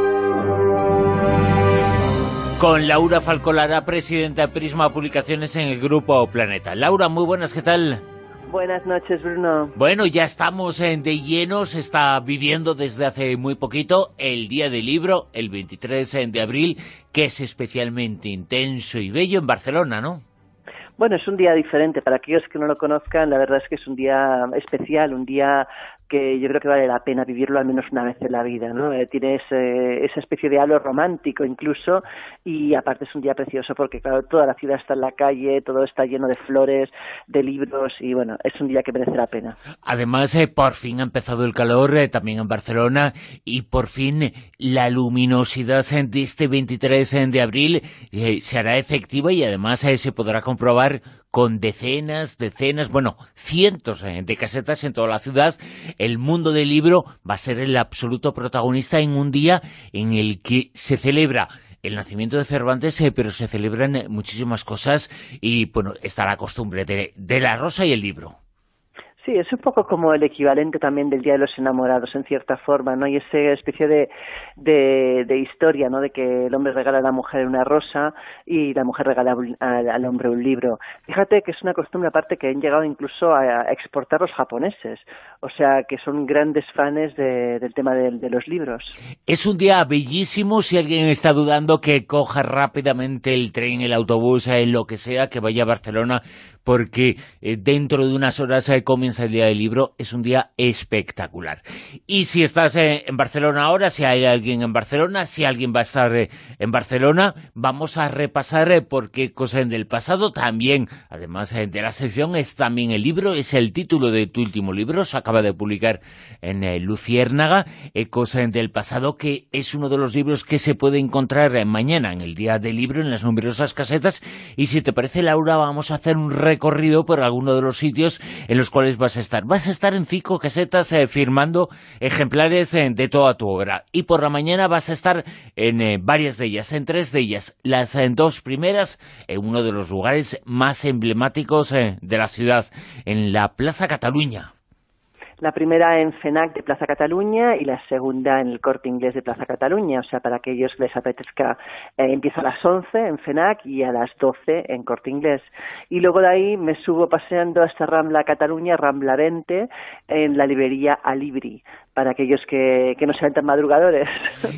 Con Laura Falcolara, presidenta de Prisma Publicaciones en el Grupo Planeta. Laura, muy buenas, ¿qué tal? Buenas noches, Bruno. Bueno, ya estamos de lleno, se está viviendo desde hace muy poquito el Día del Libro, el 23 de abril, que es especialmente intenso y bello en Barcelona, ¿no? Bueno, es un día diferente. Para aquellos que no lo conozcan, la verdad es que es un día especial, un día que yo creo que vale la pena vivirlo al menos una vez en la vida, ¿no? Tiene esa especie de halo romántico incluso, y aparte es un día precioso porque, claro, toda la ciudad está en la calle, todo está lleno de flores, de libros, y bueno, es un día que merece la pena. Además, por fin ha empezado el calor también en Barcelona, y por fin la luminosidad de este 23 de abril se hará efectiva, y además se podrá comprobar con decenas, bueno, cientos de casetas en toda la ciudad. El mundo del libro va a ser el absoluto protagonista en un día en el que se celebra el nacimiento de Cervantes, pero se celebran muchísimas cosas, y bueno, está la costumbre de la rosa y el libro. Sí, es un poco como el equivalente también del Día de los Enamorados, en cierta forma, ¿no? Y esa especie de historia, ¿no? De que el hombre regala a la mujer una rosa y la mujer regala al hombre un libro. Fíjate que es una costumbre aparte que han llegado incluso a exportar los japoneses, o sea, que son grandes fans del tema de los libros. Es un día bellísimo. Si alguien está dudando, que coja rápidamente el tren, el autobús, lo que sea, que vaya a Barcelona, porque dentro de unas horas comienza el Día del Libro. Es un día espectacular. Y si estás en Barcelona ahora, si hay alguien en Barcelona, si alguien va a estar en Barcelona, vamos a repasar por qué cosas del pasado. También, además de la sección, es también el libro, es el título de tu último libro, se acaba de publicar en Luciérnaga, Ecos del pasado, que es uno de los libros que se puede encontrar mañana en el Día del Libro en las numerosas casetas. Y si te parece, Laura, vamos a hacer un recorrido por alguno de los sitios en los cuales vas a estar. Vas a estar en 5 casetas firmando ejemplares de toda tu obra, y por la mañana vas a estar en varias de ellas, en 3 de ellas, las 2 primeras en uno de los lugares más emblemáticos de la ciudad, en la Plaza Cataluña. La primera en FNAC de Plaza Cataluña y la segunda en el Corte Inglés de Plaza Cataluña. O sea, para aquellos que les apetezca, empieza a las 11 en FNAC y a las 12 en Corte Inglés. Y luego de ahí me subo paseando hasta Rambla Cataluña, Rambla 20, en la librería Alibri, para aquellos que no sean tan madrugadores.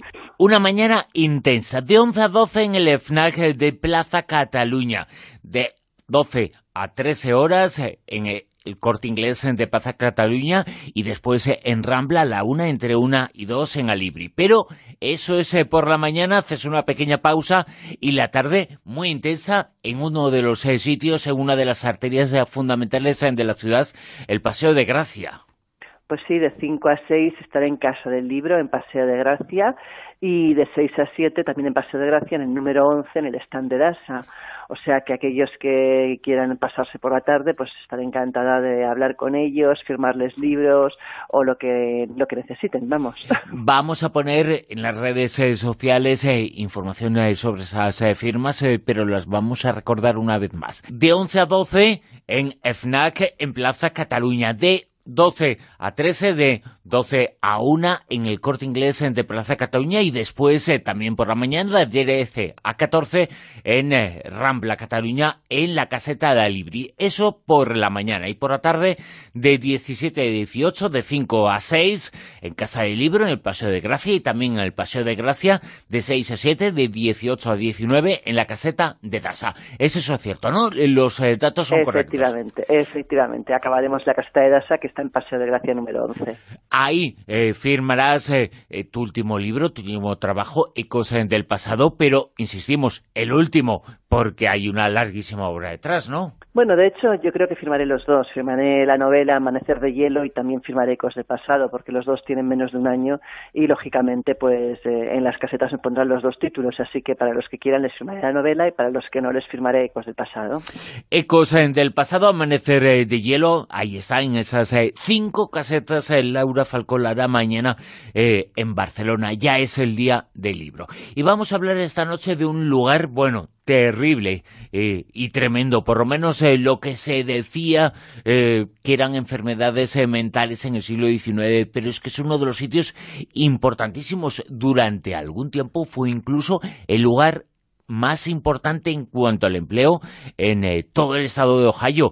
Una mañana intensa, de 11 a 12 en el FNAC de Plaza Cataluña, de 12 a 13 horas en el Corte Inglés de Plaza Cataluña, y después en Rambla, la 1, entre 1 y 2 en Alibri. Pero eso es por la mañana, haces una pequeña pausa, y la tarde muy intensa en uno de los sitios, en una de las arterias fundamentales de la ciudad, el Paseo de Gracia. Pues sí, de 5 a 6 estaré en Casa del Libro, en Paseo de Gracia, y de 6 a 7 también en Paseo de Gracia, en el número 11, en el stand de Dasa. O sea que aquellos que quieran pasarse por la tarde, pues estaré encantada de hablar con ellos, firmarles libros o lo que necesiten, vamos. Vamos a poner en las redes sociales información sobre esas firmas, pero las vamos a recordar una vez más. De 11 a 12 en FNAC en Plaza Cataluña, de 12 a 13, de 12 a 1 en el Corte Inglés de Plaza Cataluña, y después también por la mañana de 13 a 14 en Rambla Cataluña, en la caseta de Alibri. Eso por la mañana. Y por la tarde de 17 a 18, de 5 a 6 en Casa del Libro, en el Paseo de Gracia, y también en el Paseo de Gracia, de 6 a 7, de 18 a 19 en la caseta de Dasa. Es eso cierto, ¿no? Los datos son correctos. Efectivamente. Acabaremos la caseta de Dasa, que está en Paseo de Gracia número 11. Ahí firmarás tu último libro, tu último trabajo, Ecos del pasado, pero insistimos, el último, porque hay una larguísima obra detrás, ¿no? Bueno, de hecho, yo creo que firmaré los dos. Firmaré la novela Amanecer de Hielo y también firmaré Ecos del pasado, porque los dos tienen menos de un año y, lógicamente, pues en las casetas me pondrán los 2 títulos. Así que para los que quieran les firmaré la novela y para los que no les firmaré Ecos del pasado. Ecos del pasado, Amanecer de Hielo, ahí está, en esas 5 casetas, Laura Falcó Lara, mañana en Barcelona. Ya es el Día del Libro. Y vamos a hablar esta noche de un lugar, bueno, terrible y tremendo, por lo menos lo que se decía que eran enfermedades mentales en el siglo XIX, pero es que es uno de los sitios importantísimos. Durante algún tiempo fue incluso el lugar más importante en cuanto al empleo en todo el estado de Ohio.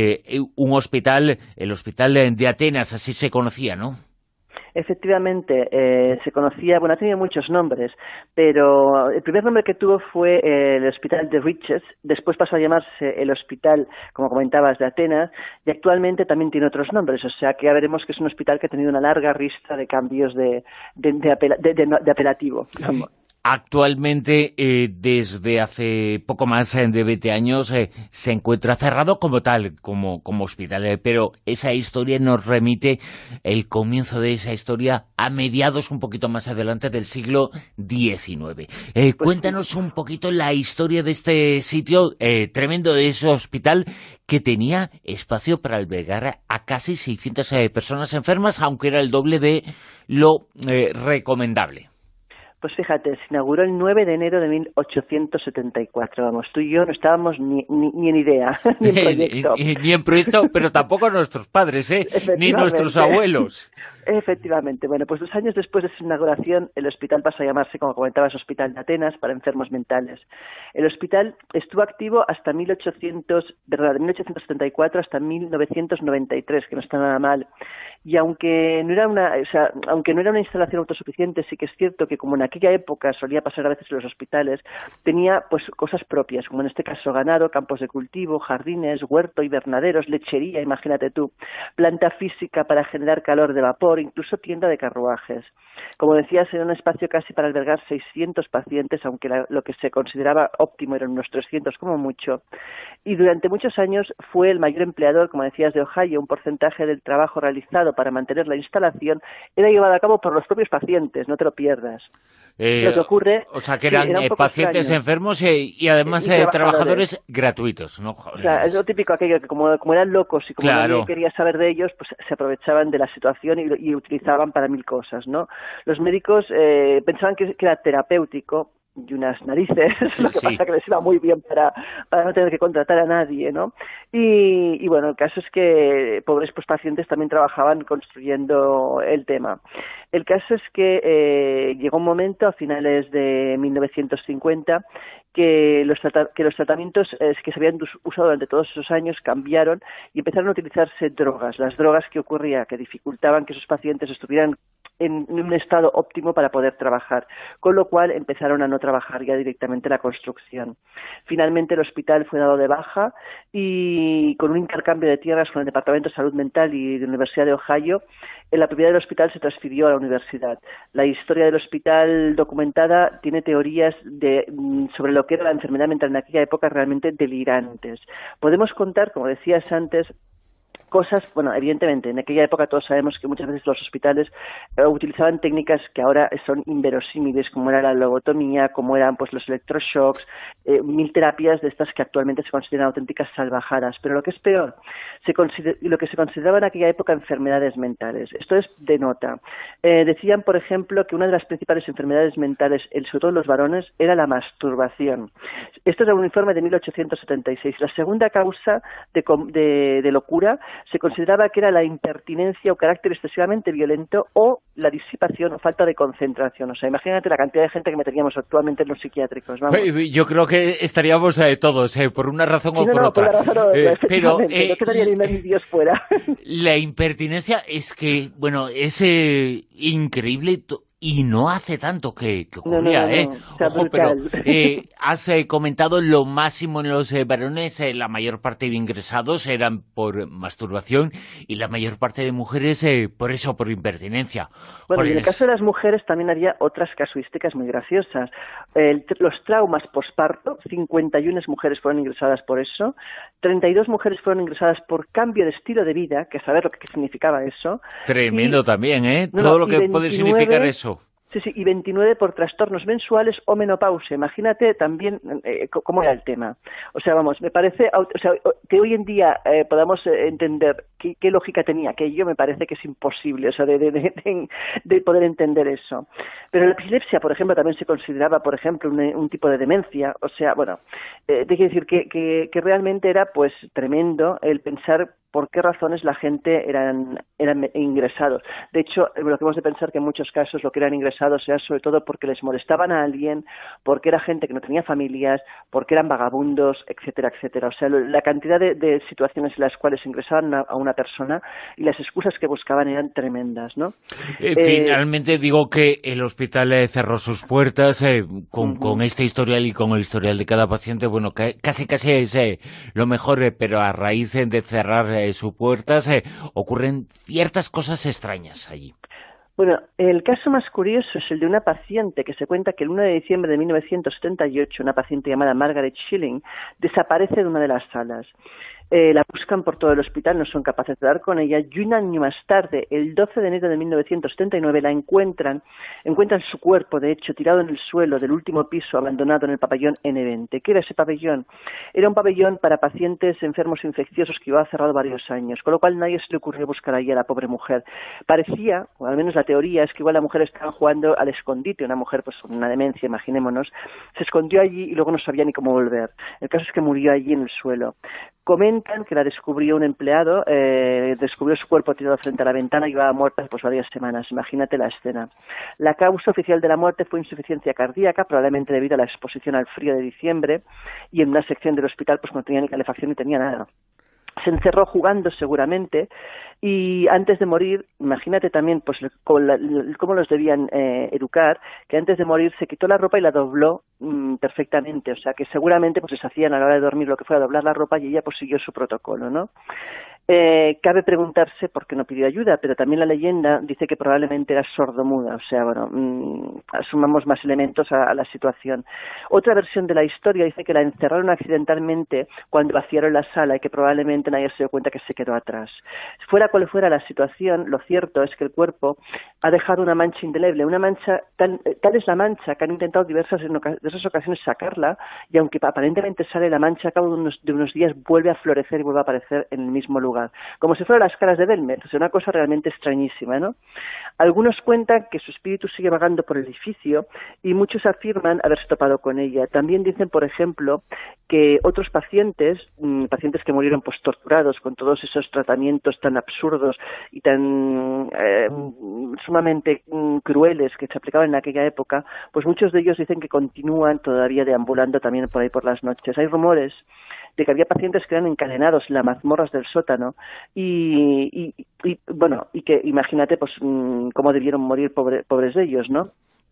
Un hospital, el Hospital de Atenas, así se conocía, ¿no? Efectivamente, se conocía, bueno, ha tenido muchos nombres, pero el primer nombre que tuvo fue el Hospital de Riches, después pasó a llamarse el Hospital, como comentabas, de Atenas, y actualmente también tiene otros nombres, o sea que ya veremos que es un hospital que ha tenido una larga lista de cambios de apelativo. Actualmente, desde hace poco más de 20 años, se encuentra cerrado como tal, como hospital, pero esa historia nos remite, el comienzo de esa historia, a mediados un poquito más adelante del siglo XIX. Cuéntanos un poquito la historia de este sitio tremendo, de ese hospital que tenía espacio para albergar a casi 600 personas enfermas, aunque era el doble de lo recomendable. Pues fíjate, se inauguró el 9 de enero de 1874. Vamos, tú y yo no estábamos ni en idea, ni en proyecto. Ni en proyecto, pero tampoco nuestros padres, ni nuestros abuelos. Efectivamente. Bueno, pues 2 años después de su inauguración, el hospital pasó a llamarse, como comentabas, Hospital de Atenas para enfermos mentales. El hospital estuvo activo hasta de 1874 hasta 1993, que no está nada mal. Y aunque no era una instalación autosuficiente, sí que es cierto que, como en aquella época solía pasar a veces en los hospitales, tenía pues cosas propias, como en este caso ganado, campos de cultivo, jardines, huerto, invernaderos, lechería, imagínate tú, planta física para generar calor de vapor, incluso tienda de carruajes. Como decías, era un espacio casi para albergar 600 pacientes, aunque lo que se consideraba óptimo eran unos 300 como mucho. Y durante muchos años fue el mayor empleador, como decías, de Ohio. Un porcentaje del trabajo realizado para mantener la instalación era llevado a cabo por los propios pacientes, no te lo pierdas. Lo que ocurre, o sea, que eran pacientes extraño. Enfermos y además trabajadores gratuitos, ¿no? O sea, es lo típico aquello que como eran locos y como nadie quería saber de ellos, pues se aprovechaban de la situación y utilizaban para 1000 cosas, ¿no? Los médicos pensaban que era terapéutico, y unas narices, lo que pasa que les iba muy bien para no tener que contratar a nadie, ¿no? Y bueno, el caso es que pobres pues pacientes también trabajaban construyendo el tema. El caso es que llegó un momento a finales de 1950 que los tratamientos que se habían usado durante todos esos años cambiaron y empezaron a utilizarse drogas. Las drogas que ocurría que dificultaban que esos pacientes estuvieran en un estado óptimo para poder trabajar, con lo cual empezaron a no trabajar ya directamente la construcción. Finalmente el hospital fue dado de baja y con un intercambio de tierras con el Departamento de Salud Mental y de la Universidad de Ohio, la propiedad del hospital se transfirió a la universidad. La historia del hospital documentada tiene teorías sobre lo que era la enfermedad mental en aquella época realmente delirantes. Podemos contar, como decías antes, cosas, bueno, evidentemente, en aquella época todos sabemos que muchas veces los hospitales utilizaban técnicas que ahora son inverosímiles, como era la lobotomía, como eran pues los electroshocks, 1000 terapias de estas que actualmente se consideran auténticas salvajadas. Pero lo que es peor, lo que se consideraba en aquella época enfermedades mentales. Esto es de nota. Decían, por ejemplo, que una de las principales enfermedades mentales, sobre todo en los varones, era la masturbación. Esto es un informe de 1876. La segunda causa de locura se consideraba que era la impertinencia o carácter excesivamente violento o la disipación o falta de concentración. O sea, imagínate la cantidad de gente que meteríamos actualmente en los psiquiátricos. Vamos. Yo creo que estaríamos todos, por una razón o por otra. Por la razón o otra, pero no quedaría ni Dios fuera. La impertinencia es que, bueno, es increíble y no hace tanto que ocurría, no. Ojo, pero has comentado lo máximo en los varones, la mayor parte de ingresados eran por masturbación y la mayor parte de mujeres por impertinencia. Bueno, y en el caso de las mujeres también había otras casuísticas muy graciosas. Los traumas posparto, 51 mujeres fueron ingresadas por eso, 32 mujeres fueron ingresadas por cambio de estilo de vida, que saber lo que significaba eso. Tremendo también, todo lo que 29, puede significar eso. Sí, y 29 por trastornos mensuales o menopausia. Imagínate también cómo era el tema. O sea, vamos, me parece, que hoy en día podamos entender qué lógica tenía aquello, me parece que es imposible, o sea, de poder entender eso. Pero la epilepsia, por ejemplo, también se consideraba, por ejemplo, un tipo de demencia. O sea, bueno, hay que decir que realmente era, pues, tremendo el pensar por qué razones la gente eran ingresados. De hecho, lo que hemos de pensar que en muchos casos lo que eran ingresados era sobre todo porque les molestaban a alguien, porque era gente que no tenía familias, porque eran vagabundos, etcétera, etcétera. O sea, la cantidad de situaciones en las cuales ingresaban a una persona y las excusas que buscaban eran tremendas, ¿no? Finalmente digo que el hospital cerró sus puertas con este historial y con el historial de cada paciente. Bueno, casi es lo mejor, pero a raíz de cerrar sus puertas ocurren ciertas cosas extrañas allí. Bueno, el caso más curioso es el de una paciente que se cuenta que el 1 de diciembre de 1978, una paciente llamada Margaret Schilling, desaparece de una de las salas. La buscan por todo el hospital, no son capaces de dar con ella, y un año más tarde, el 12 de enero de 1979, la encuentran su cuerpo, de hecho, tirado en el suelo del último piso, abandonado en el pabellón N20. ¿Qué era ese pabellón? Era un pabellón para pacientes enfermos infecciosos que llevaba cerrado varios años, con lo cual nadie se le ocurrió buscar allí a la pobre mujer. Parecía, o al menos la teoría, es que igual la mujer estaba jugando al escondite, una mujer pues con una demencia, imaginémonos, se escondió allí y luego no sabía ni cómo volver. El caso es que murió allí en el suelo. Comentan que la descubrió un empleado, descubrió su cuerpo tirado frente a la ventana y llevaba muerta pues varias semanas. Imagínate la escena. La causa oficial de la muerte fue insuficiencia cardíaca, probablemente debido a la exposición al frío de diciembre, y en una sección del hospital pues no tenía ni calefacción ni tenía nada. Se encerró jugando seguramente, y antes de morir, imagínate también pues cómo los debían educar, que antes de morir se quitó la ropa y la dobló perfectamente, o sea que seguramente pues les hacían a la hora de dormir lo que fuera doblar la ropa, y ella pues siguió su protocolo, ¿no? Cabe preguntarse por qué no pidió ayuda, pero también la leyenda dice que probablemente era sordomuda, o sea, bueno, asumamos más elementos a la situación. Otra versión de la historia dice que la encerraron accidentalmente cuando vaciaron la sala y que probablemente nadie se dio cuenta que se quedó atrás. Fuera cual fuera la situación, lo cierto es que el cuerpo ha dejado una mancha indeleble, una mancha, tal es la mancha que han intentado de esas ocasiones sacarla, y aunque aparentemente sale la mancha, a cabo de unos días vuelve a florecer y vuelve a aparecer en el mismo lugar, como si fueran las caras de Belmez, o sea, una cosa realmente extrañísima, ¿no? Algunos cuentan que su espíritu sigue vagando por el edificio, y muchos afirman haberse topado con ella. También dicen, por ejemplo, que otros pacientes que murieron pues torturados con todos esos tratamientos tan absurdos y tan sumamente crueles que se aplicaban en aquella época, pues muchos de ellos dicen que continúan todavía deambulando también por ahí por las noches. Hay rumores de que había pacientes que eran encadenados en las mazmorras del sótano y que imagínate pues cómo debieron morir pobres de ellos, ¿no?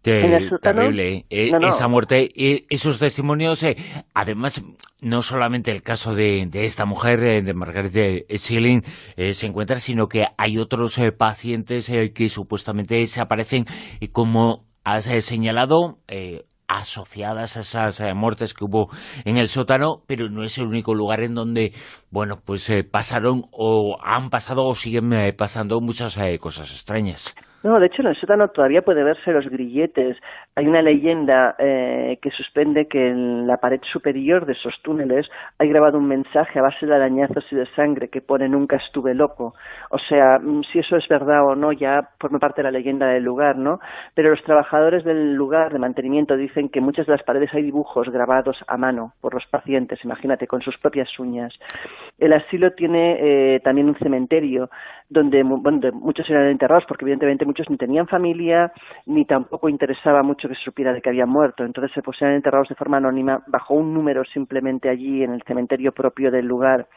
Terrible, esa muerte, esos testimonios, además, no solamente el caso de esta mujer, de Margaret Schilling, se encuentra, sino que hay otros pacientes que supuestamente se aparecen, como has señalado, asociadas a esas muertes que hubo en el sótano, pero no es el único lugar en donde, bueno, pues pasaron o han pasado o siguen pasando muchas cosas extrañas. No, de hecho en el sótano todavía puede verse los grilletes. Hay una leyenda que suspende que en la pared superior de esos túneles hay grabado un mensaje a base de arañazos y de sangre que pone "nunca estuve loco". O sea, si eso es verdad o no ya forma parte de la leyenda del lugar, ¿no? Pero los trabajadores del lugar de mantenimiento dicen que en muchas de las paredes hay dibujos grabados a mano por los pacientes, imagínate, con sus propias uñas. El asilo tiene también un cementerio donde muchos eran enterrados, porque evidentemente muchos ni tenían familia, ni tampoco interesaba mucho que se supiera de que habían muerto. Entonces pues eran enterrados de forma anónima, bajo un número simplemente allí en el cementerio propio del lugar.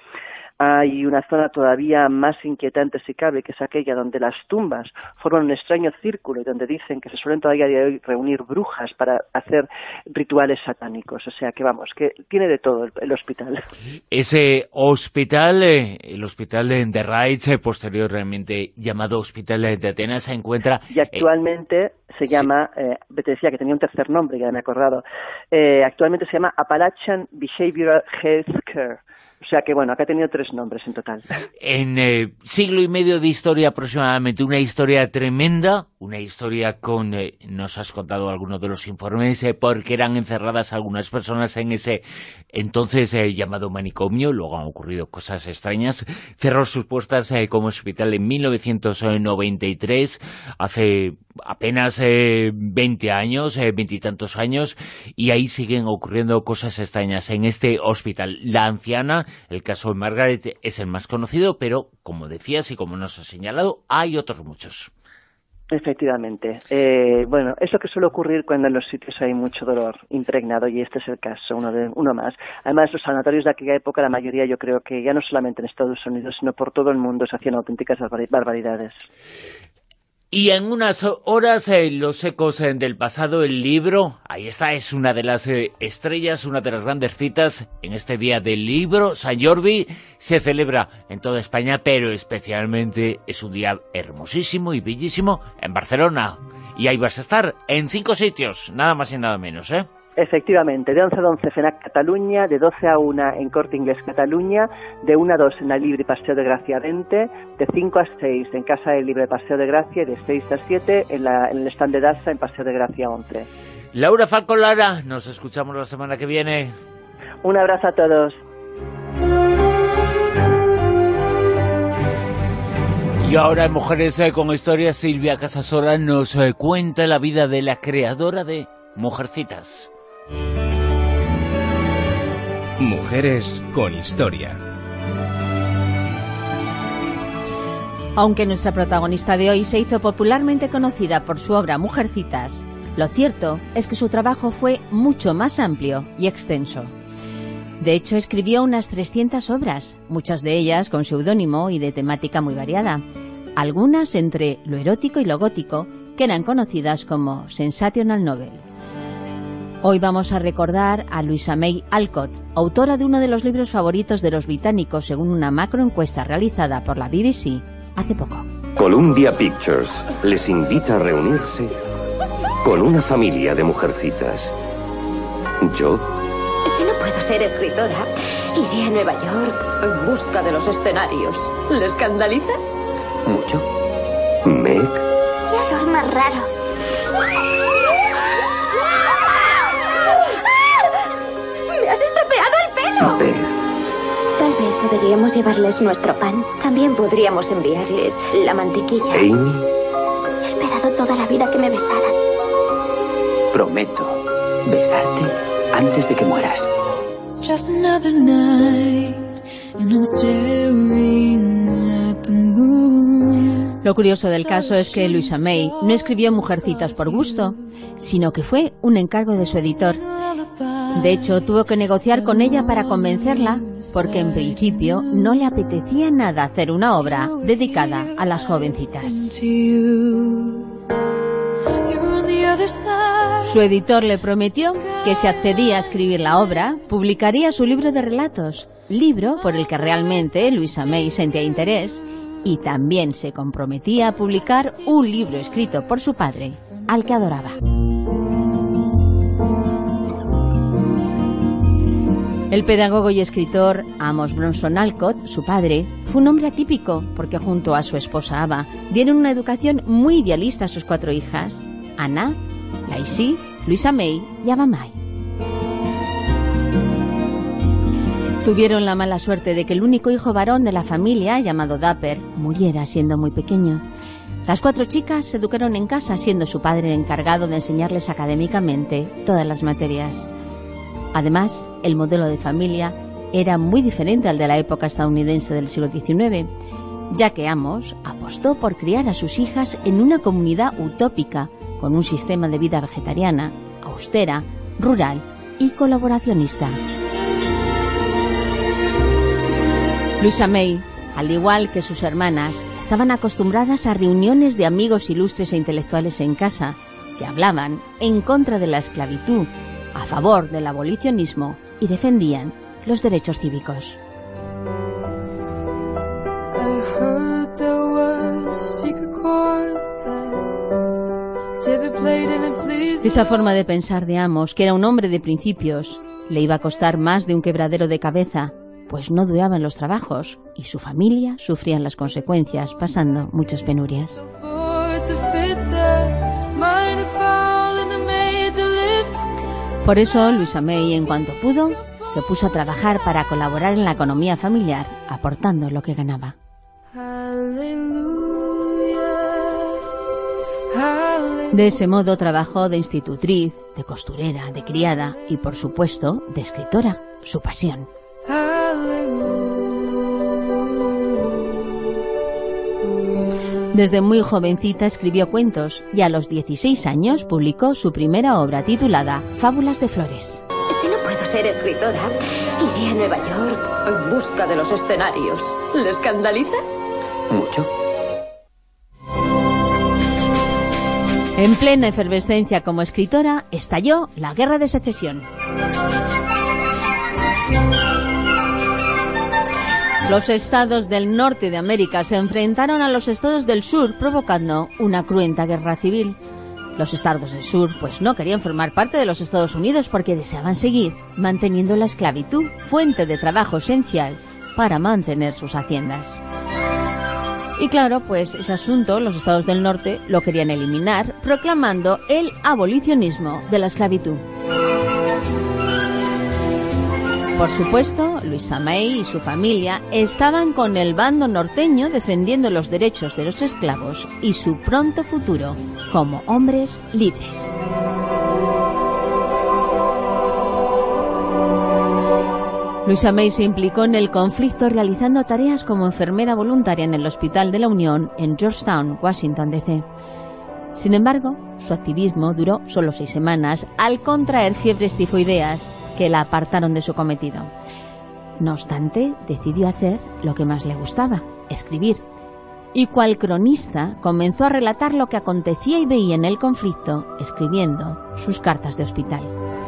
Hay una zona todavía más inquietante, si cabe, que es aquella donde las tumbas forman un extraño círculo y donde dicen que se suelen todavía de hoy reunir brujas para hacer rituales satánicos. O sea que vamos, que tiene de todo el hospital. Ese hospital, el hospital de Rites, posteriormente llamado Hospital de Atenas, se encuentra... Y actualmente se llama, te decía que tenía un tercer nombre, ya me he acordado, actualmente se llama Appalachian Behavioral Health Care. O sea que, bueno, acá ha tenido 3 nombres en total. En siglo y medio de historia aproximadamente, una historia tremenda, una historia con, nos has contado algunos de los informes, porque eran encerradas algunas personas en ese entonces llamado manicomio, luego han ocurrido cosas extrañas. Cerró sus puertas como hospital en 1993, hace apenas 20 años, 20 y tantos años, y ahí siguen ocurriendo cosas extrañas en este hospital. La anciana, el caso de Margaret, es el más conocido, pero como decías y como nos has señalado, hay otros muchos. Efectivamente. Bueno, es lo que suele ocurrir cuando en los sitios hay mucho dolor impregnado, y este es el caso, uno más. Además, los sanatorios de aquella época, la mayoría, yo creo que ya no solamente en Estados Unidos, sino por todo el mundo, se hacían auténticas barbaridades. Y en unas horas, Los ecos del pasado, el libro, ahí está, es una de las estrellas, una de las grandes citas en este día del libro. Sant Jordi se celebra en toda España, pero especialmente es un día hermosísimo y bellísimo en Barcelona. Y ahí vas a estar en 5 sitios, nada más y nada menos, ¿eh? Efectivamente, de 11 a 11 FENAC Cataluña, de 12 a 1 en Corte Inglés Cataluña, de 1 a 2 en la Libre Paseo de Gracia 20, de 5 a 6 en Casa del Libre Paseo de Gracia y de 6 a 7 en el stand de Dasa en Paseo de Gracia 11. Laura Falcó Lara, nos escuchamos la semana que viene. Un abrazo a todos. Y ahora en Mujeres con Historia, Silvia Casasola nos cuenta la vida de la creadora de Mujercitas. Mujeres con Historia. Aunque nuestra protagonista de hoy se hizo popularmente conocida por su obra Mujercitas, lo cierto es que su trabajo fue mucho más amplio y extenso. De hecho, escribió unas 300 obras, muchas de ellas con seudónimo y de temática muy variada, algunas entre lo erótico y lo gótico, que eran conocidas como sensational novel. Hoy vamos a recordar a Louisa May Alcott, autora de uno de los libros favoritos de los británicos según una macroencuesta realizada por la BBC hace poco. Columbia Pictures les invita a reunirse con una familia de mujercitas. Yo... Si no puedo ser escritora, iré a Nueva York en busca de los escenarios. ¿Le escandaliza? Mucho. Meg... ¡Qué olor más raro! ¡Me has estropeado el pelo! Beth. Tal vez deberíamos llevarles nuestro pan. También podríamos enviarles la mantequilla. Amy. He esperado toda la vida que me besaran. Prometo besarte antes de que mueras. Lo curioso del caso es que Louisa May no escribió Mujercitas por gusto, sino que fue un encargo de su editor. De hecho, tuvo que negociar con ella para convencerla, porque en principio no le apetecía nada hacer una obra dedicada a las jovencitas. Su editor le prometió que si accedía a escribir la obra, publicaría su libro de relatos, libro por el que realmente Louisa May sentía interés, y también se comprometía a publicar un libro escrito por su padre, al que adoraba. El pedagogo y escritor Amos Bronson Alcott, su padre, fue un hombre atípico porque junto a su esposa Ava dieron una educación muy idealista a sus 4 hijas, Anna, Lacey, Louisa May y Ava May. Tuvieron la mala suerte de que el único hijo varón de la familia, llamado Dapper, muriera siendo muy pequeño. Las 4 chicas se educaron en casa, siendo su padre el encargado de enseñarles académicamente todas las materias. Además, el modelo de familia era muy diferente al de la época estadounidense del siglo XIX, ya que Amos apostó por criar a sus hijas en una comunidad utópica, con un sistema de vida vegetariana, austera, rural y colaboracionista. Louisa May, al igual que sus hermanas, estaban acostumbradas a reuniones de amigos ilustres e intelectuales en casa, que hablaban en contra de la esclavitud, a favor del abolicionismo y defendían los derechos cívicos. Esa forma de pensar de Amos, que era un hombre de principios, le iba a costar más de un quebradero de cabeza, pues no duraba en los trabajos y su familia sufrían las consecuencias, pasando muchas penurias. Por eso, Louisa May, en cuanto pudo, se puso a trabajar para colaborar en la economía familiar, aportando lo que ganaba. De ese modo trabajó de institutriz, de costurera, de criada y, por supuesto, de escritora, su pasión. Desde muy jovencita escribió cuentos y a los 16 años publicó su primera obra titulada Fábulas de Flores. Si no puedo ser escritora, iré a Nueva York en busca de los escenarios. ¿Le escandaliza? Mucho. En plena efervescencia como escritora, estalló la Guerra de Secesión. Los estados del norte de América se enfrentaron a los estados del sur, provocando una cruenta guerra civil. Los estados del sur pues no querían formar parte de los Estados Unidos porque deseaban seguir manteniendo la esclavitud, fuente de trabajo esencial para mantener sus haciendas. Y claro, pues ese asunto los estados del norte lo querían eliminar, proclamando el abolicionismo de la esclavitud. Por supuesto, Louisa May y su familia estaban con el bando norteño defendiendo los derechos de los esclavos y su pronto futuro como hombres libres. Louisa May se implicó en el conflicto realizando tareas como enfermera voluntaria en el Hospital de la Unión en Georgetown, Washington, D.C. Sin embargo, su activismo duró solo 6 semanas al contraer fiebres tifoideas que la apartaron de su cometido. No obstante, decidió hacer lo que más le gustaba, escribir. Y cual cronista comenzó a relatar lo que acontecía y veía en el conflicto, escribiendo sus cartas de hospital.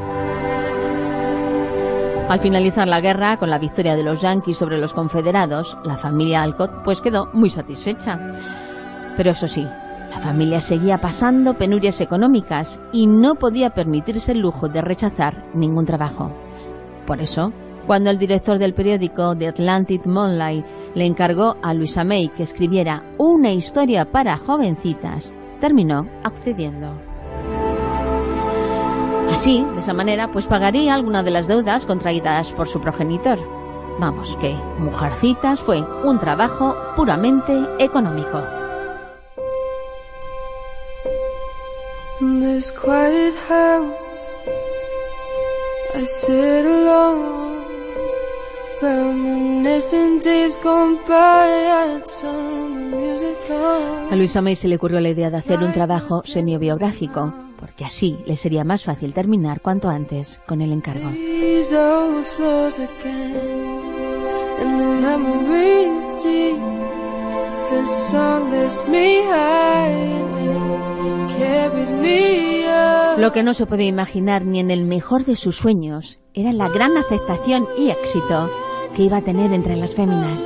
Al finalizar la guerra, con la victoria de los yanquis sobre los confederados, la familia Alcott pues quedó muy satisfecha. Pero eso sí, la familia seguía pasando penurias económicas y no podía permitirse el lujo de rechazar ningún trabajo. Por eso, cuando el director del periódico The Atlantic Monthly le encargó a Louisa May que escribiera una historia para jovencitas, terminó accediendo. Así, de esa manera, pues pagaría alguna de las deudas contraídas por su progenitor. Vamos, que Mujercitas fue un trabajo puramente económico. This quiet house, I sit alone, reminiscing days gone by, I turn the music on. A Louisa May se le ocurrió la idea de hacer un trabajo semi-biográfico, porque así le sería más fácil terminar cuanto antes con el encargo. Lo que no se puede imaginar ni en el mejor de sus sueños era la gran aceptación y éxito que iba a tener entre las féminas.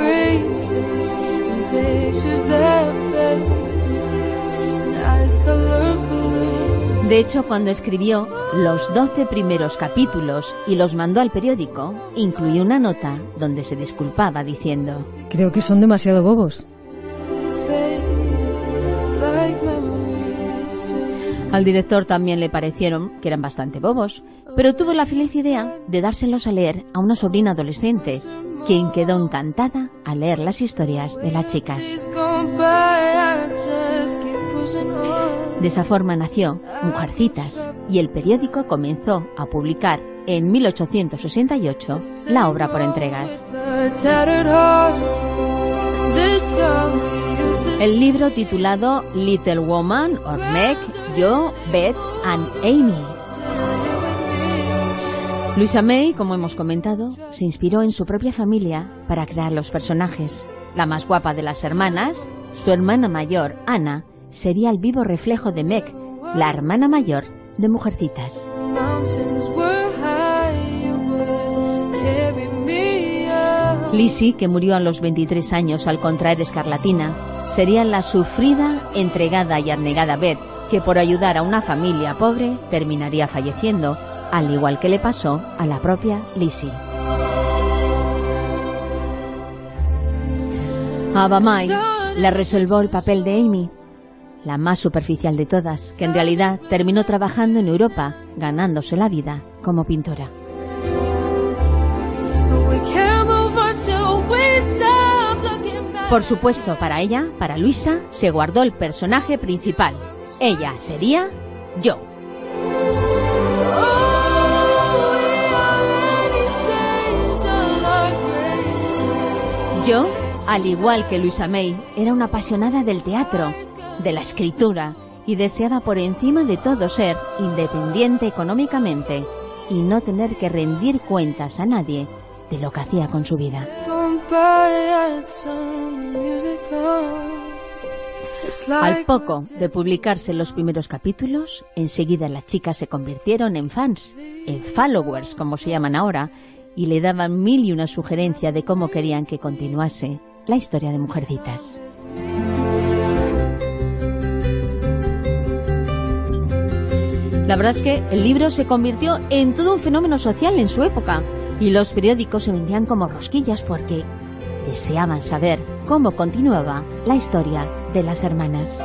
De hecho, cuando escribió los 12 primeros capítulos y los mandó al periódico, incluyó una nota donde se disculpaba diciendo: creo que son demasiado bobos. Al director también le parecieron que eran bastante bobos, pero tuvo la feliz idea de dárselos a leer a una sobrina adolescente, quien quedó encantada al leer las historias de las chicas. De esa forma nació Mujercitas, y el periódico comenzó a publicar en 1868 la obra por entregas. El libro titulado Little Woman or Meg, Jo, Beth and Amy. Louisa May, como hemos comentado, se inspiró en su propia familia para crear los personajes. La más guapa de las hermanas, su hermana mayor, Anna, sería el vivo reflejo de Meg, la hermana mayor de Mujercitas. Lizzie, que murió a los 23 años al contraer escarlatina, sería la sufrida, entregada y abnegada Beth, que por ayudar a una familia pobre terminaría falleciendo, al igual que le pasó a la propia Lizzie. Ava May le reservó el papel de Amy, la más superficial de todas, que en realidad terminó trabajando en Europa, ganándose la vida como pintora. Por supuesto, para ella, para Luisa, se guardó el personaje principal. Ella sería Jo. Jo, al igual que Louisa May, era una apasionada del teatro, de la escritura, y deseaba por encima de todo ser independiente económicamente y no tener que rendir cuentas a nadie de lo que hacía con su vida. Al poco de publicarse los primeros capítulos, enseguida las chicas se convirtieron en fans, en followers como se llaman ahora, y le daban mil y una sugerencia de cómo querían que continuase la historia de Mujercitas. La verdad es que el libro se convirtió en todo un fenómeno social en su época, y los periódicos se vendían como rosquillas porque deseaban saber cómo continuaba la historia de las hermanas.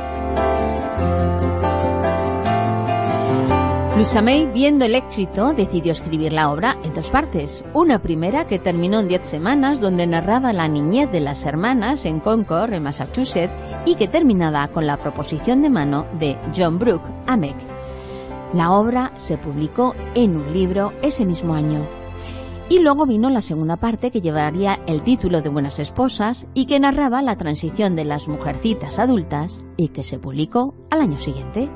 Louisa May, viendo el éxito, decidió escribir la obra en 2 partes. Una primera que terminó en 10 semanas, donde narraba la niñez de las hermanas en Concord, en Massachusetts, y que terminaba con la proposición de mano de John Brooke a Meg. La obra se publicó en un libro ese mismo año. Y luego vino la segunda parte, que llevaría el título de Buenas esposas y que narraba la transición de las mujercitas adultas y que se publicó al año siguiente.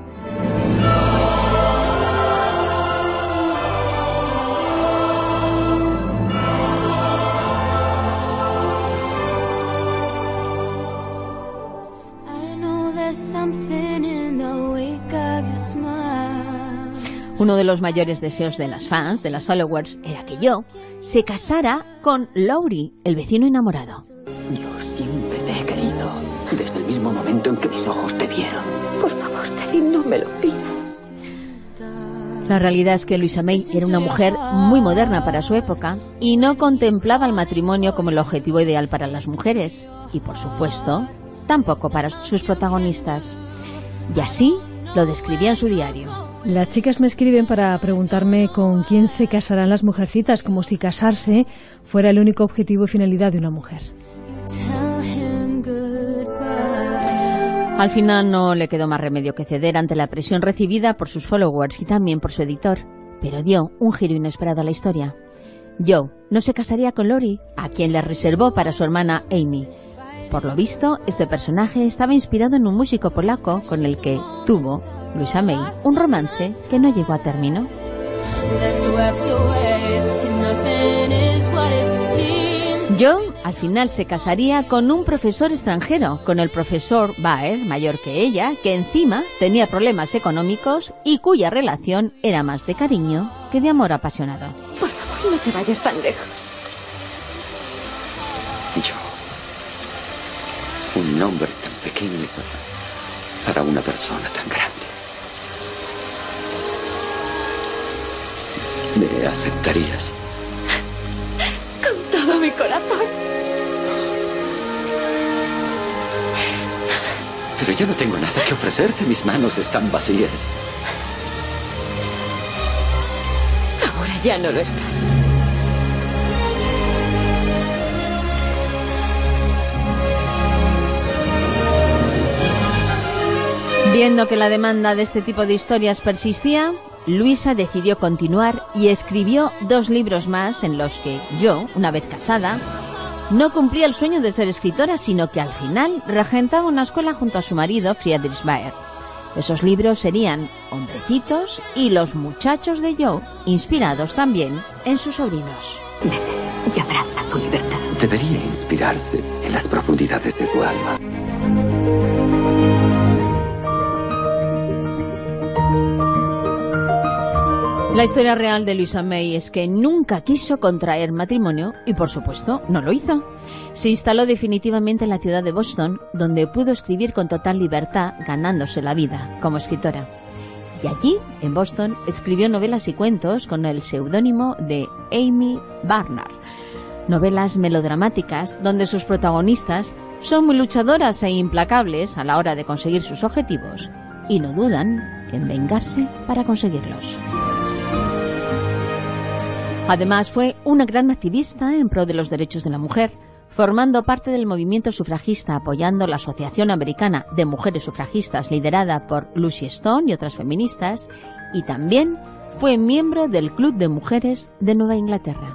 Uno de los mayores deseos de las fans, de las followers, era que Joe se casara con Laurie, el vecino enamorado. Yo siempre te he querido, desde el mismo momento en que mis ojos te vieron. Por favor, Teddy, no me lo pidas. La realidad es que Louisa May era una mujer muy moderna para su época y no contemplaba el matrimonio como el objetivo ideal para las mujeres. Y, por supuesto, tampoco para sus protagonistas. Y así lo describía en su diario. Las chicas me escriben para preguntarme con quién se casarán las mujercitas, como si casarse fuera el único objetivo y finalidad de una mujer. Al final no le quedó más remedio que ceder ante la presión recibida por sus followers y también por su editor, pero dio un giro inesperado a la historia. Joe no se casaría con Laurie, a quien le reservó para su hermana Amy. Por lo visto, este personaje estaba inspirado en un músico polaco con el que tuvo Louisa May un romance que no llegó a término. Joe al final se casaría con un profesor extranjero, con el profesor Baer, mayor que ella, que encima tenía problemas económicos y cuya relación era más de cariño que de amor apasionado. Por favor, no te vayas tan lejos. Joe, un nombre tan pequeño para una persona tan grande. ¿Me aceptarías? Con todo mi corazón. Pero yo no tengo nada que ofrecerte, mis manos están vacías. Ahora ya no lo están. Viendo que la demanda de este tipo de historias persistía, Louisa decidió continuar y escribió 2 libros más en los que Joe, una vez casada, no cumplía el sueño de ser escritora, sino que al final regentaba una escuela junto a su marido, Friedrich Baer. Esos libros serían Hombrecitos y Los muchachos de Joe, inspirados también en sus sobrinos. Vete y abraza tu libertad. Debería inspirarse en las profundidades de tu alma. La historia real de Louisa May es que nunca quiso contraer matrimonio y, por supuesto, no lo hizo. Se instaló definitivamente en la ciudad de Boston, donde pudo escribir con total libertad, ganándose la vida como escritora. Y allí, en Boston, escribió novelas y cuentos con el seudónimo de Amy Barnard. Novelas melodramáticas donde sus protagonistas son muy luchadoras e implacables a la hora de conseguir sus objetivos y no dudan en vengarse para conseguirlos. Además, fue una gran activista en pro de los derechos de la mujer, formando parte del movimiento sufragista, apoyando la Asociación Americana de Mujeres Sufragistas, liderada por Lucy Stone y otras feministas, y también fue miembro del Club de Mujeres de Nueva Inglaterra.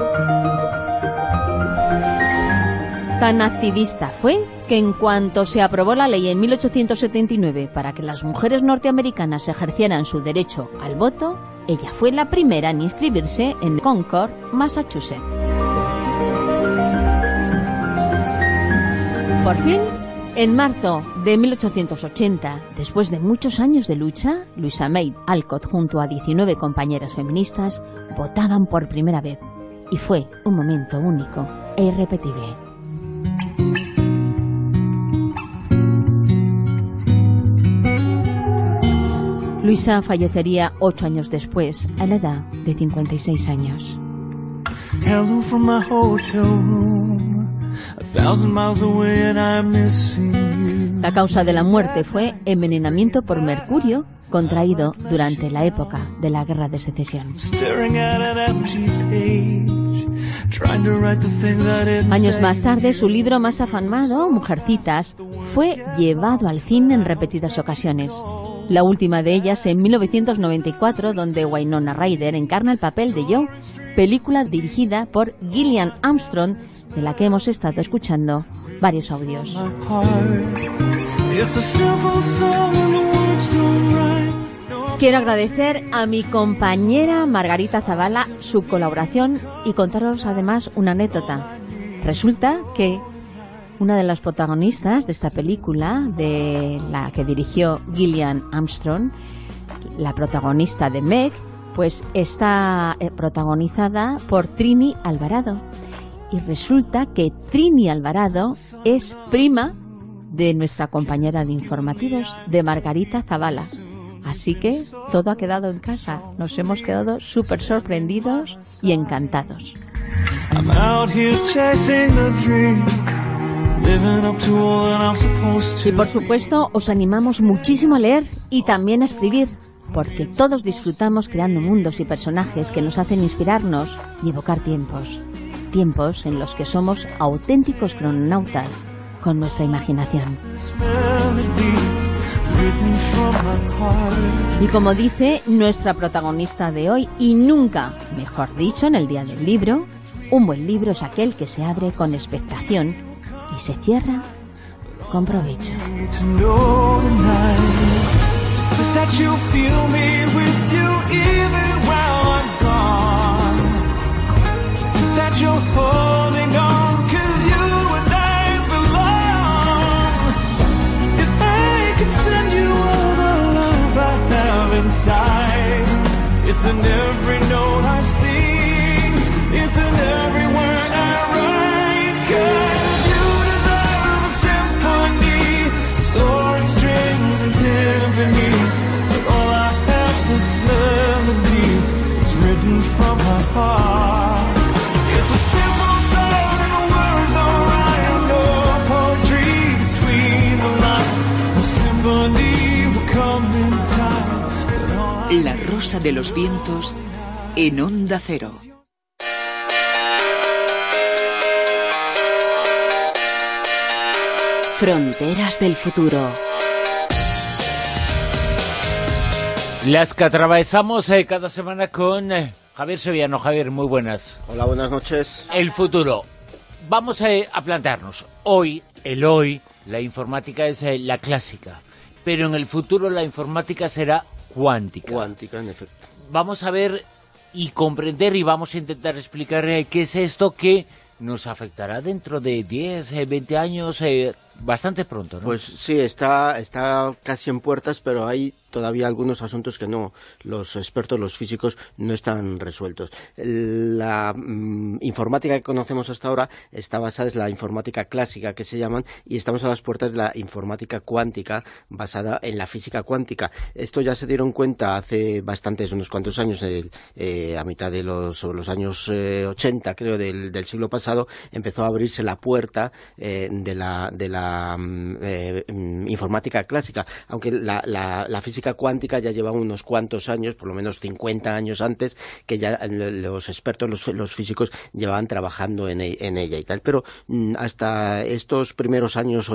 Tan activista fue que en cuanto se aprobó la ley en 1879 para que las mujeres norteamericanas ejercieran su derecho al voto, ella fue la primera en inscribirse en Concord, Massachusetts. Por fin, en marzo de 1880, después de muchos años de lucha, Louisa May Alcott junto a 19 compañeras feministas votaban por primera vez y fue un momento único e irrepetible. Louisa fallecería 8 años después, a la edad de 56 años. La causa de la muerte fue envenenamiento por mercurio contraído durante la época de la Guerra de Secesión. Años más tarde, su libro más afamado, Mujercitas, fue llevado al cine en repetidas ocasiones. La última de ellas en 1994, donde Winona Ryder encarna el papel de Jo, película dirigida por Gillian Armstrong, de la que hemos estado escuchando varios audios. Quiero agradecer a mi compañera Margarita Zavala su colaboración y contaros además una anécdota. Resulta que una de las protagonistas de esta película, de la que dirigió Gillian Armstrong, la protagonista de Meg, pues está protagonizada por Trini Alvarado. Y resulta que Trini Alvarado es prima de nuestra compañera de informativos, de Margarita Zavala. Así que todo ha quedado en casa. Nos hemos quedado súper sorprendidos y encantados. Y por supuesto os animamos muchísimo a leer y también a escribir, porque todos disfrutamos creando mundos y personajes que nos hacen inspirarnos y evocar tiempos en los que somos auténticos crononautas con nuestra imaginación. Y como dice nuestra protagonista de hoy, y nunca mejor dicho en el Día del Libro, un buen libro es aquel que se abre con expectación y se cierra con provecho. It's in every note I sing, it's in every word I write, 'cause you deserve a symphony, soaring strings and timpani, but all I have's this melody, it's written from my heart. It's a simple song and the words don't rhyme, no poetry between the lines, a symphony will come in time. La Rosa de los Vientos en Onda Cero. Fronteras del futuro. Las que atravesamos cada semana con Javier Sevillano. Javier, muy buenas. Hola, buenas noches. El futuro. Vamos a plantearnos. Hoy, la informática es la clásica, pero en el futuro la informática será cuántica. Cuántica, en efecto. Vamos a ver y comprender y vamos a intentar explicar qué es esto que nos afectará dentro de 10, 20 años, bastante pronto, ¿no? Pues sí, está casi en puertas, pero hay todavía algunos asuntos que no, los expertos, los físicos, no están resueltos. La informática que conocemos hasta ahora está basada en la informática clásica, que se llaman, y estamos a las puertas de la informática cuántica, basada en la física cuántica. Esto ya se dieron cuenta hace unos cuantos años, a mitad de los años 80, creo, del siglo pasado, empezó a abrirse la puerta de la informática clásica, aunque la física cuántica ya lleva unos cuantos años, por lo menos 50 años antes, que ya los expertos, los físicos, llevaban trabajando en ella y tal. Pero hasta estos primeros años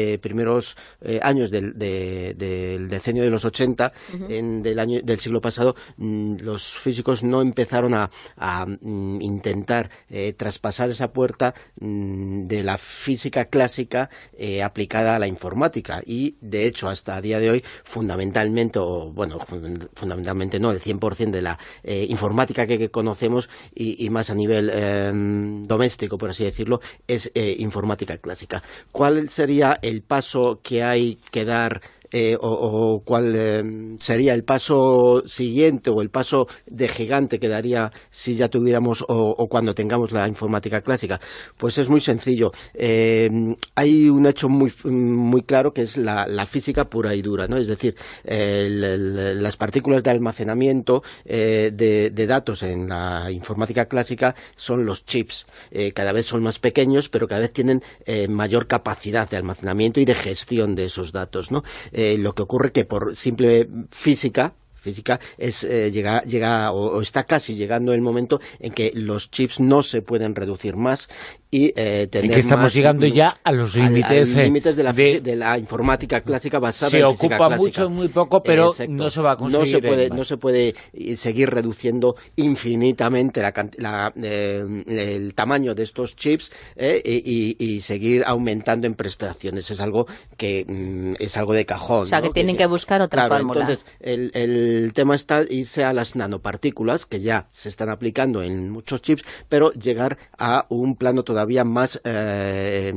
del decenio de los 80, del siglo pasado, los físicos no empezaron a intentar traspasar esa puerta de la física clásica aplicada a la informática, y de hecho hasta a día de hoy fundamentalmente no, el 100% de la informática que conocemos y más a nivel doméstico, por así decirlo, es informática clásica. ¿Cuál sería el paso que hay que dar o cuál sería el paso siguiente o el paso de gigante que daría si ya tuviéramos o cuando tengamos la informática clásica? Pues es muy sencillo. Hay un hecho muy claro, que es la física pura y dura, ¿no? Es decir, las partículas de almacenamiento de datos en la informática clásica son los chips. Cada vez son más pequeños, pero cada vez tienen mayor capacidad de almacenamiento y de gestión de esos datos, ¿no? Lo que ocurre que por simple física es llega o está casi llegando el momento en que los chips no se pueden reducir más y tener que estamos llegando ya a los límites de la informática clásica basada en física clásica. Se ocupa mucho, muy poco, pero no se va a conseguir. No se puede seguir reduciendo infinitamente el tamaño de estos chips y seguir aumentando en prestaciones. Es algo que es algo de cajón. O sea, que tienen que buscar otra fórmula. Entonces, el tema está irse a las nanopartículas, que ya se están aplicando en muchos chips, pero llegar a un plano todavía más de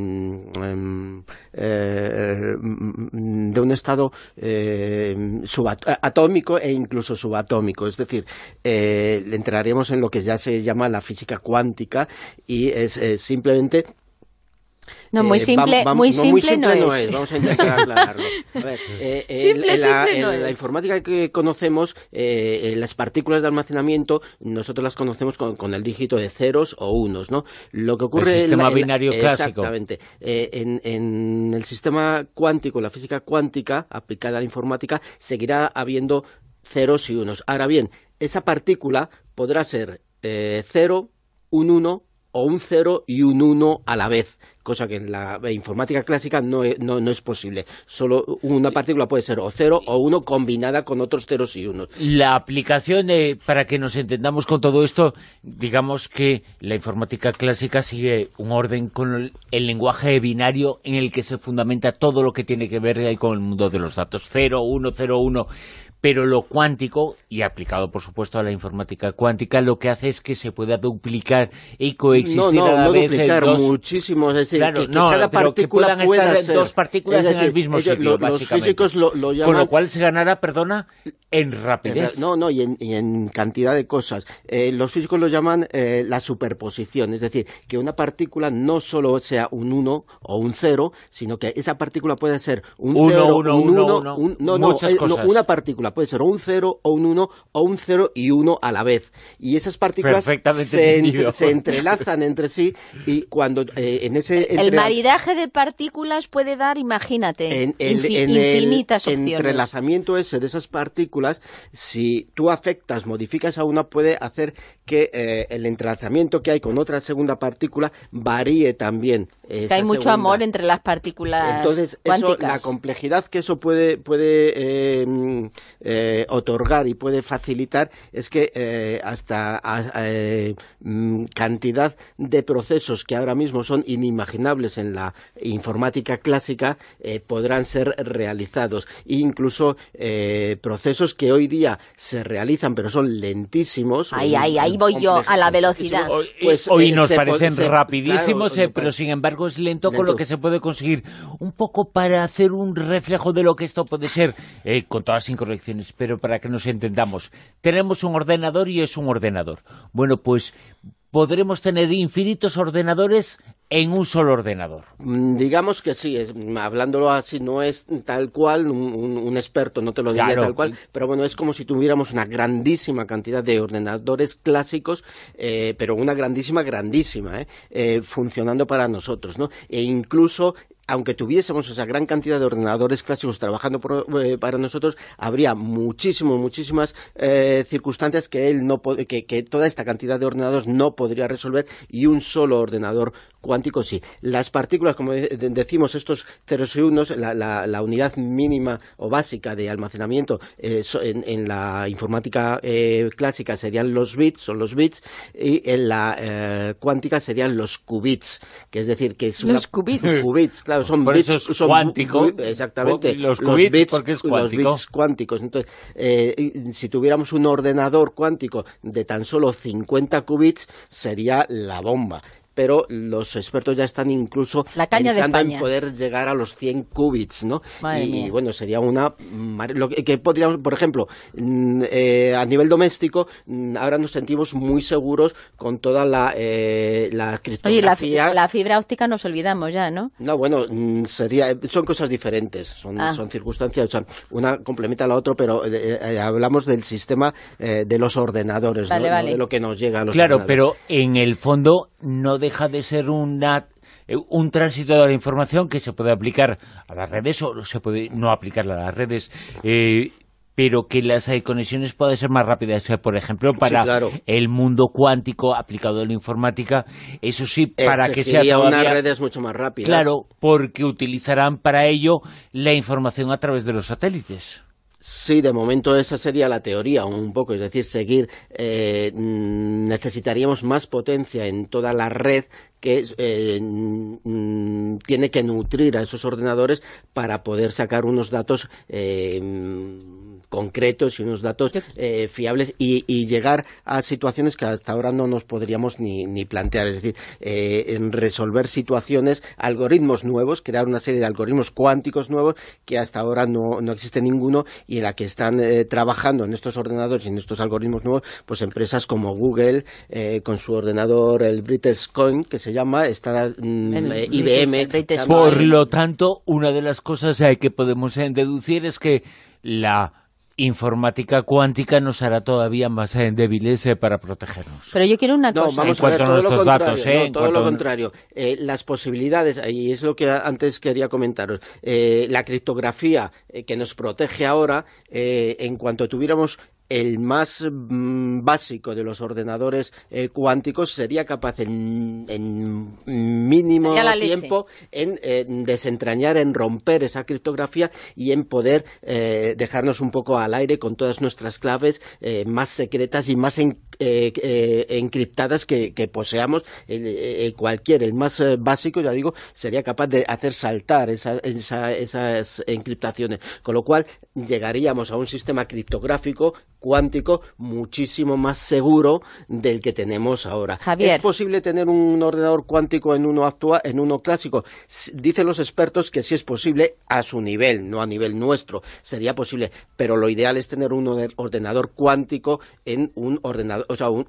un estado atómico e incluso subatómico. Es decir, entraríamos en lo que ya se llama la física cuántica y es simplemente... No, muy simple no es. Vamos a intentar aclararlo. A ver, la informática que conocemos, las partículas de almacenamiento, nosotros las conocemos con el dígito de ceros o unos, ¿no? Lo que ocurre el sistema binario clásico. Exactamente. En el sistema cuántico, la física cuántica aplicada a la informática, seguirá habiendo ceros y unos. Ahora bien, esa partícula podrá ser 0, un 1 o un 0 y un 1 a la vez, cosa que en la informática clásica no es posible. Solo una partícula puede ser o 0 o 1 combinada con otros ceros y unos. La aplicación, para que nos entendamos con todo esto, digamos que la informática clásica sigue un orden con el lenguaje binario en el que se fundamenta todo lo que tiene que ver ahí con el mundo de los datos. 0, 1, 0, 1... Pero lo cuántico, y aplicado por supuesto a la informática cuántica, lo que hace es que se pueda duplicar y coexistir a la vez duplicar muchísimo, es decir, que cada partícula que pueda estar ser dos partículas en el mismo sitio, básicamente. Los físicos lo llaman... Con lo cual se ganará, en rapidez. Y en cantidad de cosas. Los físicos lo llaman la superposición, es decir, que una partícula no solo sea un 1 o un 0, sino que esa partícula puede ser un 0, un 1, muchas cosas. Una partícula puede ser un 0 o un 1 o un 0 y 1 a la vez. Y esas partículas se entrelazan entre sí y cuando en ese... El maridaje de partículas puede dar, imagínate, infinitas opciones. El entrelazamiento ese de esas partículas, si tú modificas a una, puede hacer que el entrelazamiento que hay con otra segunda partícula varíe también. Que hay mucho amor entre las partículas. Entonces, la complejidad que eso puede otorgar y puede facilitar es que hasta cantidad de procesos que ahora mismo son inimaginables en la informática clásica podrán ser realizados. E incluso procesos que hoy día se realizan pero son lentísimos. Ahí voy yo, a la velocidad. Hoy nos parecen rapidísimos, claro, pero sin embargo es lento, con lo que se puede conseguir un poco para hacer un reflejo de lo que esto puede ser, con todas las incorrecciones, pero para que nos entendamos. Tenemos un ordenador y es un ordenador. Bueno, pues podremos tener infinitos ordenadores en un solo ordenador. Digamos que sí, hablándolo así, no es tal cual, un experto no te lo diría tal cual, pero bueno, es como si tuviéramos una grandísima cantidad de ordenadores clásicos, pero una grandísima, funcionando para nosotros, ¿no? E incluso aunque tuviésemos esa gran cantidad de ordenadores clásicos trabajando para nosotros, habría muchísimas circunstancias que que toda esta cantidad de ordenadores no podría resolver, y un solo ordenador cuántico sí. Las partículas, como decimos, estos ceros y unos, la unidad mínima o básica de almacenamiento en la informática clásica serían los bits, y en la cuántica serían los qubits, que es decir, que es qubits, claro, son por bits, eso es cuántico. Exactamente. Los qubits, porque es cuántico. Los bits cuánticos. Entonces, si tuviéramos un ordenador cuántico de tan solo 50 qubits, sería la bomba. Pero los expertos ya están incluso pensando en poder llegar a los 100 qubits, ¿no? Y bueno, sería lo que podríamos, por ejemplo, a nivel doméstico, ahora nos sentimos muy seguros con toda la criptografía. Oye, la fibra óptica nos olvidamos ya, ¿no? No, bueno, son cosas diferentes, son circunstancias, o sea, una complementa a la otra, pero hablamos del sistema de los ordenadores, ¿no? No de lo que nos llega a los ordenadores. Pero en el fondo no deja de ser un tránsito de la información que se puede aplicar a las redes o se puede no aplicar a las redes. pero que las conexiones puedan ser más rápidas. Por ejemplo, para Sí, claro. el mundo cuántico aplicado a la informática, eso sí, para que sea Exigiría todavía... unas redes mucho más rápidas. Claro, porque utilizarán para ello la información a través de los satélites. Sí, de momento esa sería la teoría un poco, es decir, necesitaríamos más potencia en toda la red que tiene que nutrir a esos ordenadores para poder sacar unos datos concretos y unos datos fiables y llegar a situaciones que hasta ahora no nos podríamos ni plantear, es decir, en resolver situaciones, algoritmos nuevos, crear una serie de algoritmos cuánticos nuevos que hasta ahora no existe ninguno y en la que están trabajando en estos ordenadores y en estos algoritmos nuevos, pues empresas como Google, con su ordenador, el British Coin, que se llama, está IBM. Por lo tanto, una de las cosas que podemos deducir es que la informática cuántica nos hará todavía más débiles para protegernos. Pero yo quiero una cosa. No, vamos a ver, todo lo contrario. Todo lo contrario. Las posibilidades, y es lo que antes quería comentaros, la criptografía que nos protege ahora, en cuanto tuviéramos el más básico de los ordenadores cuánticos, sería capaz en mínimo tiempo en desentrañar, en romper esa criptografía y en poder dejarnos un poco al aire con todas nuestras claves más secretas y más encriptadas que poseamos. El más básico, ya digo, sería capaz de hacer saltar esas encriptaciones, con lo cual llegaríamos a un sistema criptográfico cuántico muchísimo más seguro del que tenemos ahora. Javier. ¿Es posible tener un ordenador cuántico en uno clásico? Dicen los expertos que sí es posible a su nivel, no a nivel nuestro. Sería posible, pero lo ideal es tener un ordenador cuántico en un ordenador, o sea, un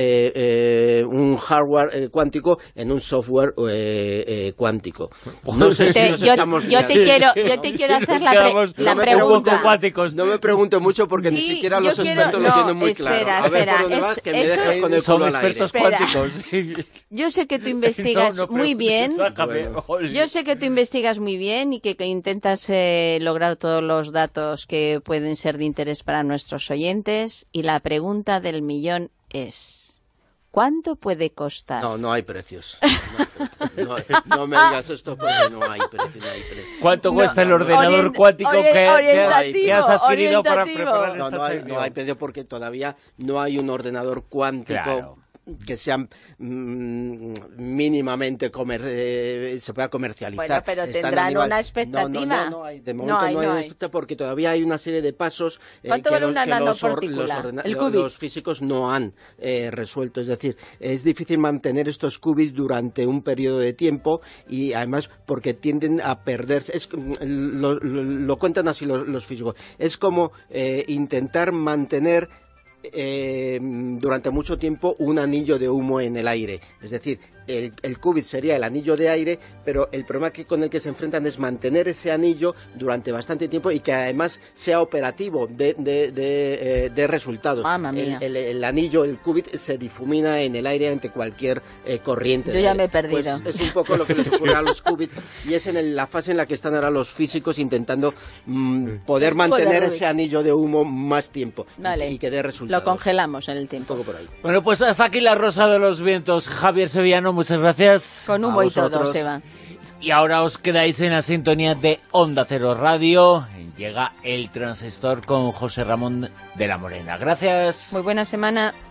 hardware cuántico en un software cuántico. No sé si nos estamos yo te quiero hacer la pregunta. No me pregunto mucho porque ni siquiera los expertos lo tienen muy claro. A ver, por dónde vas, que me dejes con el culo al aire. Son expertos cuánticos. Yo sé que tú investigas muy bien. Yo sé que tú investigas muy bien y que intentas lograr todos los datos que pueden ser de interés para nuestros oyentes. Y la pregunta del millón es: ¿cuánto puede costar? No hay precios. No me digas esto porque no hay precio. ¿Cuánto cuesta el ordenador cuántico que has adquirido para preparar esta sección? No hay precio porque todavía no hay un ordenador cuántico. Claro. Que sean mínimamente se pueda comercializar. Bueno, pero tendrán una expectativa. No hay. De momento no hay porque todavía hay una serie de pasos ¿Cuánto vale una nanopartícula? Los físicos no han resuelto. Es decir, es difícil mantener estos qubits durante un periodo de tiempo y además porque tienden a perderse. Lo cuentan así los físicos. Es como intentar mantener durante mucho tiempo un anillo de humo en el aire. Es decir, el qubit sería el anillo de aire, pero el problema con el que se enfrentan es mantener ese anillo durante bastante tiempo y que además sea operativo de resultados. Mamma mía. El anillo, el qubit, se difumina en el aire ante cualquier corriente. Yo ya me he perdido. Pues es un poco lo que les ocurre a los qubits y es en la fase en la que están ahora los físicos intentando poder mantener ese anillo de humo más tiempo y que dé resultados. Lo congelamos en el tiempo. Un poco por ahí. Bueno, pues hasta aquí La Rosa de los Vientos. Javier Sevillano, muchas gracias. Con humo y todo, Seba. Y ahora os quedáis en la sintonía de Onda Cero Radio. Llega El Transistor con José Ramón de la Morena. Gracias. Muy buena semana.